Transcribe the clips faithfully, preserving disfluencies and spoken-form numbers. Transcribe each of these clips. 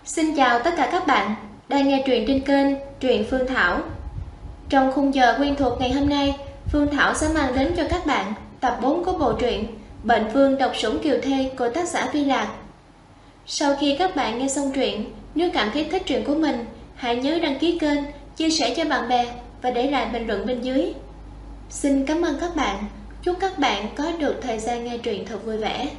Xin chào tất cả các bạn đang nghe truyện trên kênh Truyện Phương Thảo. Trong khung giờ quen thuộc ngày hôm nay, Phương Thảo sẽ mang đến cho các bạn tập bốn của bộ truyện Bệnh Vương Độc Sủng Kiều Thê của tác giả Vi Lạc. Sau khi các bạn nghe xong truyện, nếu cảm thấy thích truyện của mình, hãy nhớ đăng ký kênh, chia sẻ cho bạn bè và để lại bình luận bên dưới. Xin cảm ơn các bạn. Chúc các bạn có được thời gian nghe truyện thật vui vẻ.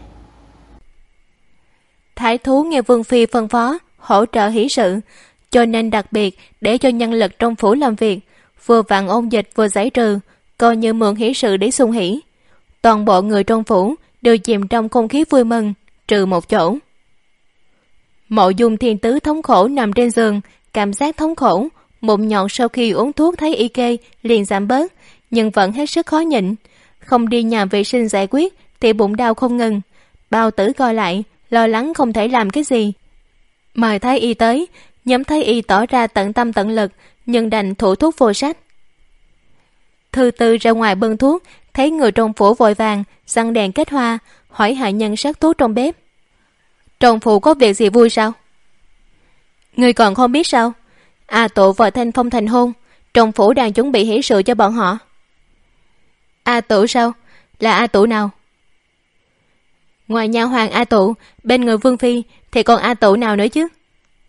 Thái thú nghe Vương Phi phân phó hỗ trợ hỷ sự, cho nên đặc biệt để cho nhân lực trong phủ làm việc, vừa vặn ôn dịch vừa giải trừ, coi như mượn hỷ sự để xung hỉ. Toàn bộ người trong phủ đều chìm trong không khí vui mừng, trừ một chỗ. Mộ Dung Thiên Tứ thống khổ nằm trên giường, cảm giác thống khổ, mụn nhọn sau khi uống thuốc thấy y kê liền giảm bớt, nhưng vẫn hết sức khó nhịn. Không đi nhà vệ sinh giải quyết thì bụng đau không ngừng. Bao Tử coi lại, lo lắng không thể làm cái gì. Mời Thái y tới, nhóm Thái y tỏ ra tận tâm tận lực, nhưng đành thủ thuốc vô sách. Thư Tư ra ngoài bưng thuốc, thấy người trong phủ vội vàng răng đèn kết hoa, hỏi hạ nhân sắc thuốc trong bếp. Trong phủ có việc gì vui sao? Người còn không biết sao? A Tụ và Thanh Phong thành hôn, trong phủ đang chuẩn bị hỷ sự cho bọn họ. A Tụ sao? Là A Tụ nào? Ngoài nha hoàng A Tụ, bên người Vương Phi thì còn A Tụ nào nữa chứ?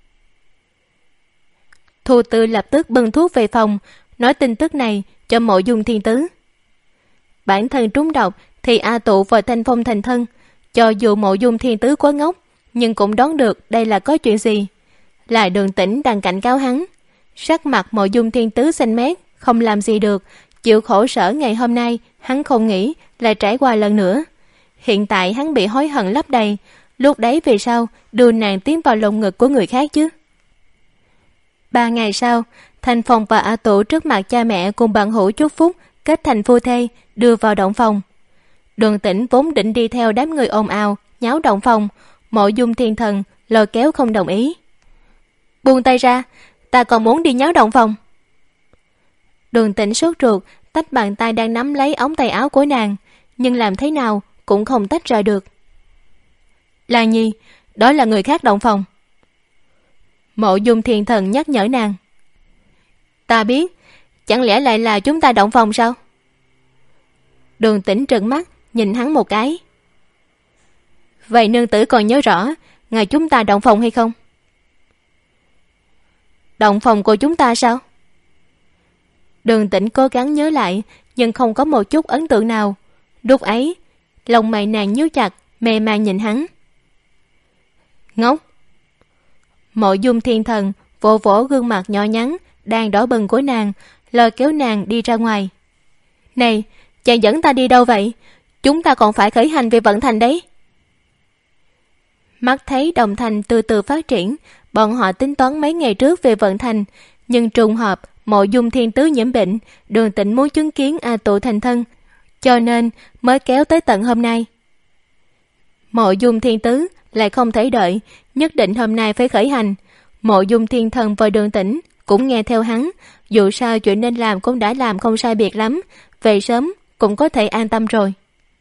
Thu Tư lập tức bưng thuốc về phòng, nói tin tức này cho Mộ Dung Thiên Tứ. Bản thân trúng độc thì A Tụ và Thanh Phong thành thân, cho dù Mộ Dung Thiên Tứ quá ngốc, nhưng cũng đoán được đây là có chuyện gì. Là Đường Tĩnh đang cảnh cáo hắn. Sắc mặt Mộ Dung Thiên Tứ xanh mét, không làm gì được, chịu khổ sở ngày hôm nay, hắn không nghĩ lại trải qua lần nữa. Hiện tại hắn bị hối hận lấp đầy, lúc đấy vì sao đưa nàng tiến vào lồng ngực của người khác chứ? Ba ngày sau, Thanh Phong và A Tụ trước mặt cha mẹ cùng bạn hữu chúc phúc kết thành phu thê, đưa vào động phòng. Đường Tĩnh vốn định đi theo đám người ồn ào nháo động phòng, Mộ Dung Thiên Thần lôi kéo không đồng ý. Buông tay ra, ta còn muốn đi nháo động phòng. Đường Tĩnh sốt ruột tách bàn tay đang nắm lấy ống tay áo của nàng, nhưng làm thế nào cũng không tách ra được. Lan Nhi, đó là người khác động phòng. Mộ Dung Thiên Thần nhắc nhở nàng. Ta biết, chẳng lẽ lại là chúng ta động phòng sao? Đường Tĩnh trợn mắt nhìn hắn một cái. Vậy nương tử còn nhớ rõ ngày chúng ta động phòng hay không? Động phòng của chúng ta sao? Đường Tĩnh cố gắng nhớ lại, nhưng không có một chút ấn tượng nào. Lúc ấy, lông mày nàng nhíu chặt, mê man nhìn hắn. Ngốc! Mộ Dung Thiên Thần vỗ vỗ gương mặt nhỏ nhắn đang đỏ bừng của nàng, lôi kéo nàng đi ra ngoài. Này, chàng dẫn ta đi đâu vậy? Chúng ta còn phải khởi hành về Vận Thành đấy. Mắt thấy Đồng Thành từ từ phát triển, bọn họ tính toán mấy ngày trước về Vận Thành, nhưng trùng hợp Mộ Dung Thiên Tứ nhiễm bệnh, Đường Tĩnh muốn chứng kiến A Tụ thành thân, cho nên mới kéo tới tận hôm nay. Mộ Dung Thiên Tứ lại không thể đợi, nhất định hôm nay phải khởi hành. Mộ Dung Thiên Thần và Đường Tĩnh cũng nghe theo hắn, dù sao chuyện nên làm cũng đã làm không sai biệt lắm, về sớm cũng có thể an tâm rồi.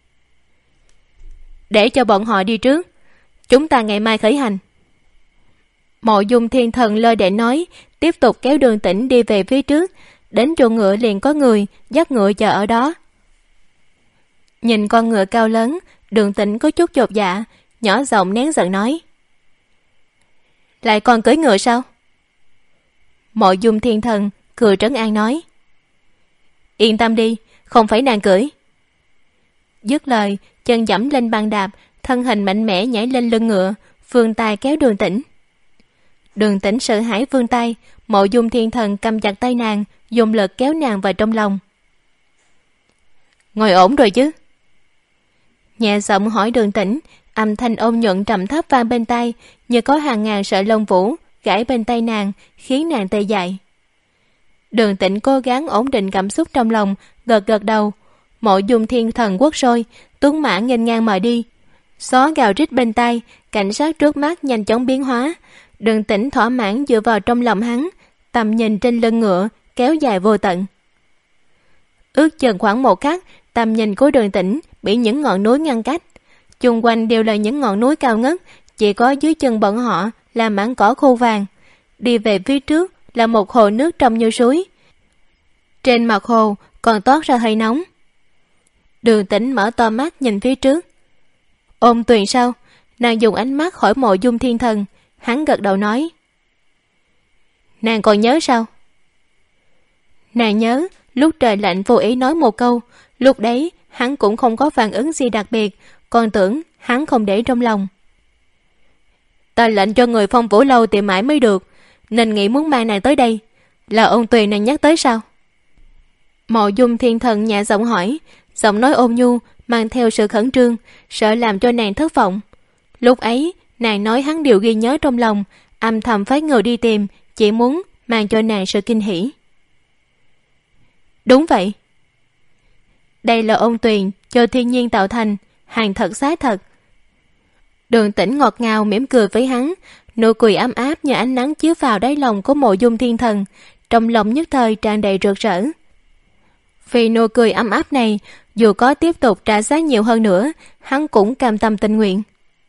Để cho bọn họ đi trước, chúng ta ngày mai khởi hành. Mộ Dung Thiên Thần lôi đệ nói, tiếp tục kéo Đường Tĩnh đi về phía trước. Đến chuồng ngựa liền có người dắt ngựa chờ ở đó. Nhìn con ngựa cao lớn, Đường Tĩnh có chút chột dạ, nhỏ giọng nén giận nói. Lại còn cưỡi ngựa sao? Mộ Dung Thiên Thần cười trấn an nói. Yên tâm đi, không phải nàng cưỡi. Dứt lời, chân giẫm lên bàn đạp, thân hình mạnh mẽ nhảy lên lưng ngựa, vươn tay kéo Đường Tĩnh. Đường Tĩnh sợ hãi vươn tay, Mộ Dung Thiên Thần cầm chặt tay nàng, dùng lực kéo nàng vào trong lòng. Ngồi ổn rồi chứ? Nhẹ giọng hỏi Đường Tĩnh, âm thanh ôn nhuận trầm thấp vang bên tai, như có hàng ngàn sợi lông vũ gãy bên tay nàng, khiến nàng tê dại. Đường Tĩnh cố gắng ổn định cảm xúc trong lòng, gật gật đầu. Mộ Dung Thiên Thần quất sôi, tuấn mã nghênh ngang mà đi. Gió gào rít bên tai, cảnh sát trước mắt nhanh chóng biến hóa. Đường Tĩnh thỏa mãn dựa vào trong lòng hắn, tầm nhìn trên lưng ngựa kéo dài vô tận. Ước chừng khoảng một khắc, tầm nhìn của Đường Tĩnh bị những ngọn núi ngăn cách. Chung quanh đều là những ngọn núi cao ngất, chỉ có dưới chân bọn họ là mảng cỏ khô vàng. Đi về phía trước là một hồ nước trong như suối. Trên mặt hồ còn toát ra hơi nóng. Đường Tĩnh mở to mắt nhìn phía trước. Ôn Tuyền sao? Nàng dùng ánh mắt hỏi Mộ Dung Thiên Thần. Hắn gật đầu nói. Nàng còn nhớ sao? Nàng nhớ lúc trời lạnh vô ý nói một câu. Lúc đấy hắn cũng không có phản ứng gì đặc biệt, còn tưởng hắn không để trong lòng. Ta lệnh cho người Phong Vũ Lâu tìm mãi mới được, nên nghĩ muốn mang nàng tới đây. Là Ôn Tuyền nàng nhắc tới sao? Mộ Dung Thiên Thần nhẹ giọng hỏi, giọng nói ôn nhu mang theo sự khẩn trương, sợ làm cho nàng thất vọng. Lúc ấy nàng nói hắn đều ghi nhớ trong lòng, âm thầm phái người đi tìm, chỉ muốn mang cho nàng sự kinh hỉ. Đúng vậy. Đây là Ôn Tuyền do thiên nhiên tạo thành, hàng thật giá thật. Đường Tĩnh ngọt ngào mỉm cười với hắn, nụ cười ấm áp như ánh nắng chiếu vào đáy lòng của Mộ Dung Thiên Thần, trong lòng nhất thời tràn đầy rực rỡ. Vì nụ cười ấm áp này, dù có tiếp tục trả giá nhiều hơn nữa, hắn cũng cam tâm tình nguyện.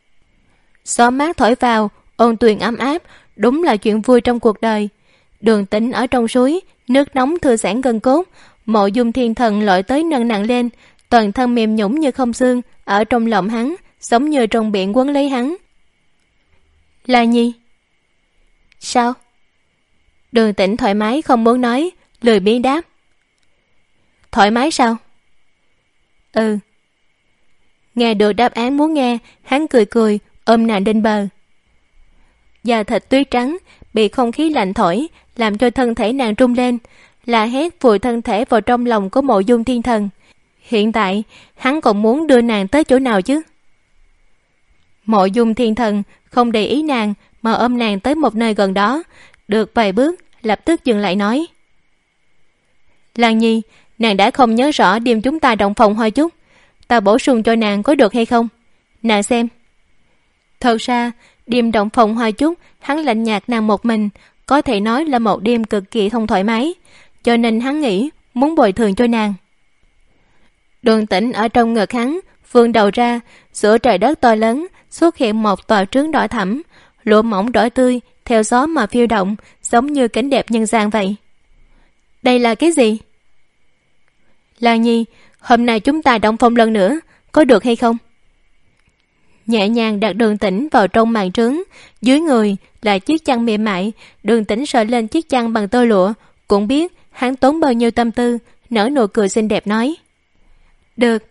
Gió mát thổi vào, Ôn Tuyền ấm áp, đúng là chuyện vui trong cuộc đời. Đường Tĩnh ở trong suối, nước nóng thư giãn gân cốt. Mộ Dung Thiên Thần lội tới nâng nặng lên, toàn thân mềm nhũn như không xương, ở trong lòng hắn, giống như trong biển quấn lấy hắn. La Nhi. Sao? Đường Tĩnh thoải mái không muốn nói, lười biếng đáp. Thoải mái sao? Ừ. Nghe được đáp án muốn nghe, hắn cười cười, ôm nàng lên bờ. Da thịt tuyết trắng bị không khí lạnh thổi, làm cho thân thể nàng rung lên, là hét vùi thân thể vào trong lòng của Mộ Dung Thiên Thần. Hiện tại hắn còn muốn đưa nàng tới chỗ nào chứ? Mộ Dung Thiên Thần không để ý nàng mà ôm nàng tới một nơi gần đó, được vài bước lập tức dừng lại nói. Lan Nhi, nàng đã không nhớ rõ đêm chúng ta động phòng hoa chút, ta bổ sung cho nàng có được hay không? Nàng xem. Thật ra đêm động phòng hoa chút hắn lạnh nhạt nàng một mình, có thể nói là một đêm cực kỳ không thoải mái, cho nên hắn nghĩ muốn bồi thường cho nàng. Đường Tĩnh ở trong ngực hắn vươn đầu ra, giữa trời đất to lớn xuất hiện một tòa trướng đỏ thẫm, lụa mỏng đỏ tươi theo gió mà phiêu động, giống như cảnh đẹp nhân gian vậy. Đây là cái gì? Lan Nhi, hôm nay chúng ta động phòng lần nữa, có được hay không? Nhẹ nhàng đặt Đường Tĩnh vào trong màn trướng, dưới người là chiếc chăn mềm mại. Đường Tĩnh sờ lên chiếc chăn bằng tơ lụa, cũng biết hắn tốn bao nhiêu tâm tư, nở nụ cười xinh đẹp nói. Được.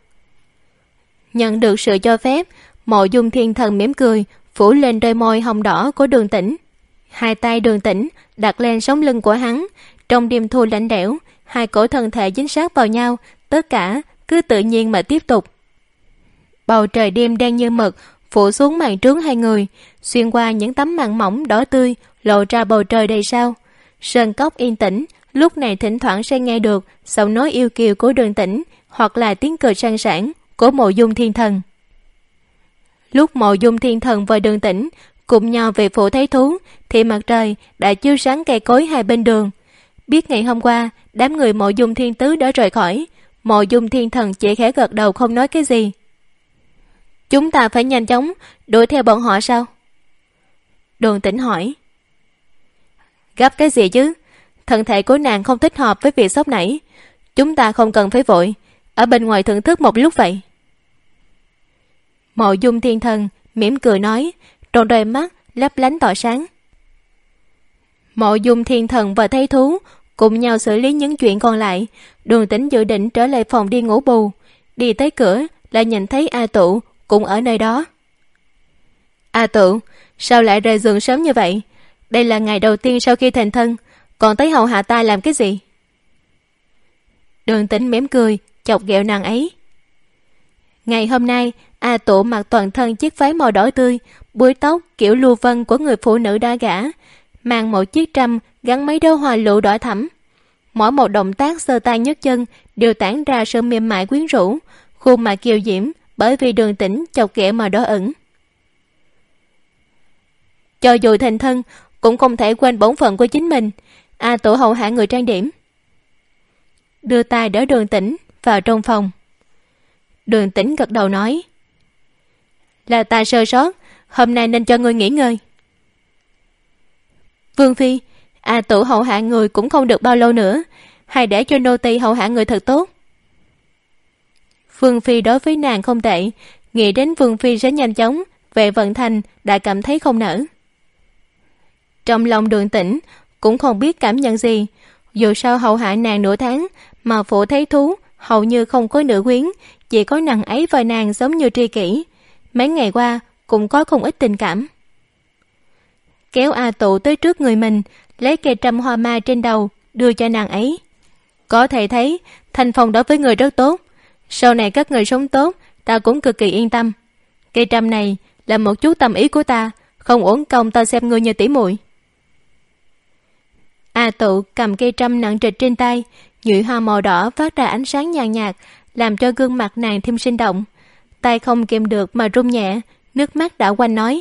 Nhận được sự cho phép, Mộ Dung Thiên Thần mỉm cười, phủ lên đôi môi hồng đỏ của Đường Tĩnh. Hai tay Đường Tĩnh đặt lên sống lưng của hắn, trong đêm thu lạnh lẽo, hai cổ thân thể dính sát vào nhau, tất cả cứ tự nhiên mà tiếp tục. Bầu trời đêm đen như mực phủ xuống màn trướng hai người, xuyên qua những tấm màn mỏng đỏ tươi lộ ra bầu trời đầy sao. Sơn cốc yên tĩnh, lúc này thỉnh thoảng sẽ nghe được giọng nói yêu kiều của Đường Tĩnh hoặc là tiếng cười sang sảng của Mộ Dung Thiên Thần. Lúc Mộ Dung Thiên Thần và Đường Tĩnh cùng nhau về phủ thấy thú thì mặt trời đã chiếu sáng cây cối hai bên đường. Biết ngày hôm qua đám người Mộ Dung Thiên Tứ đã rời khỏi, Mộ Dung Thiên Thần chỉ khẽ gật đầu không nói cái gì. Chúng ta phải nhanh chóng đuổi theo bọn họ sao? Đường Tĩnh hỏi. Gấp cái gì chứ? Thân thể của nàng không thích hợp với việc sốc nảy. Chúng ta không cần phải vội, ở bên ngoài thưởng thức một lúc vậy. Mộ Dung Thiên Thần mỉm cười nói, trong đôi mắt lấp lánh tỏa sáng. Mộ Dung Thiên Thần và Thấy Thú cùng nhau xử lý những chuyện còn lại. Đường Tĩnh dự định trở lại phòng đi ngủ bù, đi tới cửa lại nhìn thấy A Tụ cũng ở nơi đó. A Tụ, sao lại rời giường sớm như vậy? Đây là ngày đầu tiên sau khi thành thân, còn tới hầu hạ ta làm cái gì? Đường Tĩnh mỉm cười chọc ghẹo nàng ấy. Ngày hôm nay A Tụ mặc toàn thân chiếc váy màu đỏ tươi, búi tóc kiểu lưu vân của người phụ nữ đã gả, mang một chiếc trâm gắn mấy đóa hoa lụa đỏ thẫm. Mỗi một động tác giơ tay nhấc chân đều tản ra sự mềm mại quyến rũ, khuôn mặt kiều diễm bởi vì Đường Tĩnh chọc ghẹo mà đỏ ửng. Cho dù thành thân cũng không thể quên bổn phận của chính mình. A Tụ hầu hạ người trang điểm, đưa tay đỡ Đường Tĩnh vào trong phòng. Đường Tĩnh gật đầu nói, là ta sơ sót, hôm nay nên cho ngươi nghỉ ngơi. Vương phi, A Tụ hậu hạ người cũng không được bao lâu nữa, hay để cho nô tỳ hậu hạ người thật tốt. Vương phi đối với nàng không tệ, nghĩ đến Vương phi sẽ nhanh chóng về vận thành đã cảm thấy không nỡ. Trong lòng Đường Tĩnh cũng không biết cảm nhận gì, dù sao hậu hạ nàng nửa tháng mà phụ thấy thú hầu như không có nữ quyến, chỉ có nàng ấy và nàng giống như tri kỷ. Mấy ngày qua cũng có không ít tình cảm. Kéo A Tụ tới trước người mình, lấy cây trâm hoa mai trên đầu đưa cho nàng ấy. Có thể thấy Thanh Phong đối với người rất tốt, sau này các người sống tốt ta cũng cực kỳ yên tâm. Cây trâm này là một chút tâm ý của ta, không uổng công ta xem ngươi như tỷ muội. A Tụ cầm cây trâm nặng trịch trên tay, nhụy hoa màu đỏ phát ra ánh sáng nhàn nhạt, làm cho gương mặt nàng thêm sinh động. Tay không kìm được mà run nhẹ, nước mắt đảo quanh nói: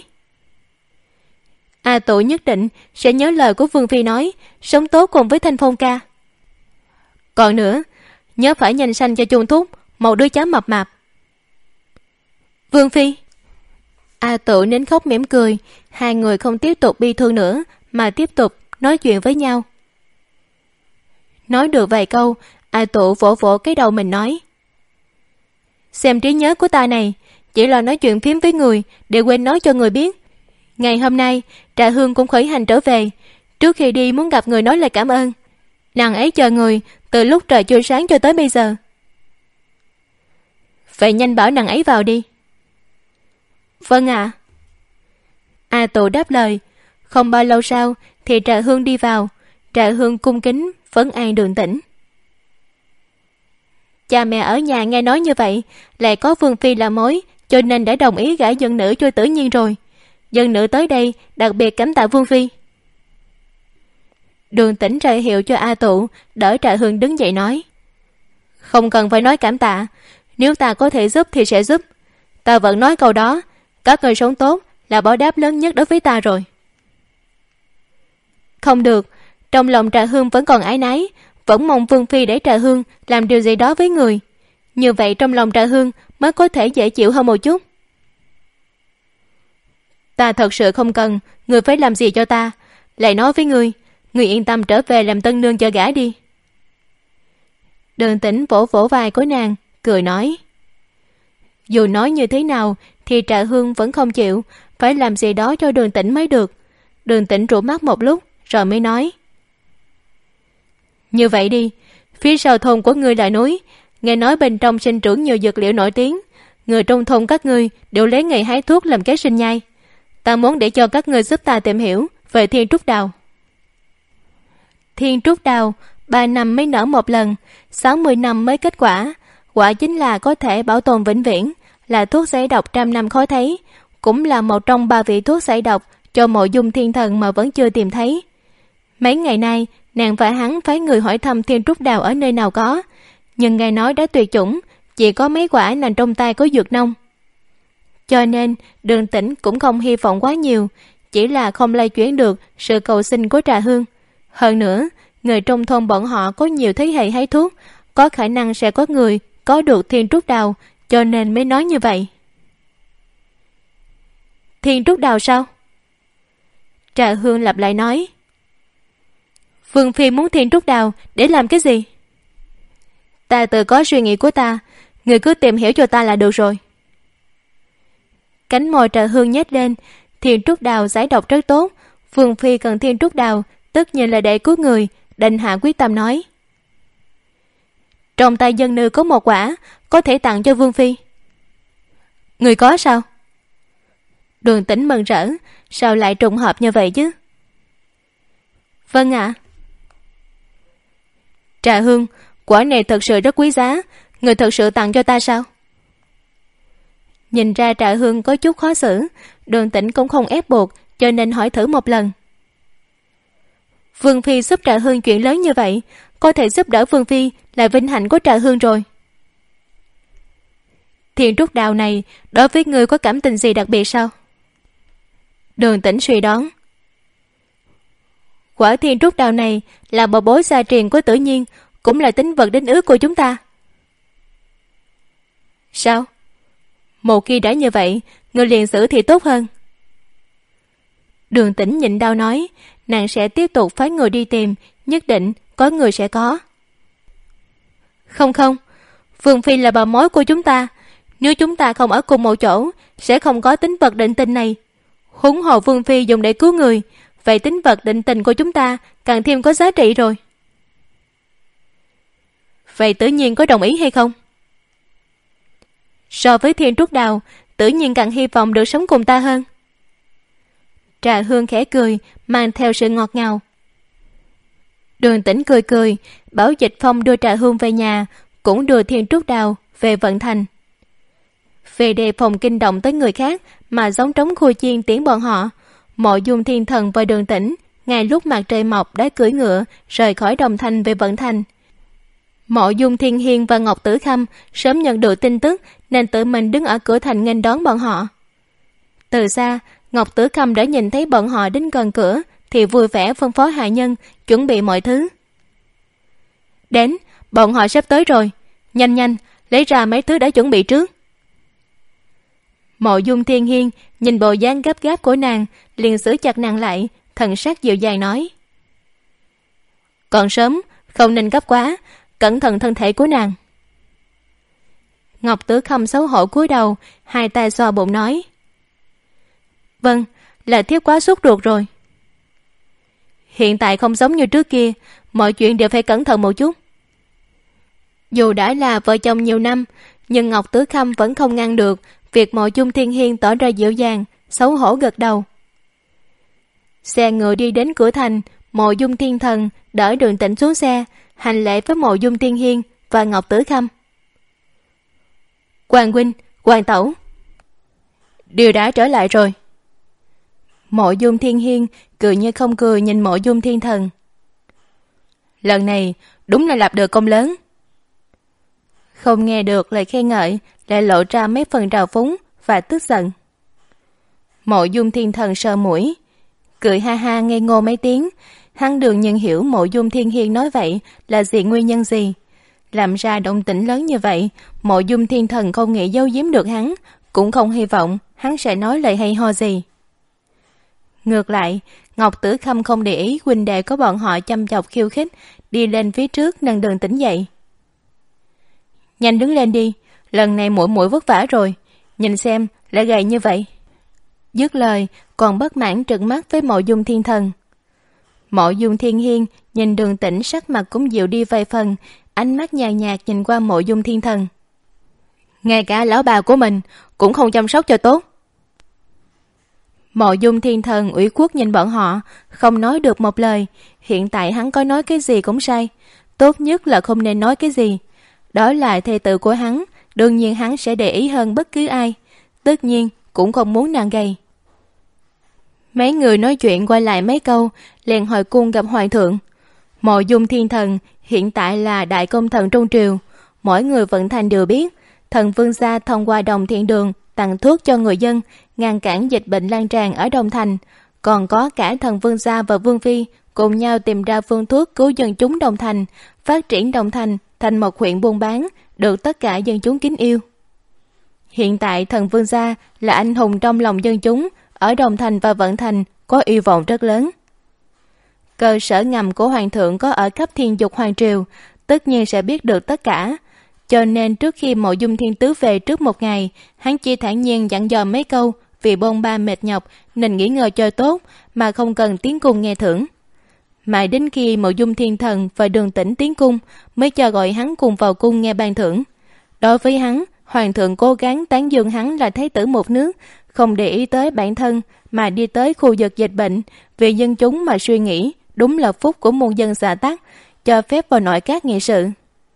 A Tụ nhất định sẽ nhớ lời của Vương phi nói, sống tốt cùng với Thanh Phong ca. Còn nữa, nhớ phải nhanh sanh cho Chuông Thúc một đứa cháu mập mạp. Vương phi. A Tụ nín khóc mỉm cười, hai người không tiếp tục bi thương nữa mà tiếp tục nói chuyện với nhau. Nói được vài câu, A Tụ vỗ vỗ cái đầu mình nói: xem trí nhớ của ta này, chỉ là nói chuyện phím với người để quên nói cho người biết. Ngày hôm nay Trà Hương cũng khởi hành trở về, trước khi đi muốn gặp người nói lời cảm ơn. Nàng ấy chờ người từ lúc trời chưa sáng cho tới bây giờ. Vậy nhanh bảo nàng ấy vào đi. Vâng ạ. À. A Tụ đáp lời. Không bao lâu sau thì Trà Hương đi vào. Trà Hương cung kính vấn an Đường Tĩnh. Cha mẹ ở nhà nghe nói như vậy, lại có Vương phi là mối, cho nên đã đồng ý gả dân nữ cho Tử Nhiên rồi. Dân nữ tới đây đặc biệt cảm tạ Vương phi. Đường Tĩnh ra hiệu cho A Tụ, đỡ Trà Hương đứng dậy nói: không cần phải nói cảm tạ, nếu ta có thể giúp thì sẽ giúp. Ta vẫn nói câu đó, các người sống tốt là báo đáp lớn nhất đối với ta rồi. Không được, trong lòng Trà Hương vẫn còn ái náy, vẫn mong Vương phi để Trà Hương làm điều gì đó với người, như vậy trong lòng Trà Hương mới có thể dễ chịu hơn một chút. Ta thật sự không cần người phải làm gì cho ta, lại nói với người, người yên tâm trở về làm tân nương cho gã đi. Đường Tĩnh vỗ vỗ vai của nàng, cười nói: dù nói như thế nào thì Trà Hương vẫn không chịu, phải làm gì đó cho Đường Tĩnh mới được. Đường Tĩnh rủ mắt một lúc rồi mới nói: như vậy đi, phía sau thôn của ngươi là núi, nghe nói bên trong sinh trưởng nhiều dược liệu nổi tiếng, người trong thôn các ngươi đều lấy nghề hái thuốc làm kế sinh nhai. Ta muốn để cho các ngươi giúp ta tìm hiểu về thiên trúc đào. Thiên trúc đào ba năm mới nở một lần, sáu mươi năm mới kết quả, quả chính là có thể bảo tồn vĩnh viễn, là thuốc giải độc trăm năm khó thấy, cũng là một trong ba vị thuốc giải độc cho Mộ Dung Thiên Thần mà vẫn chưa tìm thấy. Mấy ngày nay nàng và hắn phái người hỏi thăm thiên trúc đào ở nơi nào có, nhưng nghe nói đã tuyệt chủng, chỉ có mấy quả nằm trong tay có dược nông. Cho nên Đường Tĩnh cũng không hy vọng quá nhiều, chỉ là không lay chuyển được sự cầu xin của Trà Hương. Hơn nữa, người trong thôn bọn họ có nhiều thế hệ hái thuốc, có khả năng sẽ có người có được thiên trúc đào, cho nên mới nói như vậy. Thiên trúc đào sao? Trà Hương lặp lại nói: Vương phi muốn thiên trúc đào để làm cái gì? Ta tự có suy nghĩ của ta, người cứ tìm hiểu cho ta là được rồi. Cánh môi Trà Hương nhếch lên. Thiên trúc đào giải độc rất tốt, Vương phi cần thiên trúc đào tất nhiên là để cứu người. Đành hạ quyết tâm nói: trong tay dân nữ có một quả, có thể tặng cho Vương phi. Người có sao? Đường Tĩnh mừng rỡ, sao lại trùng hợp như vậy chứ? Vâng ạ. À. Trà Hương, quả này thật sự rất quý giá, người thật sự tặng cho ta sao? Nhìn ra Trà Hương có chút khó xử, Đường Tĩnh cũng không ép buộc, cho nên hỏi thử một lần. Vương phi giúp Trà Hương chuyện lớn như vậy, có thể giúp đỡ Vương phi là vinh hạnh của Trà Hương rồi. Thiên trúc đào này đối với người có cảm tình gì đặc biệt sao? Đường Tĩnh suy đoán. Quả thiên trúc đào này là bảo bối gia truyền của Tử Nhiên, cũng là tín vật đính ước của chúng ta. Sao? Một khi đã như vậy, người liền xử thì tốt hơn. Đường Tĩnh nhịn đau nói, nàng sẽ tiếp tục phái người đi tìm, nhất định có người sẽ có. Không không, Vương Phi là bà mối của chúng ta, nếu chúng ta không ở cùng một chỗ, sẽ không có tính vật định tình này. Huống hồ Vương Phi dùng để cứu người, vậy tính vật định tình của chúng ta càng thêm có giá trị rồi. Vậy Tử Nhiên có đồng ý hay không? So với Thiên Trúc Đào, Tử Nhiên càng hy vọng được sống cùng ta hơn. Trà Hương khẽ cười, mang theo sự ngọt ngào. Đường Tĩnh cười cười, bảo Dịch Phong đưa Trà Hương về nhà, cũng đưa Thiên Trúc Đào về vận thành. Về đề phòng kinh động tới người khác mà giống trống khui chiên tiễn bọn họ, Mộ Dung Thiên Thần và Đường Tĩnh ngay lúc mặt trời mọc đã cưỡi ngựa rời khỏi Đồng Thành về vận thành. Mộ Dung Thiên Hiên và Ngọc Tử Khâm sớm nhận được tin tức nên tự mình đứng ở cửa thành nghênh đón bọn họ. Từ xa, Ngọc Tử Khâm đã nhìn thấy bọn họ đến gần cửa thì vui vẻ phân phó hạ nhân chuẩn bị mọi thứ. Đến, bọn họ sắp tới rồi, nhanh nhanh lấy ra mấy thứ đã chuẩn bị trước. Mộ Dung Thiên Hiên nhìn bộ dáng gấp gáp của nàng, liền giữ chặt nàng lại, thần sắc dịu dàng nói: Còn sớm, không nên gấp quá, cẩn thận thân thể của nàng. Ngọc Tử Khâm xấu hổ cúi đầu, hai tay xoa bụng nói: Vâng, là thiếp quá sốt ruột rồi. Hiện tại không giống như trước kia, mọi chuyện đều phải cẩn thận một chút. Dù đã là vợ chồng nhiều năm, nhưng Ngọc Tử Khâm vẫn không ngăn được việc Mộ Dung Thiên Hiên tỏ ra dịu dàng, xấu hổ gật đầu. Xe ngựa đi đến cửa thành, Mộ Dung Thiên Thần đỡ Đường Tĩnh xuống xe, hành lễ với Mộ Dung Thiên Hiên và Ngọc Tử Khâm. Hoàng huynh, Hoàng tẩu, đều đã trở lại rồi. Mộ Dung Thiên Hiên cười như không cười nhìn Mộ Dung Thiên Thần. Lần này đúng là lập được công lớn. Không nghe được lời khen ngợi, lại lộ ra mấy phần trào phúng và tức giận. Mộ Dung Thiên Thần sờ mũi, cười ha ha ngây ngô mấy tiếng. Hắn đương nhiên hiểu Mộ Dung Thiên Hiên nói vậy là gì, nguyên nhân gì. Làm ra động tĩnh lớn như vậy, Mộ Dung Thiên Thần không nghĩ giấu giếm được hắn, cũng không hy vọng hắn sẽ nói lời hay ho gì. Ngược lại, Ngọc Tử Khâm không để ý huynh đệ có bọn họ chăm chọc khiêu khích, đi lên phía trước nâng Đường Tĩnh dậy. Nhanh đứng lên đi, lần này muội muội vất vả rồi, nhìn xem lại gầy như vậy. Dứt lời, còn bất mãn trừng mắt với Mộ Dung Thiên Thần. Mộ Dung Thiên Hiên nhìn Đường Tĩnh sắc mặt cũng dịu đi vài phần, ánh mắt nhàn nhạt nhìn qua Mộ Dung Thiên Thần. Ngay cả lão bà của mình cũng không chăm sóc cho tốt. Mộ Dung Thiên Thần ủy khuất nhìn bọn họ, không nói được một lời. Hiện tại hắn có nói cái gì cũng sai, tốt nhất là không nên nói cái gì. Đó là thê tử của hắn, đương nhiên hắn sẽ để ý hơn bất cứ ai, tất nhiên cũng không muốn nàng gầy. Mấy người nói chuyện qua lại mấy câu, liền hồi cung gặp hoàng thượng. Mộ Dung Thiên Thần hiện tại là đại công thần trong triều, mỗi người vận thành đều biết. Thần Vương gia thông qua Đồng Thiện Đường tặng thuốc cho người dân, ngăn cản dịch bệnh lan tràn ở Đồng Thành. Còn có cả Thần Vương gia và Vương Phi cùng nhau tìm ra phương thuốc cứu dân chúng Đồng Thành, phát triển Đồng Thành thành một huyện buôn bán, được tất cả dân chúng kính yêu. Hiện tại Thần Vương gia là anh hùng trong lòng dân chúng, ở Đồng Thành và Vận Thành có hy vọng rất lớn. Cơ sở ngầm của hoàng thượng có ở khắp Thiên Dục Hoàng triều, tất nhiên sẽ biết được tất cả. Cho nên trước khi Mộ Dung Thiên Tứ về trước một ngày, hắn chỉ thản nhiên dặn dò mấy câu, vì bôn ba mệt nhọc nên nghỉ ngơi cho tốt, mà không cần tiến cung nghe thưởng. Mãi đến khi Mộ Dung Thiên Thần và Đường Tĩnh tiến cung mới cho gọi hắn cùng vào cung nghe ban thưởng. Đối với hắn, hoàng thượng cố gắng tán dương hắn là thái tử một nước, không để ý tới bản thân mà đi tới khu vực dịch bệnh, vì dân chúng mà suy nghĩ, đúng là phúc của muôn dân xã tắc, cho phép vào nội các nghị sự.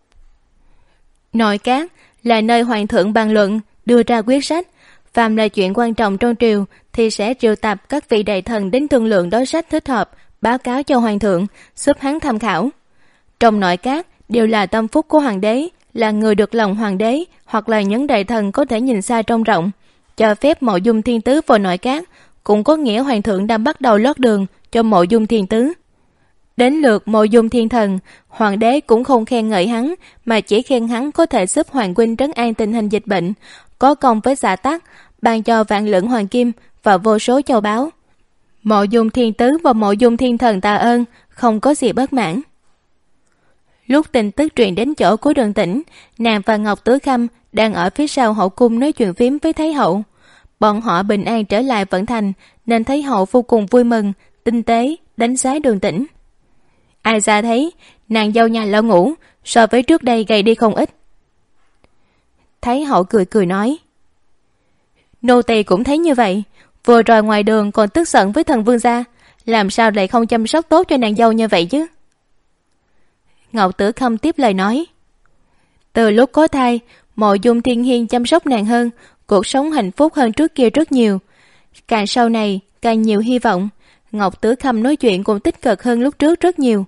Nội các là nơi hoàng thượng bàn luận, đưa ra quyết sách. Phàm là chuyện quan trọng trong triều thì sẽ triệu tập các vị đại thần đến thương lượng đối sách thích hợp, báo cáo cho hoàng thượng, giúp hắn tham khảo. Trong nội các đều là tâm phúc của hoàng đế, là người được lòng hoàng đế, hoặc là những đại thần có thể nhìn xa trông rộng. Cho phép Mộ Dung Thiên Tứ vào nội các cũng có nghĩa hoàng thượng đang bắt đầu lót đường cho Mộ Dung Thiên Tứ. Đến lượt Mộ Dung Thiên Thần, hoàng đế cũng không khen ngợi hắn, mà chỉ khen hắn có thể giúp hoàng huynh trấn an tình hình dịch bệnh, có công với xã tắc, ban cho vạn lượng hoàng kim và vô số châu báu. Mộ Dung Thiên Tứ và Mộ Dung Thiên Thần tạ ơn, không có gì bất mãn. Lúc tin tức truyền đến chỗ của Đường Tĩnh, nàng và Ngọc Tứ Khâm đang ở phía sau hậu cung nói chuyện phím với Thái hậu. Bọn họ bình an trở lại Vận Thành, nên Thái hậu vô cùng vui mừng, tinh tế đánh giá Đường Tĩnh. Ai ra thấy nàng dâu nhà Lão Ngũ so với trước đây gầy đi không ít. Thái hậu cười cười nói, nô tỳ cũng thấy như vậy. Vừa rồi ngoài đường còn tức giận với thần vương gia, làm sao lại không chăm sóc tốt cho nàng dâu như vậy chứ? Ngọc Tử Khâm tiếp lời nói, từ lúc có thai, Mộ Dung Thiên Hiên chăm sóc nàng hơn, cuộc sống hạnh phúc hơn trước kia rất nhiều. Càng sau này càng nhiều hy vọng. Ngọc Tử Khâm nói chuyện cũng tích cực hơn lúc trước rất nhiều.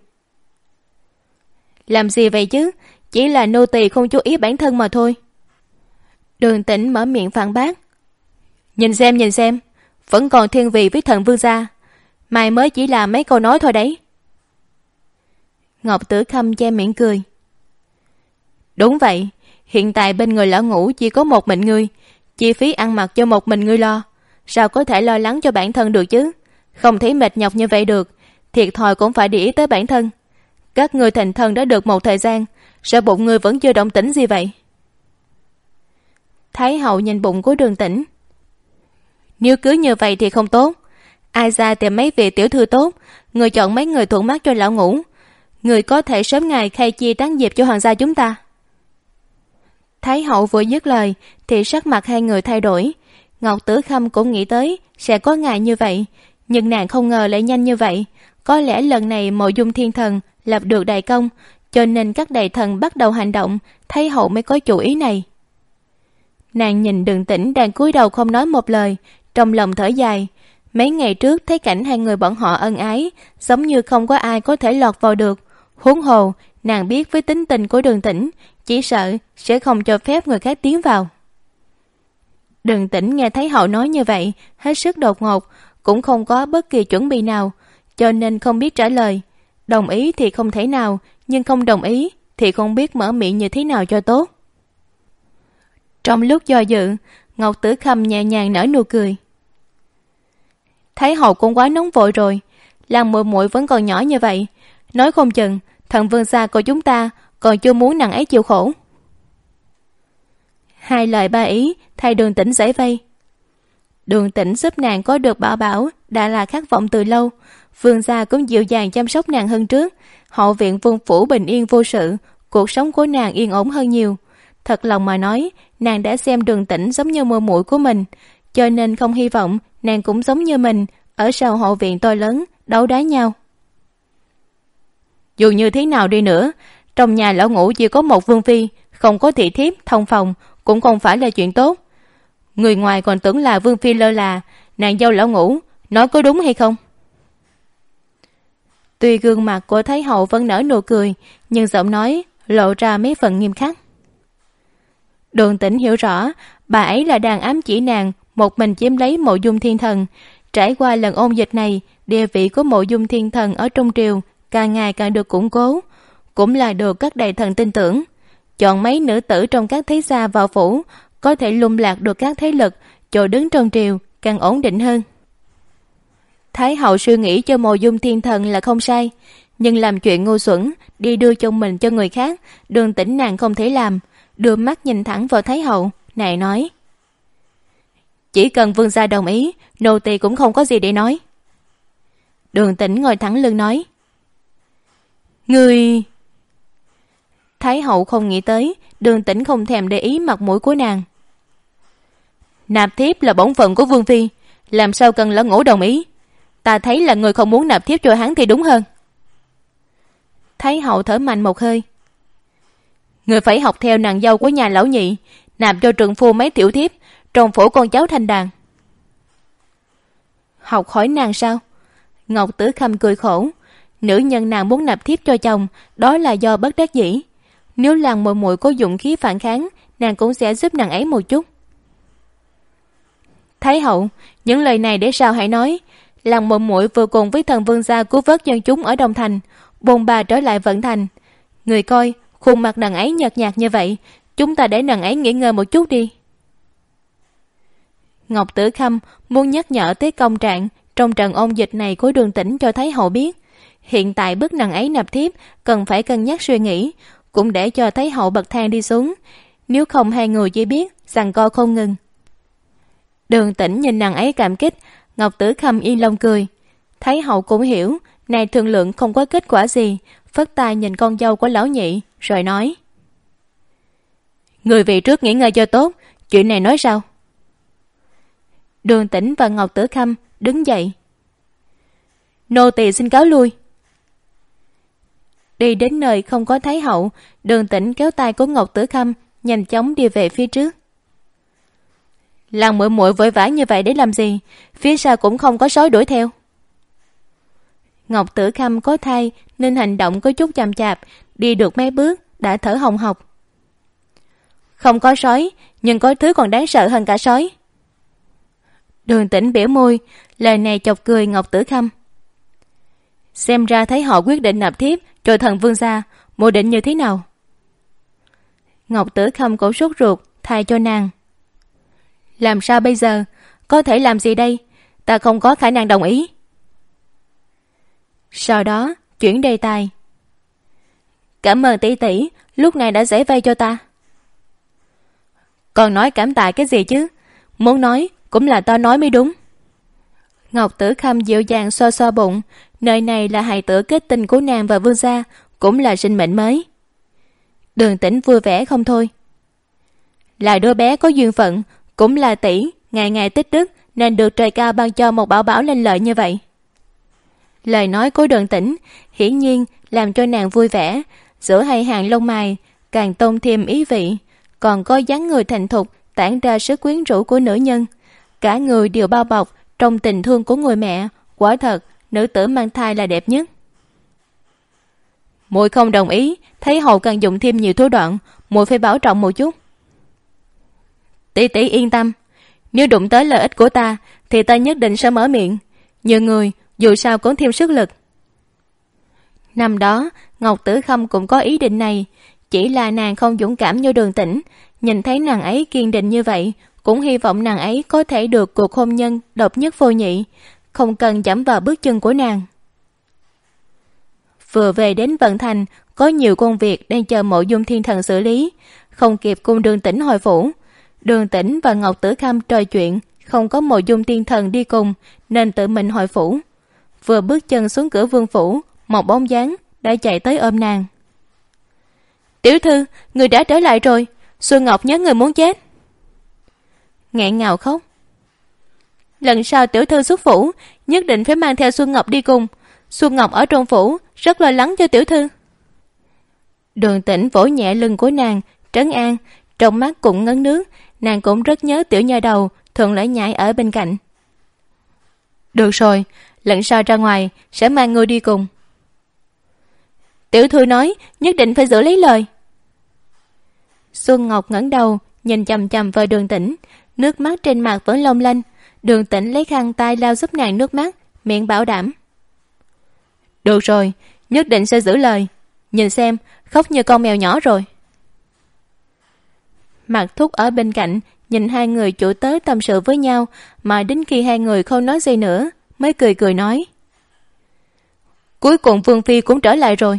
Làm gì vậy chứ, chỉ là nô tỳ không chú ý bản thân mà thôi. Đường Tĩnh mở miệng phản bác, nhìn xem nhìn xem, vẫn còn thiên vị với thần vương gia, mai mới chỉ là mấy câu nói thôi đấy. Ngọc Tử Khâm che miệng cười, đúng vậy, hiện tại bên người Lão Ngũ chỉ có một mình ngươi, chi phí ăn mặc cho một mình ngươi lo, sao có thể lo lắng cho bản thân được chứ? Không thấy mệt nhọc như vậy được, thiệt thòi cũng phải để ý tới bản thân. Các ngươi thành thân đã được một thời gian, sao bụng ngươi vẫn chưa động tĩnh gì vậy? Thái hậu nhìn bụng của Đường Tĩnh, nếu cứ như vậy thì không tốt. Ai ra tìm mấy vị tiểu thư tốt, người chọn mấy người thuận mắt cho Lão Ngũ, người có thể sớm ngày khai chi tán diệp cho hoàng gia chúng ta. Thái hậu vừa dứt lời thì sắc mặt hai người thay đổi. Ngọc Tử Khâm cũng nghĩ tới sẽ có ngày như vậy, nhưng nàng không ngờ lại nhanh như vậy. Có lẽ lần này Mộ Dung Thiên Thần lập được đại công, cho nên các đại thần bắt đầu hành động. Thái hậu mới có chủ ý này. Nàng nhìn Đường Tĩnh đang cúi đầu không nói một lời, trong lòng thở dài. Mấy ngày trước thấy cảnh hai người bọn họ ân ái, giống như không có ai có thể lọt vào được. Huống hồ nàng biết với tính tình của Đường Tĩnh, chỉ sợ sẽ không cho phép người khác tiến vào. Đường Tĩnh nghe Thái hậu nói như vậy, hết sức đột ngột, cũng không có bất kỳ chuẩn bị nào, cho nên không biết trả lời. Đồng ý thì không thể nào, nhưng không đồng ý thì không biết mở miệng như thế nào cho tốt. Trong lúc do dự, Ngọc Tử Khâm nhẹ nhàng nở nụ cười. Thái hậu cũng quá nóng vội rồi, làm muội muội vẫn còn nhỏ như vậy, nói không chừng thần vương gia của chúng ta còn chưa muốn nàng ấy chịu khổ. Hai lời ba ý thay Đường Tĩnh giải vây. Đường Tĩnh giúp nàng có được bảo bảo đã là khát vọng từ lâu. Vương gia cũng dịu dàng chăm sóc nàng hơn trước. Hậu viện vương phủ bình yên vô sự, cuộc sống của nàng yên ổn hơn nhiều. Thật lòng mà nói, nàng đã xem Đường Tĩnh giống như muội muội của mình, cho nên không hy vọng nàng cũng giống như mình ở sau hậu viện to lớn đấu đá nhau. Dù như thế nào đi nữa, trong nhà Lão Ngũ chỉ có một vương phi, không có thị thiếp thông phòng cũng không phải là chuyện tốt. Người ngoài còn tưởng là vương phi lơ là, nàng dâu Lão Ngũ nói có đúng hay không? Tuy gương mặt của Thái hậu vẫn nở nụ cười, nhưng giọng nói lộ ra mấy phần nghiêm khắc. Đường Tĩnh hiểu rõ, bà ấy là đang ám chỉ nàng một mình chiếm lấy Mộ Dung Thiên Thần. Trải qua lần ôn dịch này, địa vị của Mộ Dung Thiên Thần ở trong triều càng ngày càng được củng cố, cũng là được các đại thần tin tưởng. Chọn mấy nữ tử trong các thế gia vào phủ, có thể lung lạc được các thế lực, chỗ đứng trong triều càng ổn định hơn. Thái hậu suy nghĩ cho Mộ Dung Thiên Thần là không sai, nhưng làm chuyện ngu xuẩn đi đưa chồng mình cho người khác, Đường Tĩnh nàng không thể làm. Đưa mắt nhìn thẳng vào Thái hậu, nàng nói, chỉ cần vương gia đồng ý, nô tỳ cũng không có gì để nói. Đường Tĩnh ngồi thẳng lưng nói, ngươi... Thái hậu không nghĩ tới Đường Tĩnh không thèm để ý mặt mũi của nàng. Nạp thiếp là bổn phận của vương phi, làm sao cần Lão Ngũ đồng ý? Ta thấy là người không muốn nạp thiếp cho hắn thì đúng hơn. Thái hậu thở mạnh một hơi. Người phải học theo nàng dâu của nhà Lão Nhị, nạp cho trượng phu mấy tiểu thiếp, trong phủ con cháu thanh đàn. Học hỏi nàng sao? Ngọc Tử Khâm cười khổ. Nữ nhân nàng muốn nạp thiếp cho chồng, đó là do bất đắc dĩ. Nếu làng muội muội có dụng khí phản kháng, nàng cũng sẽ giúp nàng ấy một chút. Thái hậu, những lời này để sao hãy nói. Làng muội muội vừa cùng với thần vương gia cứu vớt dân chúng ở Đông Thành, bồn bà trở lại Vận Thành. Người coi, khuôn mặt nàng ấy nhợt nhạt như vậy, chúng ta để nàng ấy nghỉ ngơi một chút đi. Ngọc Tử Khâm muốn nhắc nhở tới công trạng trong trận ôn dịch này của Đường Tĩnh cho Thái hậu biết. Hiện tại bức nàng ấy nạp thiếp cần phải cân nhắc suy nghĩ, cũng để cho Thái hậu bậc thang đi xuống, nếu không hai người chỉ biết giằng co không ngừng. Đường Tĩnh nhìn nàng ấy cảm kích, Ngọc Tử Khâm yên lòng cười. Thái hậu cũng hiểu này thương lượng không có kết quả gì, phất tay nhìn con dâu của lão nhị rồi nói: người về trước nghỉ ngơi cho tốt, chuyện này nói sao? Đường Tĩnh và Ngọc Tử Khâm đứng dậy. Nô tỳ xin cáo lui. Đi đến nơi không có Thái hậu, Đường Tĩnh kéo tay của Ngọc Tử Khâm nhanh chóng đi về phía trước. Làng muội muội vội vã như vậy để làm gì? Phía sau cũng không có sói đuổi theo. Ngọc Tử Khâm có thai nên hành động có chút chậm chạp, đi được mấy bước đã thở hồng hộc. Không có sói, nhưng có thứ còn đáng sợ hơn cả sói. Đường Tĩnh bĩu môi, lời này chọc cười Ngọc Tử Khâm. Xem ra thấy họ quyết định nạp thiếp cho thần vương gia, muội định như thế nào? Ngọc Tử Khâm cũng sốt ruột thay cho nàng. Làm sao bây giờ? Có thể làm gì đây? Ta không có khả năng đồng ý. Sau đó chuyển đề tài. Cảm ơn tỷ tỷ, lúc này đã giải vây cho ta. Còn nói cảm tạ cái gì chứ? Muốn nói cũng là ta nói mới đúng. Ngọc Tử Khâm dịu dàng xoa xoa bụng, nơi này là hài tử kết tinh của nàng và vương gia, cũng là sinh mệnh mới. Đường Tĩnh vui vẻ không thôi. Là đứa bé có duyên phận, cũng là tỷ, ngày ngày tích đức nên được trời cao ban cho một bảo bảo lên lợi như vậy. Lời nói của Đường Tĩnh hiển nhiên làm cho nàng vui vẻ, giữa hai hàng lông mày càng tôn thêm ý vị, còn có dáng người thành thục tản ra sức quyến rũ của nữ nhân, cả người đều bao bọc trong tình thương của người mẹ. Quả thật nữ tử mang thai là đẹp nhất. Muội không đồng ý, thấy hậu cần dùng thêm nhiều thủ đoạn, muội phải bảo trọng một chút. Tỷ tỷ yên tâm, nếu đụng tới lợi ích của ta thì ta nhất định sẽ mở miệng. Nhiều người dù sao cũng thêm sức lực. Năm đó Ngọc Tử Khâm cũng có ý định này, chỉ là nàng không dũng cảm như Đường Tĩnh. Nhìn thấy nàng ấy kiên định như vậy, cũng hy vọng nàng ấy có thể được cuộc hôn nhân độc nhất vô nhị, không cần dẫm vào bước chân của nàng. Vừa về đến Vận Thành, có nhiều công việc đang chờ Mộ Dung Thiên Thần xử lý, không kịp cùng Đường Tĩnh hồi phủ. Đường Tĩnh và Ngọc Tử Khâm trò chuyện, không có Mộ Dung Thiên Thần đi cùng nên tự mình hồi phủ. Vừa bước chân xuống cửa vương phủ, một bóng dáng đã chạy tới ôm nàng. Tiểu thư, người đã trở lại rồi. Xuân Ngọc nhớ người muốn chết. Nghẹn ngào khóc. Lần sau tiểu thư xuất phủ nhất định phải mang theo Xuân Ngọc đi cùng. Xuân Ngọc ở trong phủ rất lo lắng cho tiểu thư. Đường Tĩnh vỗ nhẹ lưng của nàng trấn an, trong mắt cũng ngấn nước. Nàng cũng rất nhớ tiểu nha đầu thuận lợi nhảy ở bên cạnh. Được rồi, lần sau ra ngoài sẽ mang ngươi đi cùng. Tiểu thư nói nhất định phải giữ lấy lời. Xuân Ngọc ngẩng đầu nhìn chằm chằm vào Đường Tĩnh, nước mắt trên mặt vẫn long lanh. Đường Tĩnh lấy khăn tay lau giúp nàng nước mắt, miệng bảo đảm. Được rồi, nhất định sẽ giữ lời. Nhìn xem, khóc như con mèo nhỏ rồi. Mạc Thúc ở bên cạnh nhìn hai người chủ tớ tâm sự với nhau, mà đến khi hai người không nói gì nữa mới cười cười nói. Cuối cùng Vương Phi cũng trở lại rồi.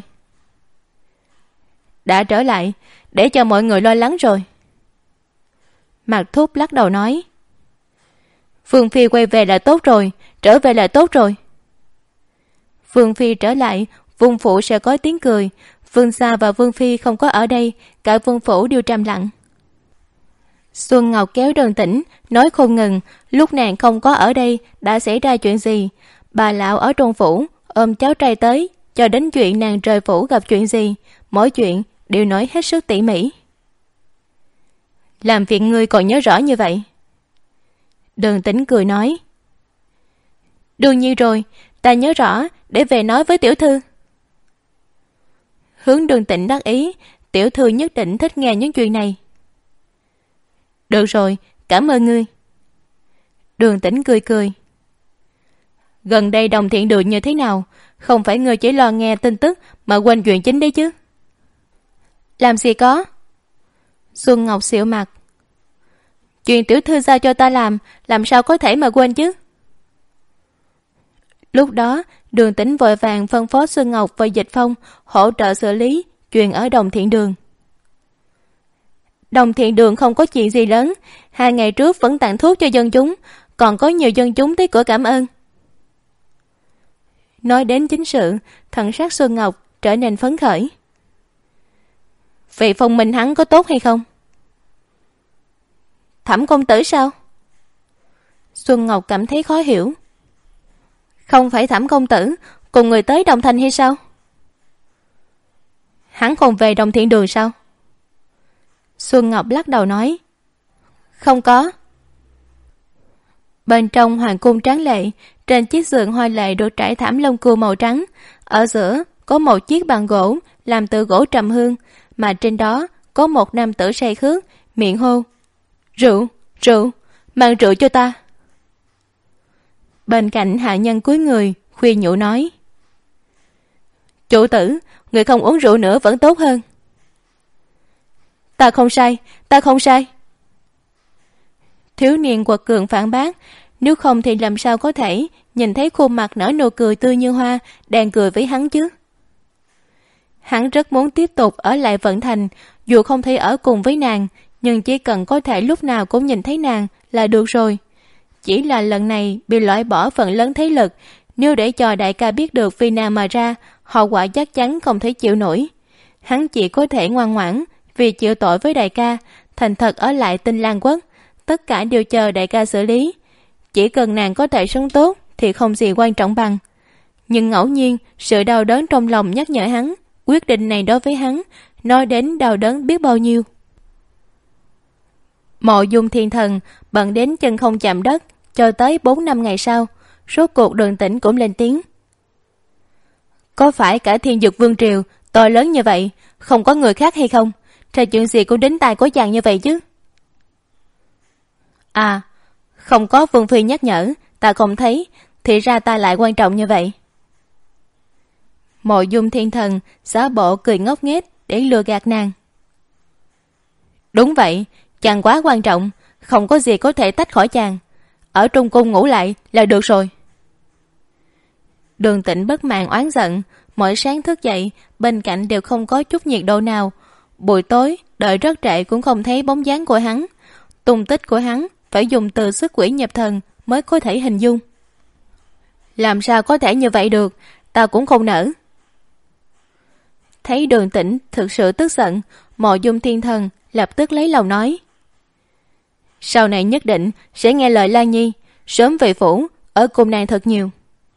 Đã trở lại, để cho mọi người lo lắng rồi. Mạc Thúc lắc đầu nói. Vương Phi quay về là tốt rồi, trở về là tốt rồi. Vương Phi trở lại, Vương Phủ sẽ có tiếng cười. Vương gia và Vương Phi không có ở đây, cả Vương Phủ đều trầm lặng. Xuân Ngọc kéo Đường Tĩnh, nói không ngừng, lúc nàng không có ở đây đã xảy ra chuyện gì. Bà lão ở trong phủ ôm cháu trai tới, cho đến chuyện nàng rời phủ gặp chuyện gì, mỗi chuyện đều nói hết sức tỉ mỉ. Làm việc ngươi còn nhớ rõ như vậy? Đường Tĩnh cười nói. Đương nhiên rồi, ta nhớ rõ, để về nói với tiểu thư. Hướng Đường Tĩnh đắc ý, tiểu thư nhất định thích nghe những chuyện này. Được rồi, cảm ơn ngươi. Đường Tĩnh cười cười. Gần đây Đồng Thiện Đường như thế nào? Không phải ngươi chỉ lo nghe tin tức mà quên chuyện chính đấy chứ? Làm gì có. Xuân Ngọc xịu mặt. Chuyện tiểu thư giao cho ta làm, làm sao có thể mà quên chứ? Lúc đó Đường Tĩnh vội vàng phân phó Xuân Ngọc và Dịch Phong hỗ trợ xử lý chuyện ở Đồng Thiện Đường. Đồng Thiện Đường không có chuyện gì lớn, hai ngày trước vẫn tặng thuốc cho dân chúng, còn có nhiều dân chúng tới cửa cảm ơn. Nói đến chính sự, thần sắc Xuân Ngọc trở nên phấn khởi. Vị Phong Minh hắn có tốt hay không? Thẩm công tử sao? Xuân Ngọc cảm thấy khó hiểu. Không phải Thẩm công tử cùng người tới Đồng Thành hay sao? Hắn còn về Đồng Thiện Đường sao? Xuân Ngọc lắc đầu nói. Không có. Bên trong hoàng cung tráng lệ, trên chiếc giường hoa lệ được trải thảm lông cừu màu trắng, ở giữa có một chiếc bàn gỗ làm từ gỗ trầm hương, mà trên đó có một nam tử say khướt, miệng hô: Rượu, rượu, mang rượu cho ta. Bên cạnh hạ nhân cúi người khuyên nhủ nói: Chủ tử, người không uống rượu nữa vẫn tốt hơn. Ta không sai, ta không sai. Thiếu niên quật cường phản bác, nếu không thì làm sao có thể nhìn thấy khuôn mặt nở nụ cười tươi như hoa đang cười với hắn chứ. Hắn rất muốn tiếp tục ở lại Vận Thành, dù không thể ở cùng với nàng, nhưng chỉ cần có thể lúc nào cũng nhìn thấy nàng là được rồi. Chỉ là lần này bị loại bỏ phần lớn thế lực, nếu để cho đại ca biết được vì nào mà ra, hậu quả chắc chắn không thể chịu nổi. Hắn chỉ có thể ngoan ngoãn vì chịu tội với đại ca, thành thật ở lại Tinh Lan Quốc, tất cả đều chờ đại ca xử lý. Chỉ cần nàng có thể sống tốt thì không gì quan trọng bằng. Nhưng ngẫu nhiên sự đau đớn trong lòng nhắc nhở hắn, quyết định này đối với hắn nói đến đau đớn biết bao nhiêu. Mộ Dung Thiên Thần bận đến chân không chạm đất, cho tới bốn năm ngày sau, rốt cuộc Đường Tĩnh cũng lên tiếng. Có phải cả Thiên Dực Vương triều to lớn như vậy, không có người khác hay không? Thì chuyện gì cũng đến tai của chàng như vậy chứ? À, không có Vương phi nhắc nhở, ta không thấy, thì ra ta lại quan trọng như vậy. Mộ Dung Thiên Thần giả bộ cười ngốc nghếch để lừa gạt nàng. Đúng vậy, chàng quá quan trọng, không có gì có thể tách khỏi chàng. Ở trong cung ngủ lại là được rồi. Đường Tĩnh bất mãn oán giận, mỗi sáng thức dậy bên cạnh đều không có chút nhiệt độ nào. Buổi tối đợi rất trễ cũng không thấy bóng dáng của hắn. Tung tích của hắn phải dùng từ xuất quỷ nhập thần mới có thể hình dung. Làm sao có thể như vậy được, ta cũng không nỡ. Thấy Đường Tĩnh thực sự tức giận, Mộ Dung Thiên Thần lập tức lấy lòng nói: Sau này nhất định sẽ nghe lời Lan Nhi, sớm về phủ, ở cùng nàng thật nhiều.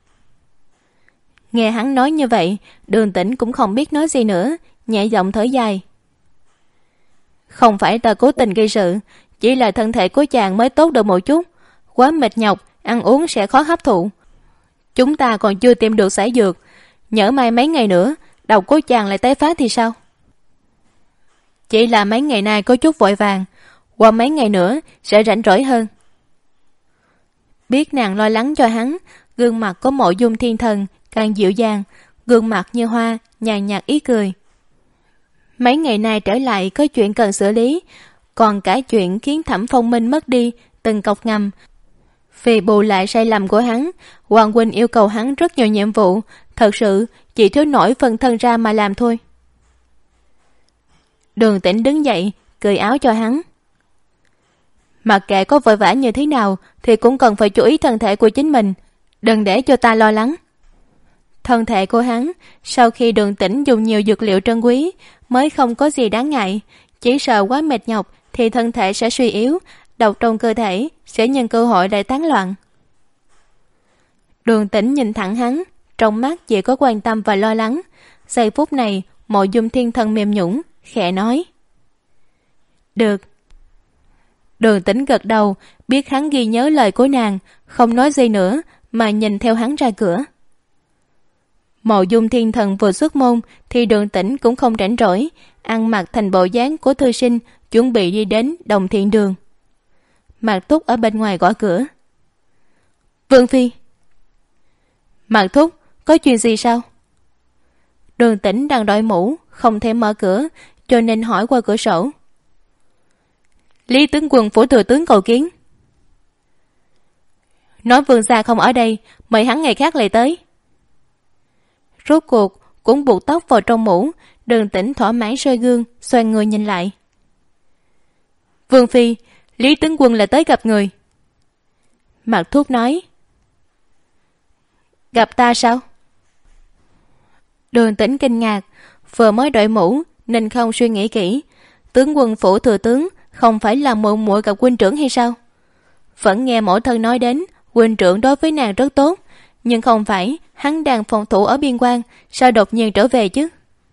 Nghe hắn nói như vậy, Đường Tĩnh cũng không biết nói gì nữa, nhẹ giọng thở dài. Không phải ta cố tình gây sự, chỉ là thân thể của chàng mới tốt được một chút, quá mệt nhọc, ăn uống sẽ khó hấp thụ. Chúng ta còn chưa tìm được giải dược, nhỡ mai mấy ngày nữa đầu của chàng lại tái phát thì sao? Chỉ là mấy ngày nay có chút vội vàng, qua mấy ngày nữa sẽ rảnh rỗi hơn. Biết nàng lo lắng cho hắn, gương mặt của Mộ Dung Thiên Thần càng dịu dàng, gương mặt như hoa, nhàn nhạt ý cười. Mấy ngày nay trở lại có chuyện cần xử lý, còn cả chuyện khiến Thẩm Phong Minh mất đi từng cọc ngầm. Vì bù lại sai lầm của hắn, Hoàng huynh yêu cầu hắn rất nhiều nhiệm vụ, thật sự chỉ thiếu nổi phần thân ra mà làm thôi. Đường Tĩnh đứng dậy, cởi áo cho hắn. Mặc kệ có vội vã như thế nào thì cũng cần phải chú ý thân thể của chính mình, đừng để cho ta lo lắng. Thân thể của hắn sau khi Đường Tĩnh dùng nhiều dược liệu trân quý mới không có gì đáng ngại, chỉ sợ quá mệt nhọc thì thân thể sẽ suy yếu, độc trong cơ thể sẽ nhân cơ hội để tán loạn. Đường Tĩnh nhìn thẳng hắn, trong mắt chỉ có quan tâm và lo lắng. Giây phút này Mộ Dung Thiên Thần mềm nhũn, khẽ nói: Được. Đường Tĩnh gật đầu, biết hắn ghi nhớ lời của nàng, không nói gì nữa mà nhìn theo hắn ra cửa. Mộ Dung Thiên Thần vừa xuất môn thì Đường Tĩnh cũng không rảnh rỗi, ăn mặc thành bộ dáng của thư sinh, chuẩn bị đi đến Đồng Thiện Đường. Mạc Thúc ở bên ngoài gõ cửa. Vương phi. Mạc Thúc, có chuyện gì sao? Đường Tĩnh đang đội mũ, không thể mở cửa, cho nên hỏi qua cửa sổ. Lý tướng quân phủ thừa tướng cầu kiến. Nói vương gia không ở đây, mời hắn ngày khác lại tới. Rốt cuộc cũng buộc tóc vào trong mũ, Đường Tĩnh thỏa mãn soi gương, xoay người nhìn lại. Vương phi, Lý tướng quân là tới gặp người. Mạc Thúc nói. Gặp ta sao? Đường Tĩnh kinh ngạc, vừa mới đội mũ nên không suy nghĩ kỹ. Tướng quân phủ thừa tướng không phải là muội muội gặp huynh trưởng hay sao? Vẫn nghe mẫu thân nói đến huynh trưởng đối với nàng rất tốt, nhưng không phải hắn đang phòng thủ ở biên quan, sao đột nhiên trở về chứ?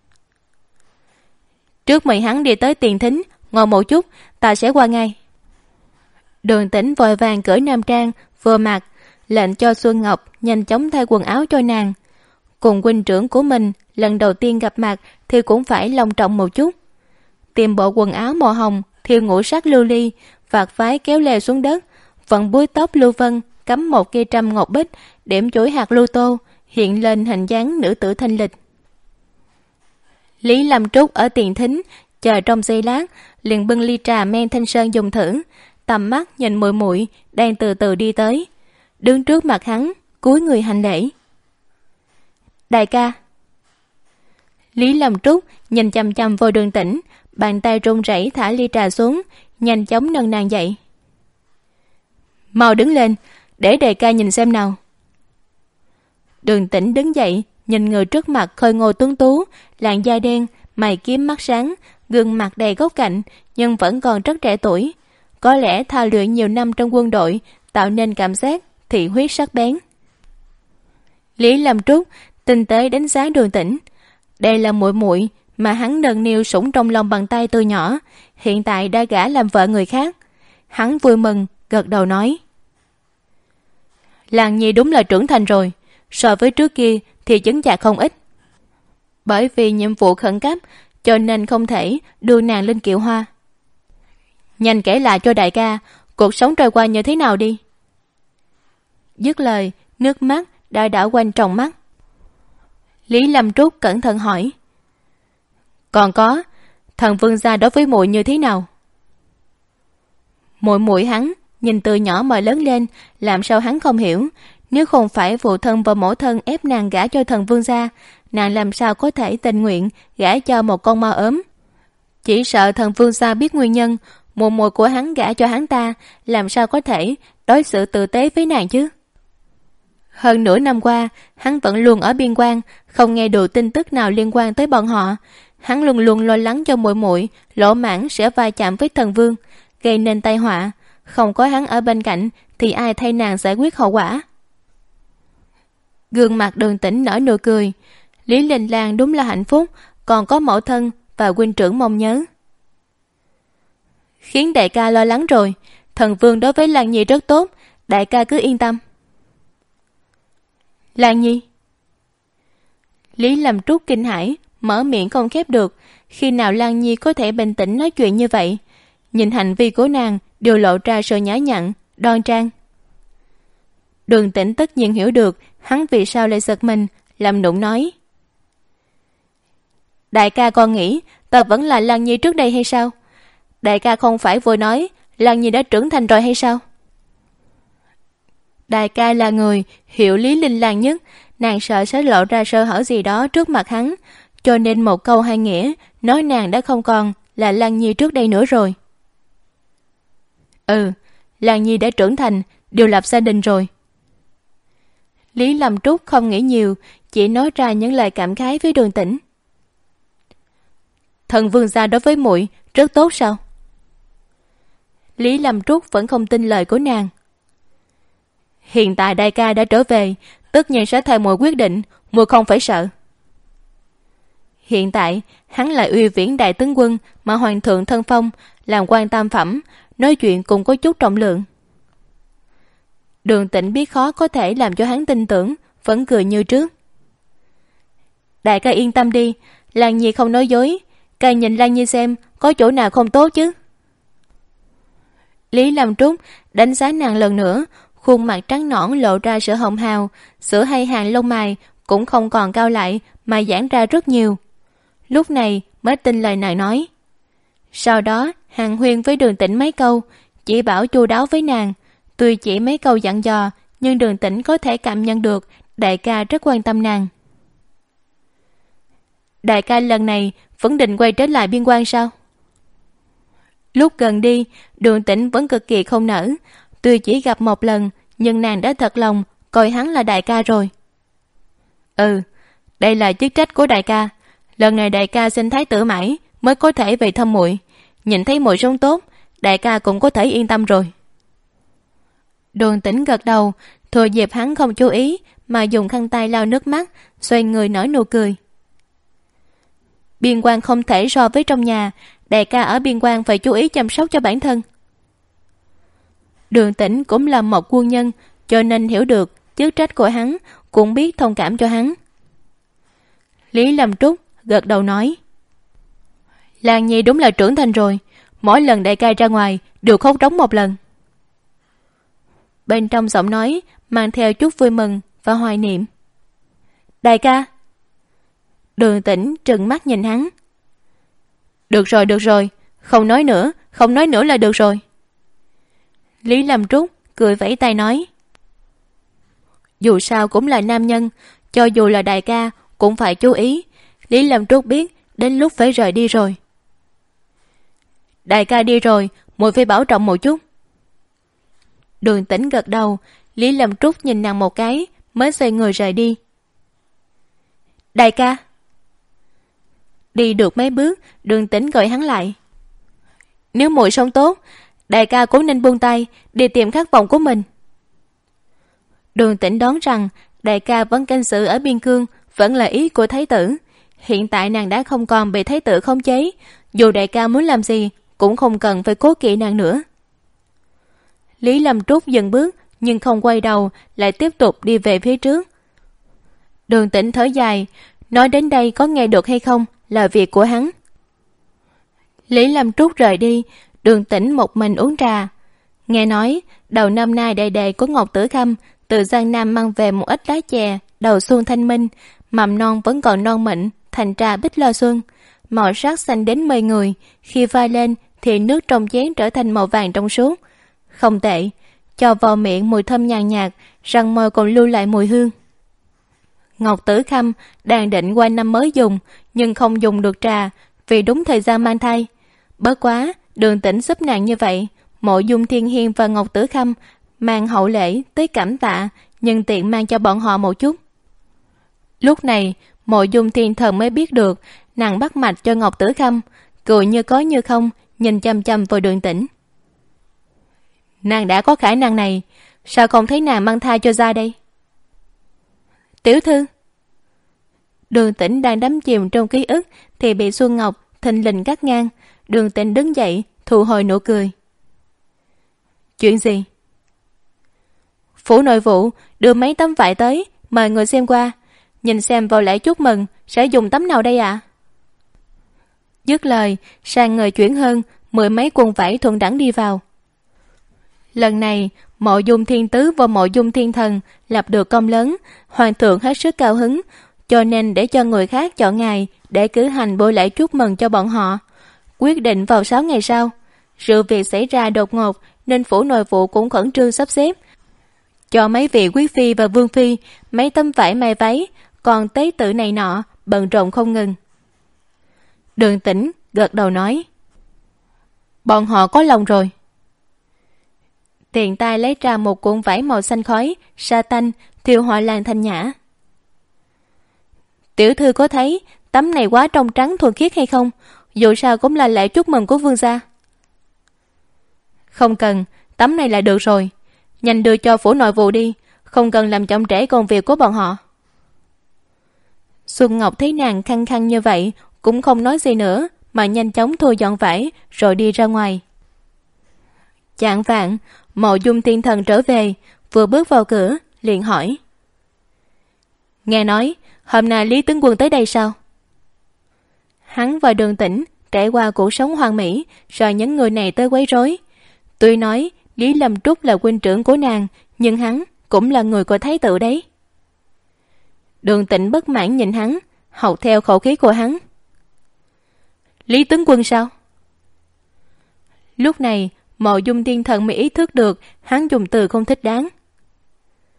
Trước mời hắn đi tới tiền thính, ngồi một chút, ta sẽ qua ngay. Đường Tĩnh vội vàng cởi nam trang vừa mặc, lệnh cho Xuân Ngọc nhanh chóng thay quần áo cho nàng. Cùng huynh trưởng của mình lần đầu tiên gặp mặt thì cũng phải long trọng một chút. Tìm bộ quần áo màu hồng thiêu ngũ sắc lưu ly, vạt váy kéo lê xuống đất, vận búi tóc lưu vân, cắm một cây trâm ngọc bích, điểm chuỗi hạt lưu tô, hiện lên hình dáng nữ tử thanh lịch. Lý Lâm Trúc ở tiền thính chờ trong giây lát, liền bưng ly trà men thanh sơn dùng thử, tầm mắt nhìn muội muội đang từ từ đi tới, đứng trước mặt hắn, cúi người hành lễ. Đại ca. Lý Lâm Trúc nhìn chằm chằm vào Đường Tĩnh, bàn tay run rẩy thả ly trà xuống, nhanh chóng nâng nàng dậy. Mau đứng lên, để đại ca nhìn xem nào. Đường Tĩnh đứng dậy, nhìn người trước mặt khôi ngô tuấn tú, làn da đen, mày kiếm mắt sáng, gương mặt đầy góc cạnh, nhưng vẫn còn rất trẻ tuổi. Có lẽ thao luyện nhiều năm trong quân đội, tạo nên cảm giác thị huyết sắc bén. Lý Lâm Trúc tinh tế đánh giá Đường Tĩnh. Đây là muội muội mà hắn nâng niu sủng trong lòng bàn tay từ nhỏ, hiện tại đã gả làm vợ người khác. Hắn vui mừng, gật đầu nói. Làng Nhi đúng là trưởng thành rồi, so với trước kia thì chứng chạc không ít. Bởi vì nhiệm vụ khẩn cấp, cho nên không thể đưa nàng lên kiệu hoa. Nhanh kể lại cho đại ca, cuộc sống trôi qua như thế nào đi. Dứt lời, nước mắt đã đảo quanh trong mắt. Lý Lâm Trúc cẩn thận hỏi. Còn có, thần vương gia đối với muội như thế nào? Muội muội hắn nhìn từ nhỏ mà lớn lên, làm sao hắn không hiểu? Nếu không phải phụ thân và mẫu thân ép nàng gả cho thần vương gia, nàng làm sao có thể tình nguyện gả cho một con ma ốm? Chỉ sợ thần vương gia biết nguyên nhân, muội muội của hắn gả cho hắn ta, làm sao có thể đối xử tử tế với nàng chứ? Hơn nửa năm qua, hắn vẫn luôn ở biên quan, không nghe được tin tức nào liên quan tới bọn họ. Hắn luôn luôn lo lắng cho muội muội lỗ mãng sẽ va chạm với thần vương, gây nên tai họa. Không có hắn ở bên cạnh thì ai thay nàng giải quyết hậu quả? Gương mặt Đường Tĩnh nở nụ cười. Lý Linh Lang đúng là hạnh phúc, còn có mẫu thân và huynh trưởng mong nhớ. Khiến đại ca lo lắng rồi. Thần vương đối với Lan Nhi rất tốt, đại ca cứ yên tâm. Lan Nhi. Lý Lâm Trúc kinh hãi, mở miệng không khép được. Khi nào Lan Nhi có thể bình tĩnh nói chuyện như vậy? Nhìn hành vi của nàng đều lộ ra sự nhã nhặn, đoan trang. Đường Tĩnh tất nhiên hiểu được hắn vì sao lại giật mình, làm nũng nói. Đại ca còn nghĩ ta vẫn là Lan Nhi trước đây hay sao? Đại ca không phải vừa nói Lan Nhi đã trưởng thành rồi hay sao? Đại ca là người hiểu Lý Linh Lang nhất, nàng sợ sẽ lộ ra sơ hở gì đó trước mặt hắn, cho nên một câu hai nghĩa nói nàng đã không còn là Lan Nhi trước đây nữa rồi. Ừ, Lan Nhi đã trưởng thành, đều lập gia đình rồi. Lý Lâm Trúc không nghĩ nhiều, chỉ nói ra những lời cảm khái với Đường Tĩnh. Thần vương gia đối với muội rất tốt sao? Lý Lâm Trúc vẫn không tin lời của nàng. Hiện tại đại ca đã trở về, tất nhiên sẽ thay muội quyết định, muội không phải sợ. Hiện tại hắn là uy viễn đại tướng quân mà hoàng thượng thân phong, làm quan tam phẩm, nói chuyện cũng có chút trọng lượng. Đường Tĩnh biết khó có thể làm cho hắn tin tưởng, vẫn cười như trước. Đại ca yên tâm đi, Lan Nhi không nói dối, ca nhìn Lan Nhi xem có chỗ nào không tốt chứ. Lý Lâm Trúc đánh giá nàng lần nữa, khuôn mặt trắng nõn lộ ra sự hồng hào, sữa hay hàng lông mày cũng không còn cao lại mà giãn ra rất nhiều. Lúc này mới tin lời nàng nói. Sau đó hàn huyên với Đường Tĩnh mấy câu, chỉ bảo chu đáo với nàng, tuy chỉ mấy câu dặn dò nhưng Đường Tĩnh có thể cảm nhận được đại ca rất quan tâm nàng. Đại ca lần này vẫn định quay trở lại biên quan sao? Lúc gần đi, Đường Tĩnh vẫn cực kỳ không nỡ. Tuy chỉ gặp một lần, nhưng nàng đã thật lòng coi hắn là đại ca rồi. Ừ, đây là chức trách của đại ca. Lần này đại ca xin thái tử mãi mới có thể về thăm muội. Nhìn thấy muội sống tốt, đại ca cũng có thể yên tâm rồi. Đường Tĩnh gật đầu, thừa dịp hắn không chú ý mà dùng khăn tay lau nước mắt, xoay người nở nụ cười. Biên quan không thể so với trong nhà, đại ca ở biên quan phải chú ý chăm sóc cho bản thân. Đường Tĩnh cũng là một quân nhân, cho nên hiểu được chức trách của hắn, cũng biết thông cảm cho hắn. Lý Lâm Trúc gật đầu nói, Lan Nhi đúng là trưởng thành rồi, mỗi lần đại ca ra ngoài đều khóc rống một lần. Bên trong giọng nói mang theo chút vui mừng và hoài niệm. Đại ca. Đường Tĩnh trừng mắt nhìn hắn. Được rồi, được rồi, không nói nữa, không nói nữa là được rồi. Lý Lâm Trúc cười vẫy tay nói, dù sao cũng là nam nhân, cho dù là đại ca cũng phải chú ý. Lý Lâm Trúc biết đến lúc phải rời đi rồi. Đại ca đi rồi, muội phải bảo trọng một chút. Đường Tĩnh gật đầu. Lý Lâm Trúc nhìn nàng một cái mới xoay người rời đi. Đại ca. Đi được mấy bước, Đường Tĩnh gọi hắn lại. Nếu muội sống tốt, đại ca cũng nên buông tay đi tìm khát vọng của mình. Đường Tĩnh đoán rằng đại ca vẫn canh giữ ở biên cương vẫn là ý của thái tử. Hiện tại nàng đã không còn bị thái tử khống chế, dù đại ca muốn làm gì cũng không cần phải cố kỵ nàng nữa. Lý Lâm Trúc dừng bước nhưng không quay đầu, lại tiếp tục đi về phía trước. Đường Tĩnh thở dài, nói đến đây có nghe được hay không là việc của hắn. Lý Lâm Trúc rời đi, Đường Tĩnh một mình uống trà. Nghe nói đầu năm nay đệ đệ của Ngọc Tử Khâm từ Giang Nam mang về một ít lá chè đầu xuân thanh minh, mầm non vẫn còn non mịn, thành trà bích lo xuân, màu sắc xanh đến mê người. Khi pha lên thì nước trong chén trở thành màu vàng trong suốt, không tệ. Cho vào miệng mùi thơm nhàn nhạt, răng môi còn lưu lại mùi hương. Ngọc Tử Khâm đang định qua năm mới dùng, nhưng không dùng được trà vì đúng thời gian mang thai. Bớt quá, Đường Tĩnh giúp nàng như vậy. Mộ Dung Thiên Hiên và Ngọc Tử Khâm mang hậu lễ tới cảm tạ, nhưng tiện mang cho bọn họ một chút. Lúc này Mộ Dung Thiên Thần mới biết được nàng bắt mạch cho Ngọc Tử Khâm, cười như có như không nhìn chăm chăm vào Đường Tĩnh. Nàng đã có khả năng này, sao không thấy nàng mang thai cho ra đây? Tiểu thư. Đường Tĩnh đang đắm chìm trong ký ức thì bị Xuân Ngọc thình lình cắt ngang. Đường Tĩnh đứng dậy thu hồi nụ cười. Chuyện gì? Phủ nội vụ đưa mấy tấm vải tới, mời người xem qua, nhìn xem vào lễ chúc mừng sẽ dùng tấm nào đây ạ? À? Dứt lời, sang người chuyển hơn mười mấy quần vải thuận đẳng đi vào. Lần này Mộ Dung Thiên Tứ và Mộ Dung Thiên Thần lập được công lớn, hoàng thượng hết sức cao hứng, cho nên để cho người khác chọn ngày để cử hành buổi lễ chúc mừng cho bọn họ. Quyết định vào sáu ngày sau. Sự việc xảy ra đột ngột nên phủ nội vụ cũng khẩn trương sắp xếp, cho mấy vị quý phi và vương phi mấy tấm vải may váy, còn tế tự này nọ bận rộn không ngừng. Đường Tĩnh gật đầu nói, bọn họ có lòng rồi. Tiện tay lấy ra một cuộn vải màu xanh khói, sa tanh, thiêu họa làng thanh nhã. Tiểu thư có thấy tấm này quá trong trắng thuần khiết hay không? Dù sao cũng là lễ chúc mừng của vương gia. Không cần, tấm này là được rồi. Nhanh đưa cho phủ nội vụ đi, không cần làm chậm trễ công việc của bọn họ. Xuân Ngọc thấy nàng khăng khăng như vậy cũng không nói gì nữa, mà nhanh chóng thu dọn vải rồi đi ra ngoài. Chạng vạng, Mộ Dung Thiên Thần trở về, vừa bước vào cửa liền hỏi, nghe nói hôm nay Lý tướng quân tới đây sao? Hắn và Đường Tĩnh trải qua cuộc sống hoàn mỹ, rồi những người này tới quấy rối. Tuy nói Lý Lâm Trúc là huynh trưởng của nàng, nhưng hắn cũng là người của thái tử đấy. Đường Tĩnh bất mãn nhìn hắn, học theo khẩu khí của hắn. Lý tướng quân sao? Lúc này Mộ Dung Thiên Thần mới ý thức được hắn dùng từ không thích đáng.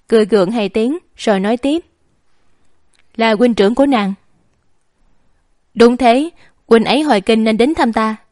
cười gượng hai tiếng rồi nói tiếp. Là huynh trưởng của nàng. Đúng thế, huynh ấy hồi kinh nên đến thăm ta.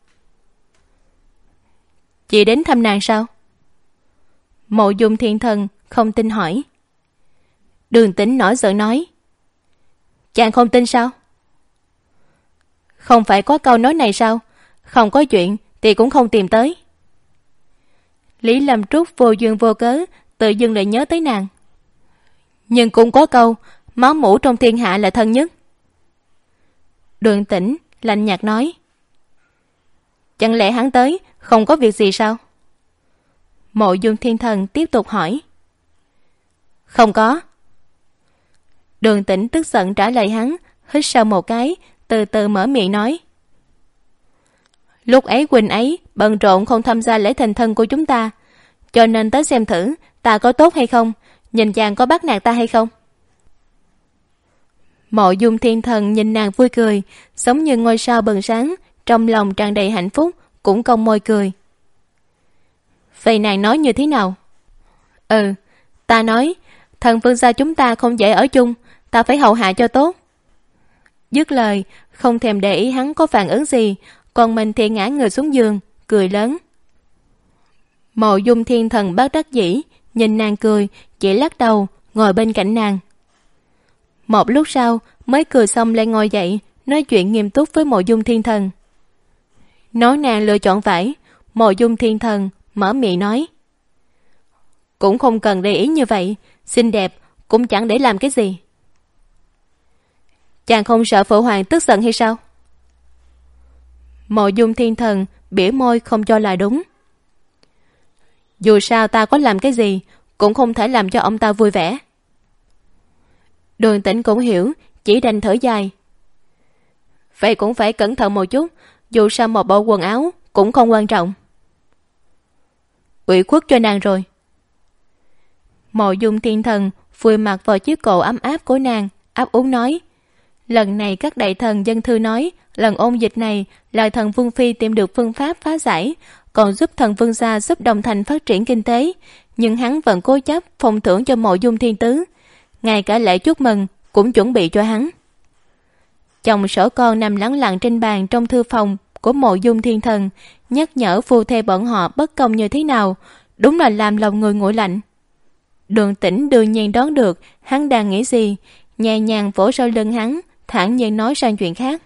Chị đến thăm nàng sao? Mộ Dung Thiên Thần không tin hỏi. Đường Tĩnh nổi giận nói. Chàng không tin sao? Không phải có câu nói này sao? Không có chuyện thì cũng không tìm tới. Lý Lâm Trúc vô duyên vô cớ tự dưng lại nhớ tới nàng. Nhưng cũng có câu máu mủ trong thiên hạ là thân nhất. Đường Tĩnh lạnh nhạt nói. Chẳng lẽ hắn tới không có việc gì sao? Mộ Dung Thiên Thần tiếp tục hỏi. Không có. Đường Tĩnh tức giận trả lời hắn, hít sâu một cái, từ từ mở miệng nói. Lúc ấy huynh ấy bận rộn không tham gia lễ thành thân của chúng ta, cho nên tới xem thử ta có tốt hay không, nhìn chàng có bắt nạt ta hay không. Mộ Dung Thiên Thần nhìn nàng vui cười, giống như ngôi sao bừng sáng, trong lòng tràn đầy hạnh phúc, cũng cong môi cười. Vậy nàng nói như thế nào? Ừ, ta nói, thần vương gia chúng ta không dễ ở chung, ta phải hầu hạ cho tốt. Dứt lời, không thèm để ý hắn có phản ứng gì, còn mình thì ngã người xuống giường, cười lớn. Mộ Dung Thiên Thần bất đắc dĩ, nhìn nàng cười, chỉ lắc đầu, ngồi bên cạnh nàng. Một lúc sau, mới cười xong lại ngồi dậy, nói chuyện nghiêm túc với Mộ Dung Thiên Thần. Nói nàng lựa chọn phải, Mộ Dung Thiên Thần mở miệng nói. Cũng không cần để ý như vậy, xinh đẹp cũng chẳng để làm cái gì. Chàng không sợ Phụ Hoàng tức giận hay sao? Mộ Dung Thiên Thần bỉa môi không cho là đúng. Dù sao ta có làm cái gì cũng không thể làm cho ông ta vui vẻ. Đường Tĩnh cũng hiểu, chỉ đành thở dài. Vậy cũng phải cẩn thận một chút, dù sao một bộ quần áo cũng không quan trọng. Ủy khuất cho nàng rồi. Mộ Dung Thiên Thần vùi mặt vào chiếc cổ ấm áp của nàng, ấp úng nói. Lần này các đại thần dân thư nói, lần ôn dịch này là thần Vương Phi tìm được phương pháp phá giải, còn giúp thần Vương gia giúp Đồng Thành phát triển kinh tế, nhưng hắn vẫn cố chấp phong thưởng cho Mộ Dung Thiên Tứ, ngay cả lễ chúc mừng cũng chuẩn bị cho hắn. Chồng sổ con nằm lắng lặng trên bàn trong thư phòng của Mộ Dung Thiên Thần, nhắc nhở phu thê bọn họ bất công như thế nào, đúng là làm lòng người nguội lạnh. Đường Tĩnh đương nhiên đoán được hắn đang nghĩ gì, nhẹ nhàng vỗ sau lưng hắn, thản nhiên nói sang chuyện khác.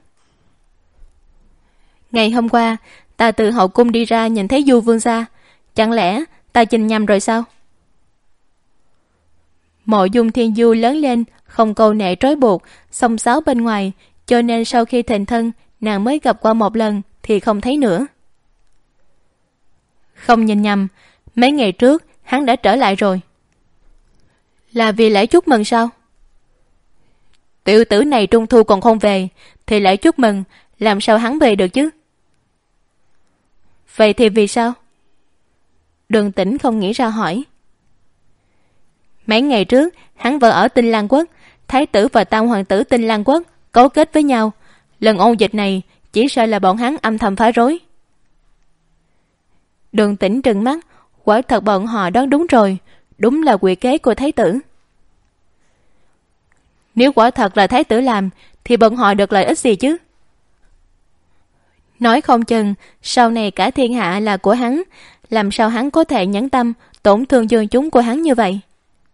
Ngày hôm qua ta từ hậu cung đi ra nhìn thấy Du vương gia, chẳng lẽ ta nhìn nhầm rồi sao? Mộ Dung Thiên Du lớn lên không câu nệ trói buộc, xông xáo bên ngoài, cho nên sau khi thành thân nàng mới gặp qua một lần thì không thấy nữa. Không nhìn nhầm, mấy ngày trước hắn đã trở lại rồi. Là vì lễ chúc mừng sao? Tiểu tử này trung thu còn không về, thì lễ chúc mừng làm sao hắn về được chứ? Vậy thì vì sao? Đường Tĩnh không nghĩ ra hỏi. Mấy ngày trước hắn vẫn ở Tinh Lan Quốc, thái tử và tam hoàng tử Tinh Lan Quốc cấu kết với nhau, lần ôn dịch này chỉ sợ là bọn hắn âm thầm phá rối. Đường Tĩnh trừng mắt, quả thật bọn họ đoán đúng rồi, đúng là quỷ kế của thái tử. Nếu quả thật là thái tử làm thì bọn họ được lợi ích gì chứ? Nói không chừng sau này cả thiên hạ là của hắn, làm sao hắn có thể nhẫn tâm tổn thương dân chúng của hắn như vậy?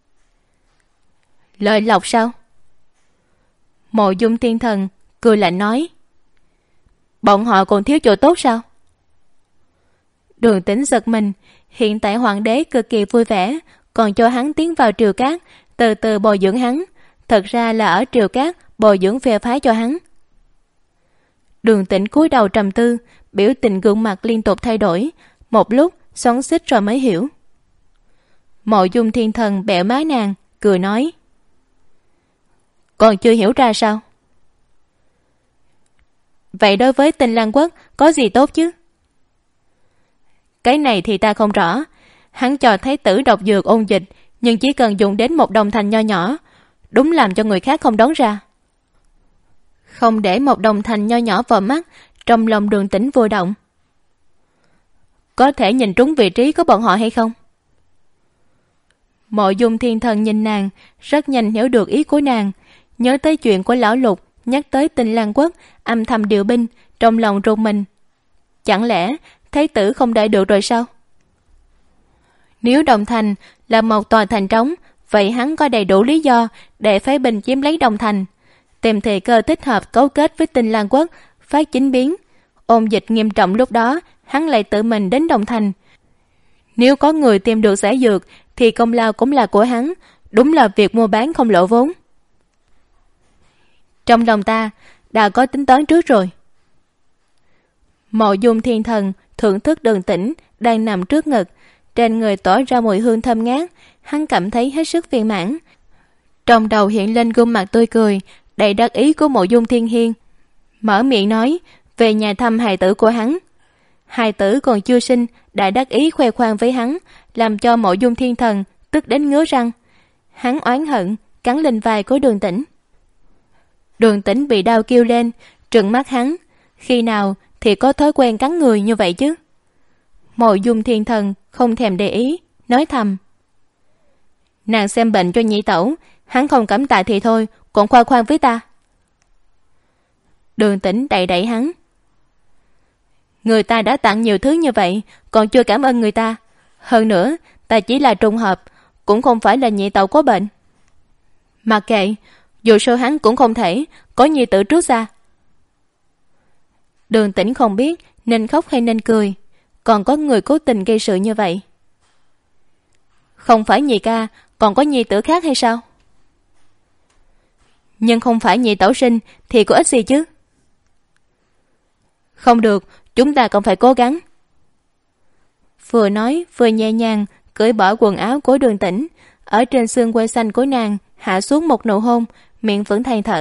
Lợi lộc sao? Mộ Dung Thiên Thần cười lạnh nói. Bọn họ còn thiếu chỗ tốt sao? Đường Tĩnh giật mình, hiện tại hoàng đế cực kỳ vui vẻ, còn cho hắn tiến vào Triều Cát, từ từ bồi dưỡng hắn, thật ra là ở Triều Cát bồi dưỡng phe phái cho hắn. Đường Tĩnh cúi đầu trầm tư, biểu tình gương mặt liên tục thay đổi, một lúc xoắn xít rồi mới hiểu. Mộ Dung Thiên Thần bẹo má nàng, cười nói. Còn chưa hiểu ra sao? Vậy đối với Tinh Lan Quốc có gì tốt chứ? Cái này thì ta không rõ. Hắn cho thái tử độc dược ôn dịch, nhưng chỉ cần dùng đến một đồng thành nho nhỏ, đúng làm cho người khác không đoán ra. Không để một đồng thành nho nhỏ vào mắt, trong lòng Đường Tĩnh vô động. Có thể nhìn trúng vị trí của bọn họ hay không? Mộ Dung Thiên Thần nhìn nàng, rất nhanh hiểu được ý của nàng, nhớ tới chuyện của lão Lục, nhắc tới Tinh Lan Quốc âm thầm điều binh, trong lòng run mình. Chẳng lẽ thái tử không đợi được rồi sao? Nếu Đồng Thành là một tòa thành trống, vậy hắn có đầy đủ lý do để phái binh chiếm lấy Đồng Thành, tìm thời cơ thích hợp cấu kết với Tinh Lan Quốc, phát chính biến. Ôn dịch nghiêm trọng lúc đó, hắn lại tự mình đến Đồng Thành. Nếu có người tìm được giải dược thì công lao cũng là của hắn, đúng là việc mua bán không lỗ vốn. Trong lòng ta đã có tính toán trước rồi. Mộ Dung Thiên Thần thưởng thức Đường Tĩnh đang nằm trước ngực, trên người tỏa ra mùi hương thơm ngát, hắn cảm thấy hết sức viên mãn. Trong đầu hiện lên gương mặt tươi cười đầy đắc ý của Mộ Dung Thiên Hiên, mở miệng nói về nhà thăm hài tử của hắn. Hài tử còn chưa sinh đã đắc ý khoe khoang với hắn, làm cho Mộ Dung Thiên Thần tức đến ngứa răng. Hắn oán hận cắn lên vai của Đường Tĩnh. Đường Tĩnh bị đau kêu lên, trừng mắt hắn, khi nào thì có thói quen cắn người như vậy chứ? Mộ Dung Thiên Thần không thèm để ý, nói thầm: nàng xem bệnh cho nhị tẩu, hắn không cảm tạ thì thôi, còn khoe khoang với ta. Đường Tĩnh đẩy đẩy hắn: người ta đã tặng nhiều thứ như vậy, còn chưa cảm ơn người ta. Hơn nữa, ta chỉ là trùng hợp, cũng không phải là nhị tẩu có bệnh. Mặc kệ, dù sao hắn cũng không thể có nhi tử trước ra. Đường Tĩnh không biết nên khóc hay nên cười, còn có người cố tình gây sự như vậy. Không phải nhị ca còn có nhi tử khác hay sao? Nhưng không phải nhị tẩu sinh thì có ích gì chứ? Không được, chúng ta còn phải cố gắng. Vừa nói vừa nhẹ nhàng cởi bỏ quần áo của Đường Tĩnh, ở trên xương quai xanh của nàng hạ xuống một nụ hôn, miệng vẫn than thở: